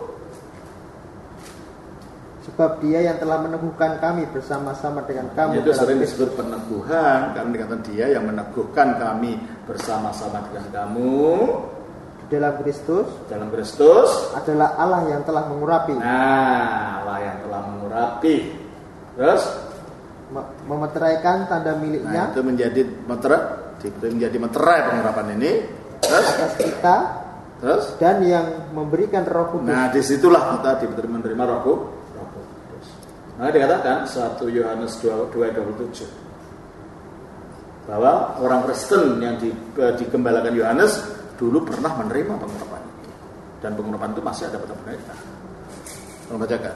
Sebab Dia yang telah meneguhkan kami bersama-sama dengan kamu. Itu sering disebut peneguhan, karena dikatakan Dia yang meneguhkan kami bersama-sama dengan kamu dalam Kristus. Dalam Kristus adalah Allah yang telah mengurapi. Nah, Allah yang telah mengurapi. Terus memeteraikan tanda miliknya. Nah, itu menjadi meterai, menjadi meterai pengurapan ini. Terus atas kita. Terus dan yang memberikan Roh Kudus. Nah, disitulah kita menerima Roh Kudus. Nah, dikatakan satu Yohanes dua ayat dua puluh tujuh bahwa orang Kristen yang di, digembalakan Yohanes dulu pernah menerima pengurapan itu, dan pengurapan itu masih ada pada mereka. Tolong bacakan.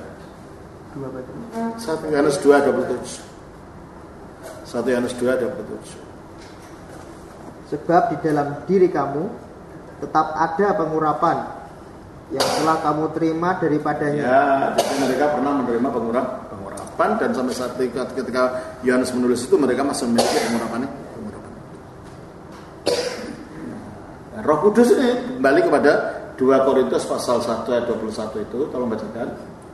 satu Yohanes dua ayat dua puluh tujuh. satu Yohanes dua ayat dua puluh tujuh. Sebab di dalam diri kamu tetap ada pengurapan yang telah kamu terima daripadanya. Ya, jadi mereka pernah menerima pengurap, pengurapan, dan sampai saat ketika, ketika Yohanes menulis itu mereka masih memiliki pengurapannya. Pengurapan. Nah, Roh Kudus ini kembali kepada dua Korintus pasal satu ayat dua puluh satu itu, tolong bacakan.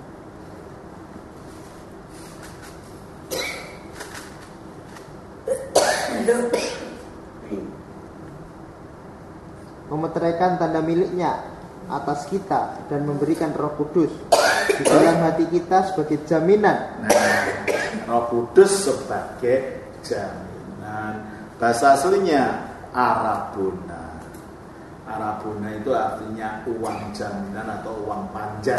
Memeteraikan tanda miliknya atas kita dan memberikan Roh Kudus di dalam hati kita sebagai jaminan. Nah, Roh Kudus sebagai jaminan. Bahasa aslinya Arabuna. Arabuna itu artinya uang jaminan atau uang panjar.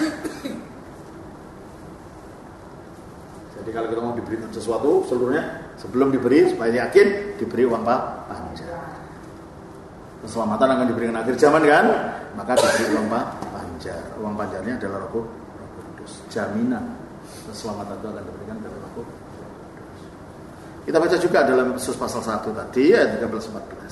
Jadi kalau kita mau diberi sesuatu, seluruhnya sebelum diberi supaya yakin diberi uang panjar. Keselamatan akan diberikan akhir zaman kan, maka diberi uang panjar. Uang panjarnya adalah Roh Kudus. Jaminan keselamatan itu akan diberikan dari Roh Kudus. Kita baca juga dalam Efesus pasal satu tadi ayat tiga belas empat belas.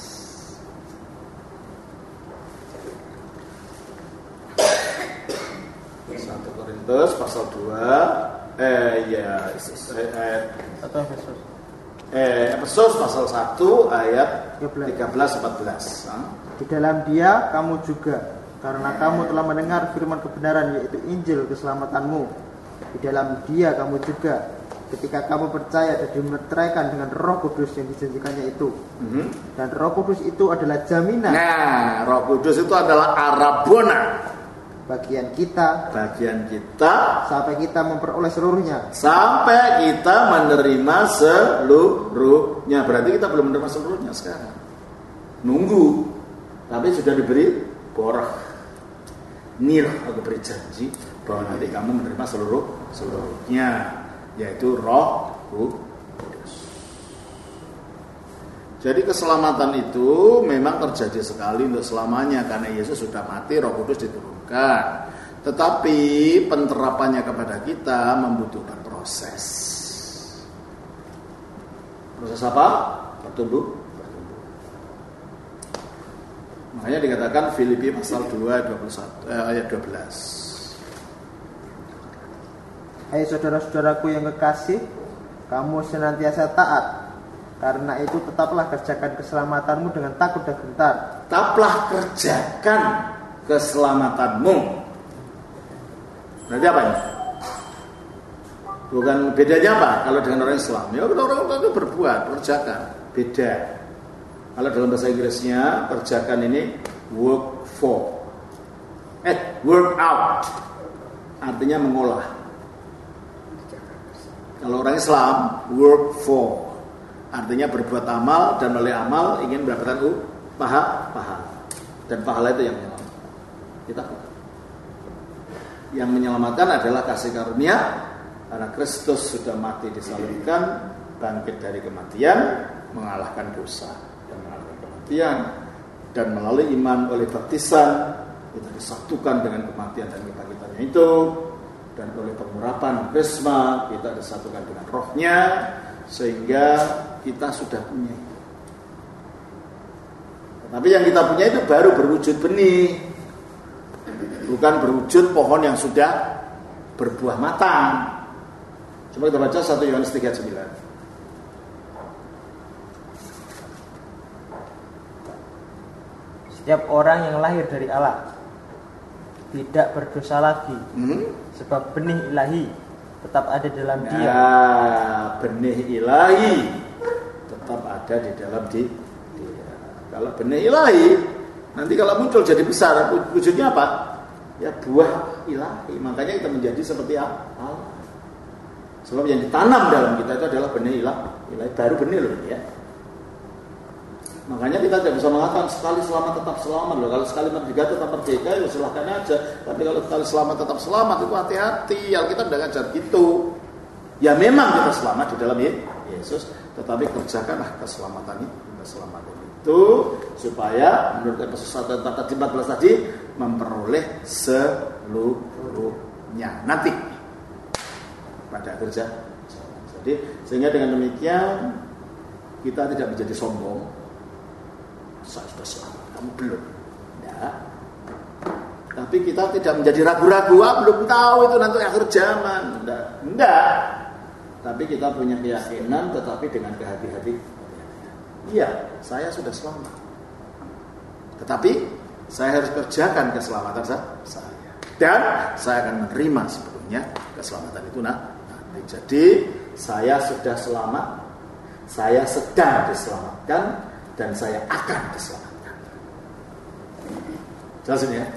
satu Korintus pasal dua eh ya ayat atau Efesus Eh, Efesus pasal satu ayat tiga belas empat belas. Di dalam Dia kamu juga, karena kamu telah mendengar firman kebenaran, yaitu Injil keselamatanmu. Di dalam Dia kamu juga, ketika kamu percaya dan dimeteraikan dengan Roh Kudus yang dijanjikannya itu. Mm-hmm. Dan Roh Kudus itu adalah jaminan. Nah, Roh Kudus itu adalah Arabona. Bagian kita, bagian kita, sampai kita memperoleh seluruhnya. Sampai kita menerima seluruhnya. Berarti kita belum menerima seluruhnya sekarang. Nunggu. Tapi sudah diberi borah. Nir, aku beri janji bahwa nanti kamu menerima seluruh seluruhnya, yaitu Roh Kudus. Jadi keselamatan itu memang terjadi sekali untuk selamanya, karena Yesus sudah mati, Roh Kudus diturunkan. Tetapi penerapannya kepada kita membutuhkan proses. Proses apa? Bertumbuh. Bertumbuh. Makanya dikatakan Filipi pasal dua ayat dua puluh satu, eh, ayat dua belas. Hai saudara-saudaraku yang kekasih, kamu senantiasa taat. Karena itu tetaplah kerjakan keselamatanmu dengan takut dan gentar. Tetaplah kerjakan keselamatanmu. Berarti apa ini? Bukan bedanya apa kalau dengan orang Islam? Ya orang itu berbuat, kerjakan. Beda. Kalau dalam bahasa Inggrisnya kerjakan ini work for. Eh, work out. Artinya mengolah. Kalau orang Islam work for. Artinya berbuat amal dan melalui amal ingin mendapatkan pahala, pahala. Dan pahala itu yang menyelamatkan. Kita yang menyelamatkan adalah kasih karunia karena Kristus sudah mati disalibkan, bangkit dari kematian, mengalahkan dosa dan mengalahkan kematian, dan melalui iman oleh baptisan kita disatukan dengan kematian dan kebangkitannya itu, dan oleh pengurapan krisma kita disatukan dengan rohnya, sehingga kita sudah punya. Tapi yang kita punya itu baru berwujud benih, bukan berwujud pohon yang sudah berbuah matang. Coba kita baca satu Yohanes tiga ayat sembilan. Setiap orang yang lahir dari Allah tidak berdosa lagi, hmm? sebab benih ilahi tetap ada dalam nah, dia. Benih ilahi tetap ada di dalam dia. Kalau benih ilahi nanti kalau muncul jadi besar, wujudnya apa? Ya buah ilahi. Makanya kita menjadi seperti Allah. Sebab yang ditanam dalam kita itu adalah benih ilahi. Ilahi baru benih loh ya. Makanya kita tidak bisa mengatakan sekali selamat tetap selamat loh. Kalau sekali merdeka tetap merdeka ya silahkan aja. Tapi kalau sekali selamat tetap selamat itu hati-hati. Alkitab tidak ngajar gitu. Ya memang kita selamat di dalam Yesus, tetapi kerjakanlah keselamatan itu, keselamatan itu supaya menurut Efesus satu ayat empat belas tadi memperoleh seluruhnya nanti pada akhir zaman. Jadi sehingga dengan demikian kita tidak menjadi sombong. Saya sudah selamat, kamu belum. Ya. Tapi kita tidak menjadi ragu-ragu, ah, belum tahu itu nanti akhir zaman. Enggak. Enggak. Tapi kita punya keyakinan tetapi dengan kehati-hati. Iya, saya sudah selamat. Tetapi saya harus kerjakan keselamatan saya. Dan saya akan menerima sepenuhnya keselamatan itu nah. Jadi saya sudah selamat, saya sedang diselamatkan, dan saya akan diselamatkan. Jelas ini ya.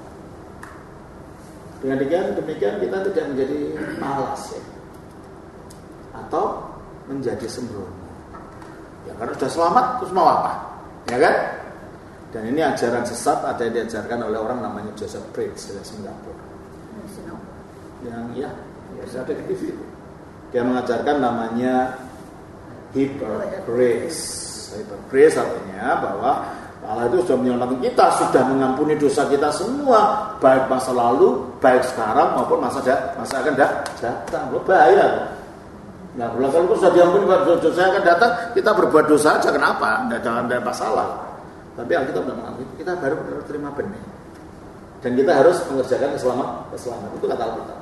Dengan demikian, demikian kita tidak menjadi malas ya, atau menjadi sembrono. Ya karena sudah selamat terus mau apa? Ya kan? Dan ini ajaran sesat ada yang diajarkan oleh orang namanya Joseph Prince dari Singapura. Yang ya, ya ada di T V. Dia mengajarkan namanya hyper grace. Hyper grace artinya bahwa Allah itu sudah menyelamatkan kita, sudah mengampuni dosa kita semua, baik masa lalu, baik sekarang maupun masa da- masa akan datang. Loh, bahaya. Nah, kalau sudah diampuni dosa akan datang, kita berbuat dosa aja kenapa? Tidak jangan ada masalah. Tapi Alkitab tidak mengatakan kita baru terima benih. Dan kita harus mengerjakan keselamatan, keselamatan. Itu kata Alkitab.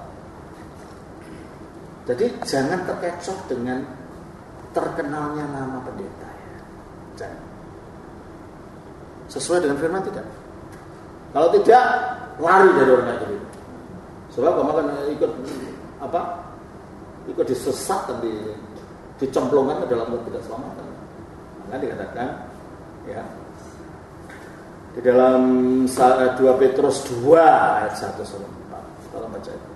Jadi jangan terkecoh dengan terkenalnya nama pendeta ya. Jangan. Sesuai dengan firman tidak. Kalau tidak, lari dari orang kayak gitu. Sebab kamu akan ikut apa? Ikut disesatkan, di, dicemplungkan ke dalam ketidakselamatan. Maka dikatakan ya di dalam dua Petrus dua ayat satu sampai empat. Kalau baca itu.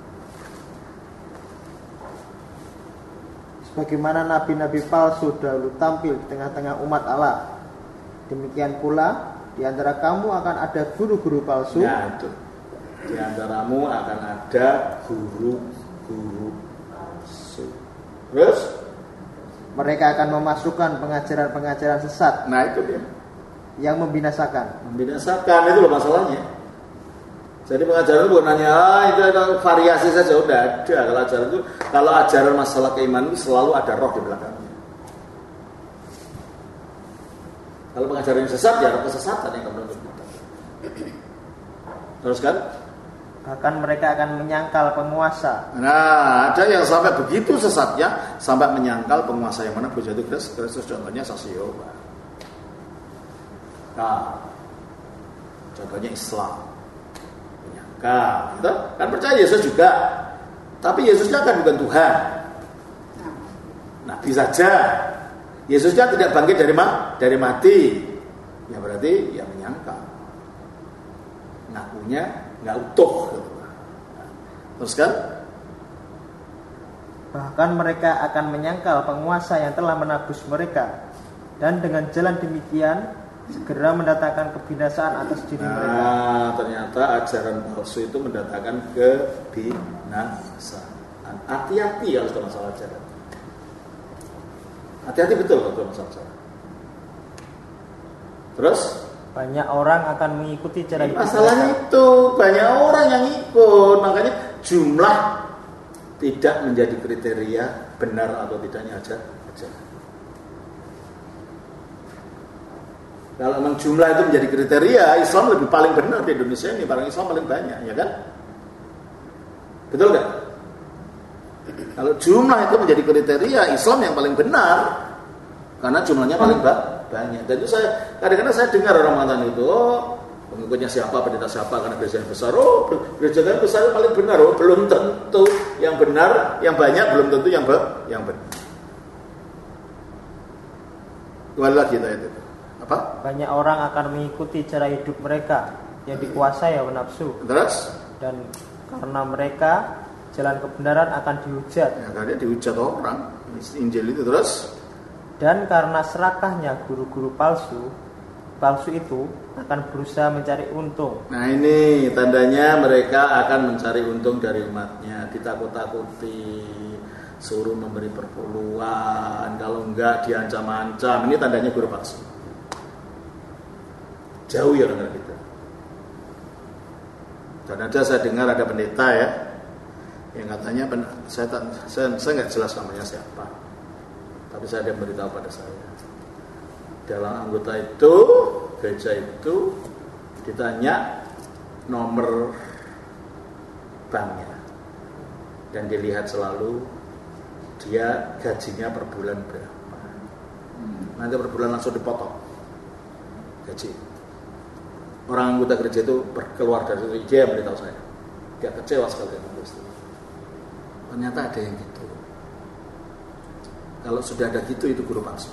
Sebagaimana nabi-nabi palsu dahulu tampil di tengah-tengah umat Allah, demikian pula di antara kamu akan ada guru-guru palsu. Ya, itu. Di antaramu akan ada guru-guru palsu. Terus mereka akan memasukkan pengajaran-pengajaran sesat. Nah, itu dia. Yang membinasakan. Membinasakan itu loh masalahnya. Jadi pengajaran itu bukan hanya ah, itu ada variasi saja, udah ada. Kalau ajaran itu, kalau ajaran masalah keimanan itu selalu ada roh di belakangnya. Kalau pengajaran yang sesat ya ada kesesatan yang kemudian kita. Terus kan? Bahkan mereka akan menyangkal penguasa. Nah, ada yang sampai begitu sesatnya sampai menyangkal penguasa, yang mana begitu Kristus, contohnya saksi Yehova. Nah, contohnya Islam, menyangkal, gitu. Kan percaya Yesus juga, tapi Yesusnya kan bukan Tuhan. Nabi saja. Yesusnya tidak bangkit dari ma- dari mati. Ya berarti ya menyangkal. Ngakunya nggak utuh gitu. Terus kan? Bahkan mereka akan menyangkal penguasa yang telah menebus mereka, dan dengan jalan demikian segera mendatangkan kebinasaan atas diri nah, mereka. Nah, ternyata ajaran palsu itu mendatangkan kebinasaan. Hati-hati kalau sudah masalah ajaran. Hati-hati betul kalau sudah masalah ajaran. Terus? Banyak orang akan mengikuti cara hidup masalahnya mereka. Itu banyak orang yang ikut, makanya jumlah tidak menjadi kriteria benar atau tidaknya aja aja. Kalau memang jumlah itu menjadi kriteria, Islam lebih paling benar di Indonesia ini, barang Islam paling banyak, ya kan? Betul nggak? Kalau jumlah itu menjadi kriteria, Islam yang paling benar, karena jumlahnya paling banyak. Banyak. Dan itu saya kadang-kadang saya dengar orang mengatakan itu, oh, pengikutnya siapa, pendeta siapa, karena gereja yang besar. Oh, gereja yang besar itu paling benar. Oh, belum tentu yang benar, yang banyak belum tentu yang be- yang benar. Kembali lagi kita itu. Apa? Banyak orang akan mengikuti cara hidup mereka yang dikuasai hawa nafsu. Terus? Dan karena mereka jalan kebenaran akan dihujat. Ya, karena dihujat orang. Injil itu terus. Dan karena serakahnya guru-guru palsu, palsu itu akan berusaha mencari untung. Nah ini tandanya mereka akan mencari untung dari umatnya, ditakut-takuti, suruh memberi perpuluhan, kalau enggak diancam-ancam. Ini tandanya guru palsu. Jauh ya dengan kita. Dan ada saya dengar ada pendeta ya, yang katanya saya saya saya nggak jelas namanya siapa. Tapi saya ada beritahu pada saya, dalam anggota itu, gereja itu ditanya nomor banknya, dan dilihat selalu dia gajinya per bulan berapa. Nanti per bulan langsung dipotong gaji. Orang anggota gereja itu keluar dari itu, dia beritahu saya, dia kecewa sekali dengan itu. Ternyata ada yang gitu. Kalau sudah ada gitu, itu guru palsu.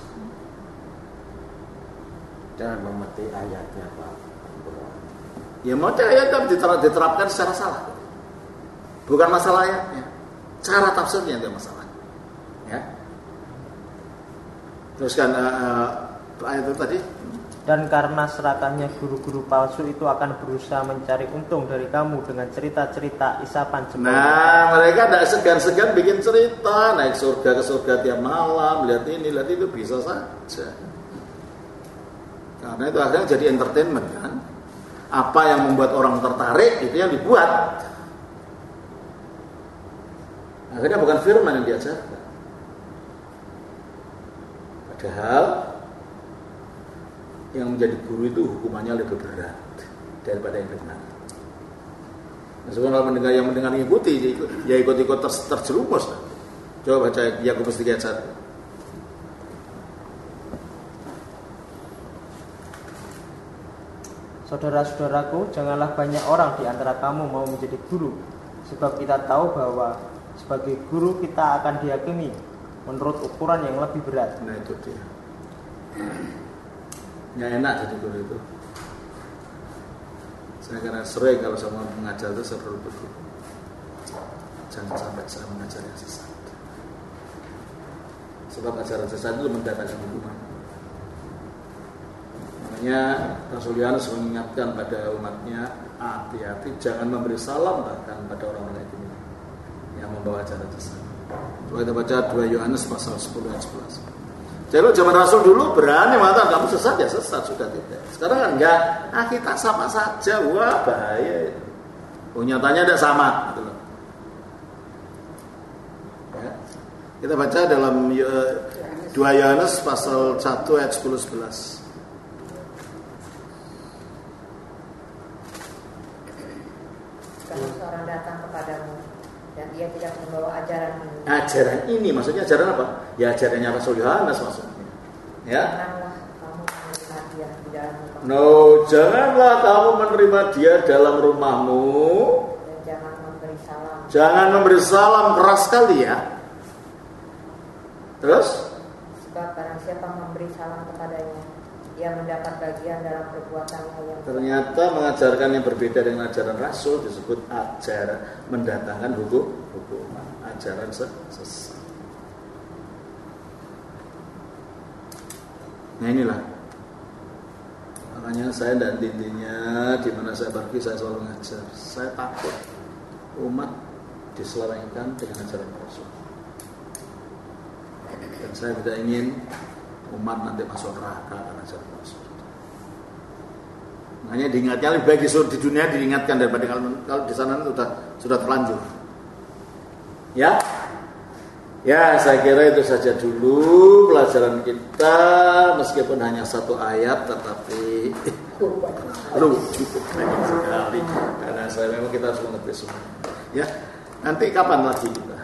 Jangan memati ayatnya, Pak. Ya mau ayatnya diterapkan secara salah. Bukan masalah ayatnya, cara tafsirnya itu masalah. Ya. Teruskan uh, ayat itu tadi. Dan karena serakahnya guru-guru palsu itu akan berusaha mencari untung dari kamu dengan cerita-cerita isapan sebagainya. Nah, mereka tidak segan-segan bikin cerita, naik surga ke surga tiap malam, lihat ini, lihat itu, bisa saja. Karena itu akhirnya jadi entertainment kan. Apa yang membuat orang tertarik itu yang dibuat. Akhirnya bukan firman yang diajarkan. Padahal yang menjadi guru itu hukumannya lebih berat daripada yang benar. Meskipun kalau mendengar yang mendengar ikuti, ya ikut-ikut ter, terjerumus. Coba baca Yakobus tiga ayat satu. Saudara-saudaraku, janganlah banyak orang di antara kamu mau menjadi guru, sebab kita tahu bahwa sebagai guru kita akan dihakimi menurut ukuran yang lebih berat. Nah itu dia. Nggak enak jadi guru itu. Saya karena sering kalau saya mau mengajar itu saya perlu begitu. Jangan sampai saya mengajar yang sesat. Sebab ajaran sesat itu mendatangkan hukuman. Makanya Rasul Yohanes mengingatkan pada umatnya, hati-hati jangan memberi salam bahkan pada orang-orang itu yang membawa ajaran sesat. Coba kita baca dua Yohanes pasal sepuluh ayat sebelas. Jadi zaman Rasul dulu berani mengatakan kamu sesat ya sesat, sudah tidak. Sekarang kan enggak, ah kita sama saja, wah bahaya. Oh nyatanya ada sama. Gitu loh. Ya. Kita baca dalam dua Yohanes pasal satu ayat sepuluh sebelas. Kalau seorang ajaran ini, maksudnya ajaran apa? Ya ajarannya Rasul Yohanes maksudnya. Ya. No, janganlah kamu menerima dia dalam rumahmu. Dan jangan memberi salam. Jangan memberi salam, keras sekali ya. Terus? Sebab barang siapa memberi salam kepadanya, ia mendapat bagian dalam perbuatannya yang ternyata mengajarkan yang berbeda dengan ajaran Rasul disebut ajaran mendatangkan hukum hukuman, ajaran sesat. Nah inilah makanya saya dan intinya di mana saya pergi saya selalu mengajar. Saya takut umat diselewengkan dengan ajaran Rasul. Dan saya tidak ingin umat nanti masuk neraka karena ajaran Rasul. Makanya diingatnya lebih baik di dunia diingatkan daripada kalau, kalau di sana sudah sudah terlanjur. Ya, ya saya kira itu saja dulu pelajaran kita meskipun hanya satu ayat tetapi lucu sekali karena saya memang kita harus mengerti semua. Ya, nanti kapan lagi kita?